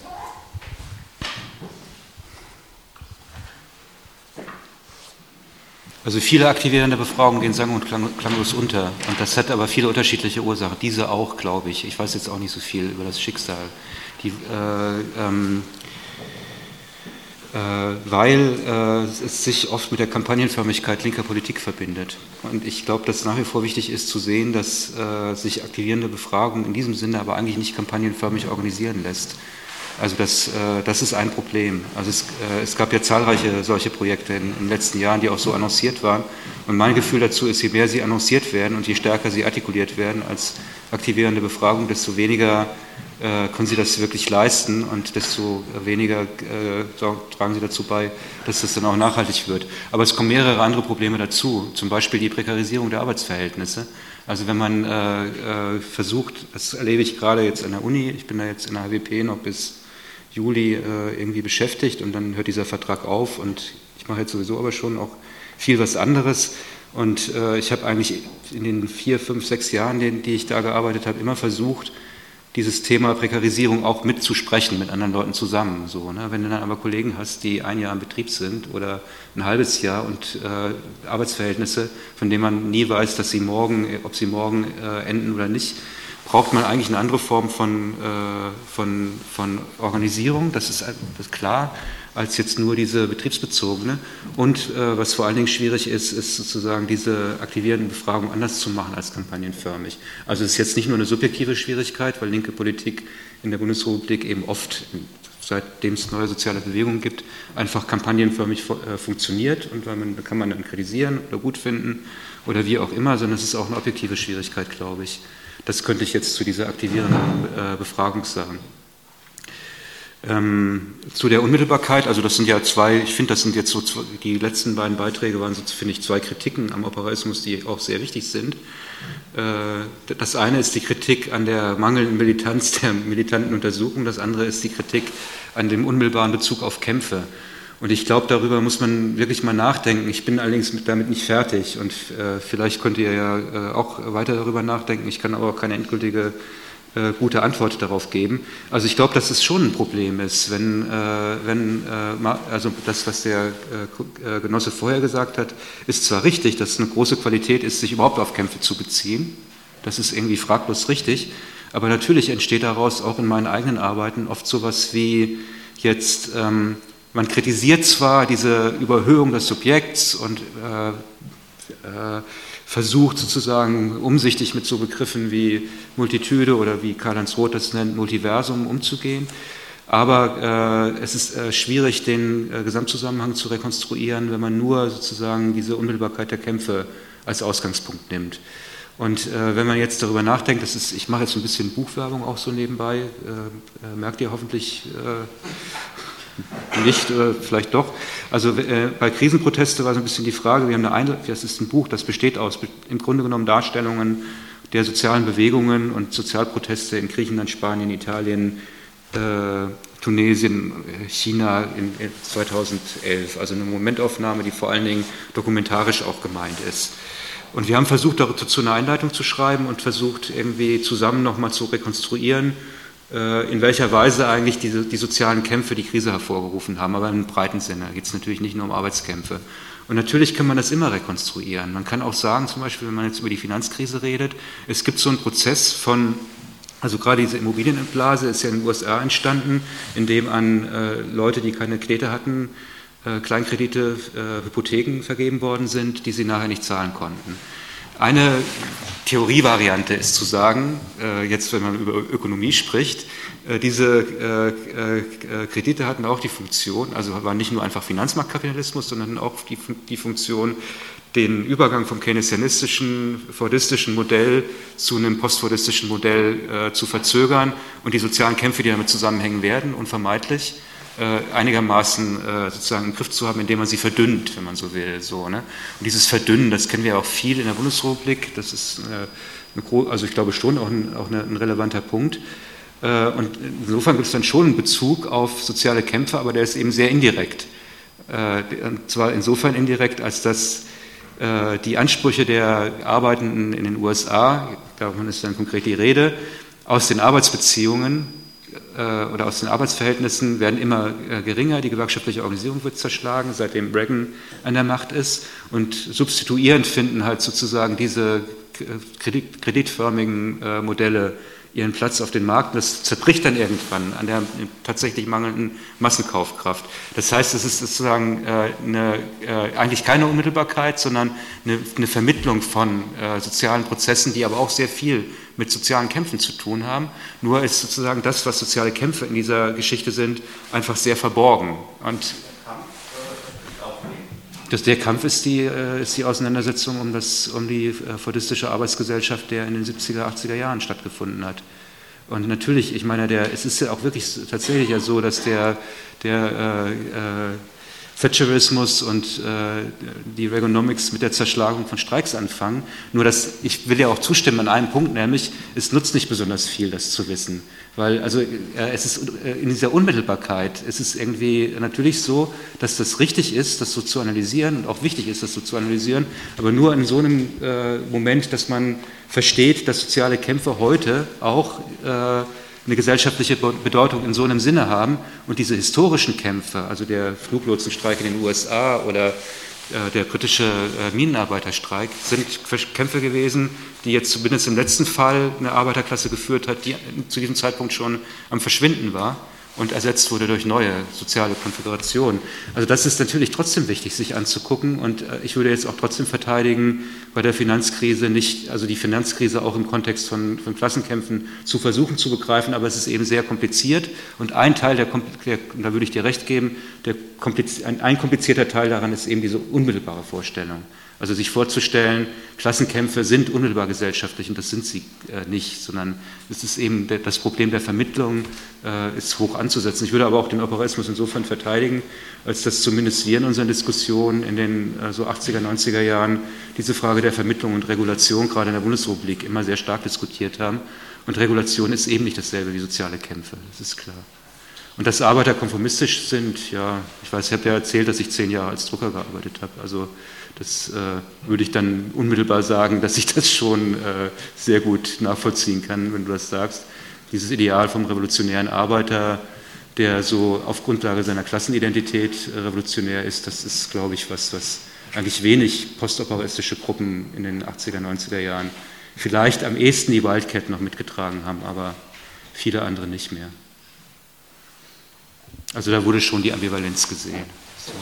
Also viele aktivierende Befragungen gehen sang- und klanglos unter, und das hat aber viele unterschiedliche Ursachen. Diese auch, glaube ich. Ich weiß jetzt auch nicht so viel über das Schicksal. Die, äh, ähm, äh, weil äh, es sich oft mit der Kampagnenförmigkeit linker Politik verbindet. Und ich glaube, dass es nach wie vor wichtig ist zu sehen, dass äh, sich aktivierende Befragungen in diesem Sinne aber eigentlich nicht kampagnenförmig organisieren lässt. Also das, äh, das ist ein Problem. Also es, äh, es gab ja zahlreiche solche Projekte in, in den letzten Jahren, die auch so annonciert waren. Und mein Gefühl dazu ist, je mehr sie annonciert werden und je stärker sie artikuliert werden als aktivierende Befragung, desto weniger äh, können sie das wirklich leisten und desto weniger äh, tragen sie dazu bei, dass das dann auch nachhaltig wird. Aber es kommen mehrere andere Probleme dazu, zum Beispiel die Prekarisierung der Arbeitsverhältnisse. Also wenn man äh, äh, versucht, das erlebe ich gerade jetzt an der Uni, ich bin da jetzt in der H W P noch bis Juli äh, irgendwie beschäftigt und dann hört dieser Vertrag auf und ich mache jetzt sowieso aber schon auch viel was anderes und äh, ich habe eigentlich in den vier, fünf, sechs Jahren, die, die ich da gearbeitet habe, immer versucht, dieses Thema Prekarisierung auch mitzusprechen, mit anderen Leuten zusammen. So, ne? Wenn du dann aber Kollegen hast, die ein Jahr im Betrieb sind oder ein halbes Jahr und äh, Arbeitsverhältnisse, von denen man nie weiß, dass sie morgen, ob sie morgen äh, enden oder nicht, braucht man eigentlich eine andere Form von, äh, von, von Organisierung, das ist, das ist klar, als jetzt nur diese betriebsbezogene. Und äh, was vor allen Dingen schwierig ist, ist sozusagen diese aktivierenden Befragungen anders zu machen als kampagnenförmig. Also es ist jetzt nicht nur eine subjektive Schwierigkeit, weil linke Politik in der Bundesrepublik eben oft, seitdem es neue soziale Bewegungen gibt, einfach kampagnenförmig äh, funktioniert und weil man, da kann man dann kritisieren oder gut finden oder wie auch immer, sondern es ist auch eine objektive Schwierigkeit, glaube ich. Das könnte ich jetzt zu dieser aktivierenden äh, Befragung sagen. Ähm, zu der Unmittelbarkeit, also das sind ja zwei, ich finde, das sind jetzt so zwei, die letzten beiden Beiträge waren so, finde ich, zwei Kritiken am Operaismus, die auch sehr wichtig sind. Äh, das eine ist die Kritik an der mangelnden Militanz der militanten Untersuchung, das andere ist die Kritik an dem unmittelbaren Bezug auf Kämpfe. Und ich glaube, darüber muss man wirklich mal nachdenken. Ich bin allerdings damit nicht fertig und äh, vielleicht könnt ihr ja äh, auch weiter darüber nachdenken. Ich kann aber auch keine endgültige äh, gute Antwort darauf geben. Also ich glaube, dass es schon ein Problem ist, wenn, äh, wenn äh, also das, was der äh, Genosse vorher gesagt hat, ist zwar richtig, dass es eine große Qualität ist, sich überhaupt auf Kämpfe zu beziehen. Das ist irgendwie fraglos richtig. Aber natürlich entsteht daraus auch in meinen eigenen Arbeiten oft sowas wie jetzt... Ähm, Man kritisiert zwar diese Überhöhung des Subjekts und äh, äh, versucht sozusagen umsichtig mit so Begriffen wie Multitude oder wie Karl-Heinz Roth das nennt, Multiversum umzugehen, aber äh, es ist äh, schwierig, den äh, Gesamtzusammenhang zu rekonstruieren, wenn man nur sozusagen diese Unmittelbarkeit der Kämpfe als Ausgangspunkt nimmt. Und äh, wenn man jetzt darüber nachdenkt, das ist, ich mache jetzt so ein bisschen Buchwerbung auch so nebenbei, äh, äh, merkt ihr hoffentlich äh, nicht, oder vielleicht doch. Also äh, bei Krisenproteste war so ein bisschen die Frage, wir haben eine Einladung, das ist ein Buch, das besteht aus im Grunde genommen Darstellungen der sozialen Bewegungen und Sozialproteste in Griechenland, Spanien, Italien, äh, Tunesien, China in, in zweitausendelf. Also eine Momentaufnahme, die vor allen Dingen dokumentarisch auch gemeint ist. Und wir haben versucht, dazu eine Einleitung zu schreiben und versucht, irgendwie zusammen nochmal zu rekonstruieren, in welcher Weise eigentlich die, die sozialen Kämpfe die Krise hervorgerufen haben, aber in einem breiten Sinne. Da geht es natürlich nicht nur um Arbeitskämpfe. Und natürlich kann man das immer rekonstruieren. Man kann auch sagen, zum Beispiel, wenn man jetzt über die Finanzkrise redet, es gibt so einen Prozess von, also gerade diese Immobilienblase ist ja in den U S A entstanden, in dem an äh, Leute, die keine Knete hatten, Kleinkredite, äh, Hypotheken vergeben worden sind, die sie nachher nicht zahlen konnten. Eine Theorievariante ist zu sagen, äh, jetzt wenn man über Ökonomie spricht, äh, diese äh, äh, Kredite hatten auch die Funktion, also waren nicht nur einfach Finanzmarktkapitalismus, sondern auch die, die Funktion, den Übergang vom keynesianistischen, fordistischen Modell zu einem postfordistischen Modell äh, zu verzögern und die sozialen Kämpfe, die damit zusammenhängen werden, unvermeidlich, Äh, einigermaßen äh, sozusagen im Griff zu haben, indem man sie verdünnt, wenn man so will. So, ne? Und dieses Verdünnen, das kennen wir auch viel in der Bundesrepublik, das ist äh, eine, also ich glaube schon auch ein, auch eine, ein relevanter Punkt. Äh, und insofern gibt es dann schon einen Bezug auf soziale Kämpfe, aber der ist eben sehr indirekt. Äh, und zwar insofern indirekt, als dass äh, die Ansprüche der Arbeitenden in den U S A, davon ist dann konkret die Rede, aus den Arbeitsbeziehungen oder aus den Arbeitsverhältnissen werden immer geringer, die gewerkschaftliche Organisierung wird zerschlagen, seitdem Reagan an der Macht ist, und substituierend finden halt sozusagen diese kredit, kreditförmigen Modelle ihren Platz auf den Markt. Das zerbricht dann irgendwann an der tatsächlich mangelnden Massenkaufkraft. Das heißt, es ist sozusagen eine, eigentlich keine Unmittelbarkeit, sondern eine, eine Vermittlung von sozialen Prozessen, die aber auch sehr viel mit sozialen Kämpfen zu tun haben. Nur ist sozusagen das, was soziale Kämpfe in dieser Geschichte sind, einfach sehr verborgen. Und das, der Kampf ist die, ist die Auseinandersetzung um, das, um die fordistische Arbeitsgesellschaft, der in den siebziger, achtziger Jahren stattgefunden hat. Und natürlich, ich meine, der, es ist ja auch wirklich tatsächlich ja so, dass der, der äh, äh, Thatcherismus und äh, die Reaganomics mit der Zerschlagung von Streiks anfangen. Nur, dass ich will ja auch zustimmen an einem Punkt, nämlich es nutzt nicht besonders viel, das zu wissen. Weil also äh, es ist äh, in dieser Unmittelbarkeit, es ist irgendwie natürlich so, dass das richtig ist, das so zu analysieren und auch wichtig ist, das so zu analysieren, aber nur in so einem äh, Moment, dass man versteht, dass soziale Kämpfe heute auch äh, eine gesellschaftliche Bedeutung in so einem Sinne haben, und diese historischen Kämpfe, also der Fluglotsenstreik in den U S A oder äh, der britische äh, Minenarbeiterstreik, sind Kämpfe gewesen, die jetzt zumindest im letzten Fall eine Arbeiterklasse geführt hat, die zu diesem Zeitpunkt schon am Verschwinden war und ersetzt wurde durch neue soziale Konfigurationen. Also das ist natürlich trotzdem wichtig, sich anzugucken, und äh, ich würde jetzt auch trotzdem verteidigen, bei der Finanzkrise nicht, also die Finanzkrise auch im Kontext von, von Klassenkämpfen zu versuchen zu begreifen, aber es ist eben sehr kompliziert, und ein Teil, der, der da würde ich dir recht geben, der kompliz, ein, ein komplizierter Teil daran ist eben diese unmittelbare Vorstellung. Also sich vorzustellen, Klassenkämpfe sind unmittelbar gesellschaftlich, und das sind sie äh, nicht, sondern es ist eben der, das Problem der Vermittlung äh, ist hoch anzusetzen. Ich würde aber auch den Operaismus insofern verteidigen, als dass zumindest wir in unseren Diskussionen in den äh, so achtziger, neunziger Jahren diese Frage der Vermittlung und Regulation gerade in der Bundesrepublik immer sehr stark diskutiert haben. Und Regulation ist eben nicht dasselbe wie soziale Kämpfe, das ist klar. Und dass Arbeiter konformistisch sind, ja, ich weiß, ich habe ja erzählt, dass ich zehn Jahre als Drucker gearbeitet habe, also das äh, würde ich dann unmittelbar sagen, dass ich das schon äh, sehr gut nachvollziehen kann, wenn du das sagst. Dieses Ideal vom revolutionären Arbeiter, der so auf Grundlage seiner Klassenidentität äh, revolutionär ist, das ist, glaube ich, was, was eigentlich wenig postoperaistische Gruppen in den achtziger, neunziger Jahren vielleicht am ehesten die Wildcat noch mitgetragen haben, aber viele andere nicht mehr. Also da wurde schon die Ambivalenz gesehen. So.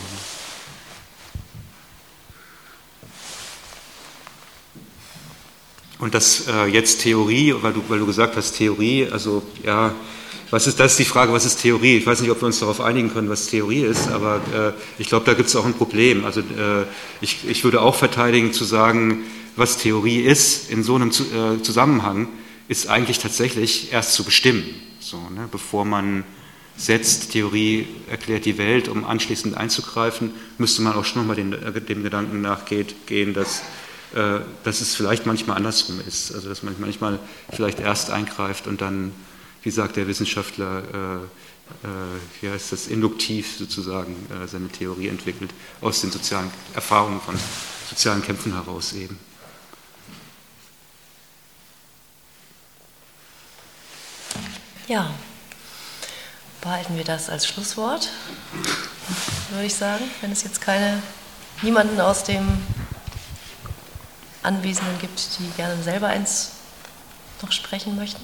Und das äh, jetzt Theorie, weil du, weil du gesagt hast Theorie, also ja, was ist das ist die Frage, was ist Theorie? Ich weiß nicht, ob wir uns darauf einigen können, was Theorie ist, aber äh, ich glaube, da gibt es auch ein Problem. Also äh, ich, ich würde auch verteidigen zu sagen, was Theorie ist in so einem Zusammenhang, ist eigentlich tatsächlich erst zu bestimmen. So, ne? Bevor man setzt, Theorie erklärt die Welt, um anschließend einzugreifen, müsste man auch schon nochmal den, dem Gedanken nachgehen, dass, äh, dass es vielleicht manchmal andersrum ist. Also dass man manchmal vielleicht erst eingreift und dann, wie sagt der Wissenschaftler, äh, äh, wie heißt das, induktiv sozusagen äh, seine Theorie entwickelt, aus den sozialen Erfahrungen von sozialen Kämpfen heraus eben. Ja, behalten wir das als Schlusswort, würde ich sagen, wenn es jetzt keine, niemanden aus dem Anwesenden gibt, die gerne selber eins noch sprechen möchten.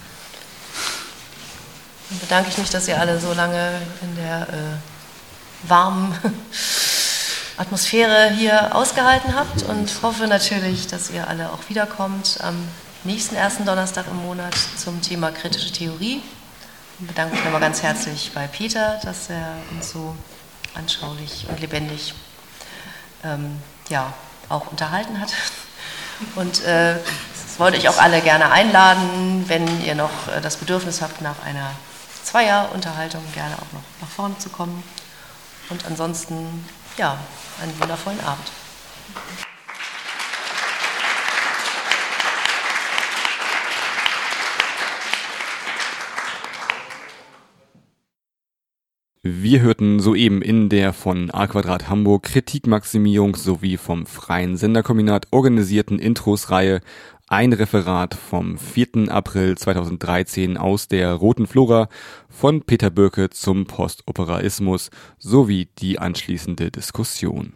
Dann bedanke ich mich, dass ihr alle so lange in der äh, warmen Atmosphäre hier ausgehalten habt und hoffe natürlich, dass ihr alle auch wiederkommt am nächsten ersten Donnerstag im Monat zum Thema kritische Theorie. Ich bedanke mich nochmal ganz herzlich bei Peter, dass er uns so anschaulich und lebendig ähm, ja, auch unterhalten hat. Und äh, das wollte ich auch alle gerne einladen, wenn ihr noch äh, das Bedürfnis habt, nach einer Zweierunterhaltung gerne auch noch nach vorne zu kommen. Und ansonsten, ja, einen wundervollen Abend. Wir hörten soeben in der von A Quadrat Hamburg Kritikmaximierung sowie vom Freien Senderkombinat organisierten Intros-Reihe ein Referat vom vierten April zweitausenddreizehn aus der Roten Flora von Peter Bürke zum Postoperaismus sowie die anschließende Diskussion.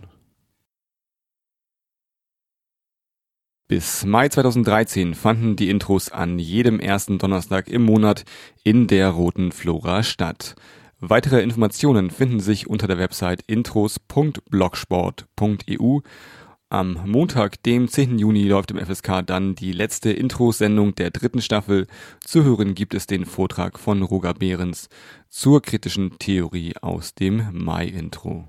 Bis Mai zweitausenddreizehn fanden die Intros an jedem ersten Donnerstag im Monat in der Roten Flora statt. Weitere Informationen finden sich unter der Website intros punkt blogsport punkt e u. Am Montag, dem zehnten Juni, läuft im F S K dann die letzte Intro-Sendung der dritten Staffel. Zu hören gibt es den Vortrag von Roger Behrens zur kritischen Theorie aus dem Mai-Intro.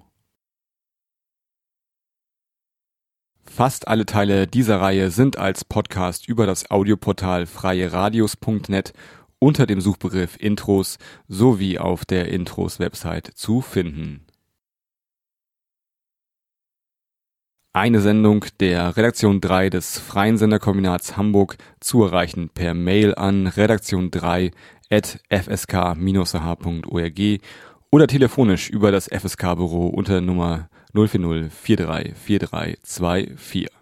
Fast alle Teile dieser Reihe sind als Podcast über das Audioportal freieradios punkt net unter dem Suchbegriff Intros sowie auf der Intros-Website zu finden. Eine Sendung der Redaktion drei des Freien Senderkombinats Hamburg zu erreichen per Mail an redaktion drei at f s k dash a h punkt org oder telefonisch über das F S K-Büro unter Nummer null vier null vier drei vier drei zwei vier.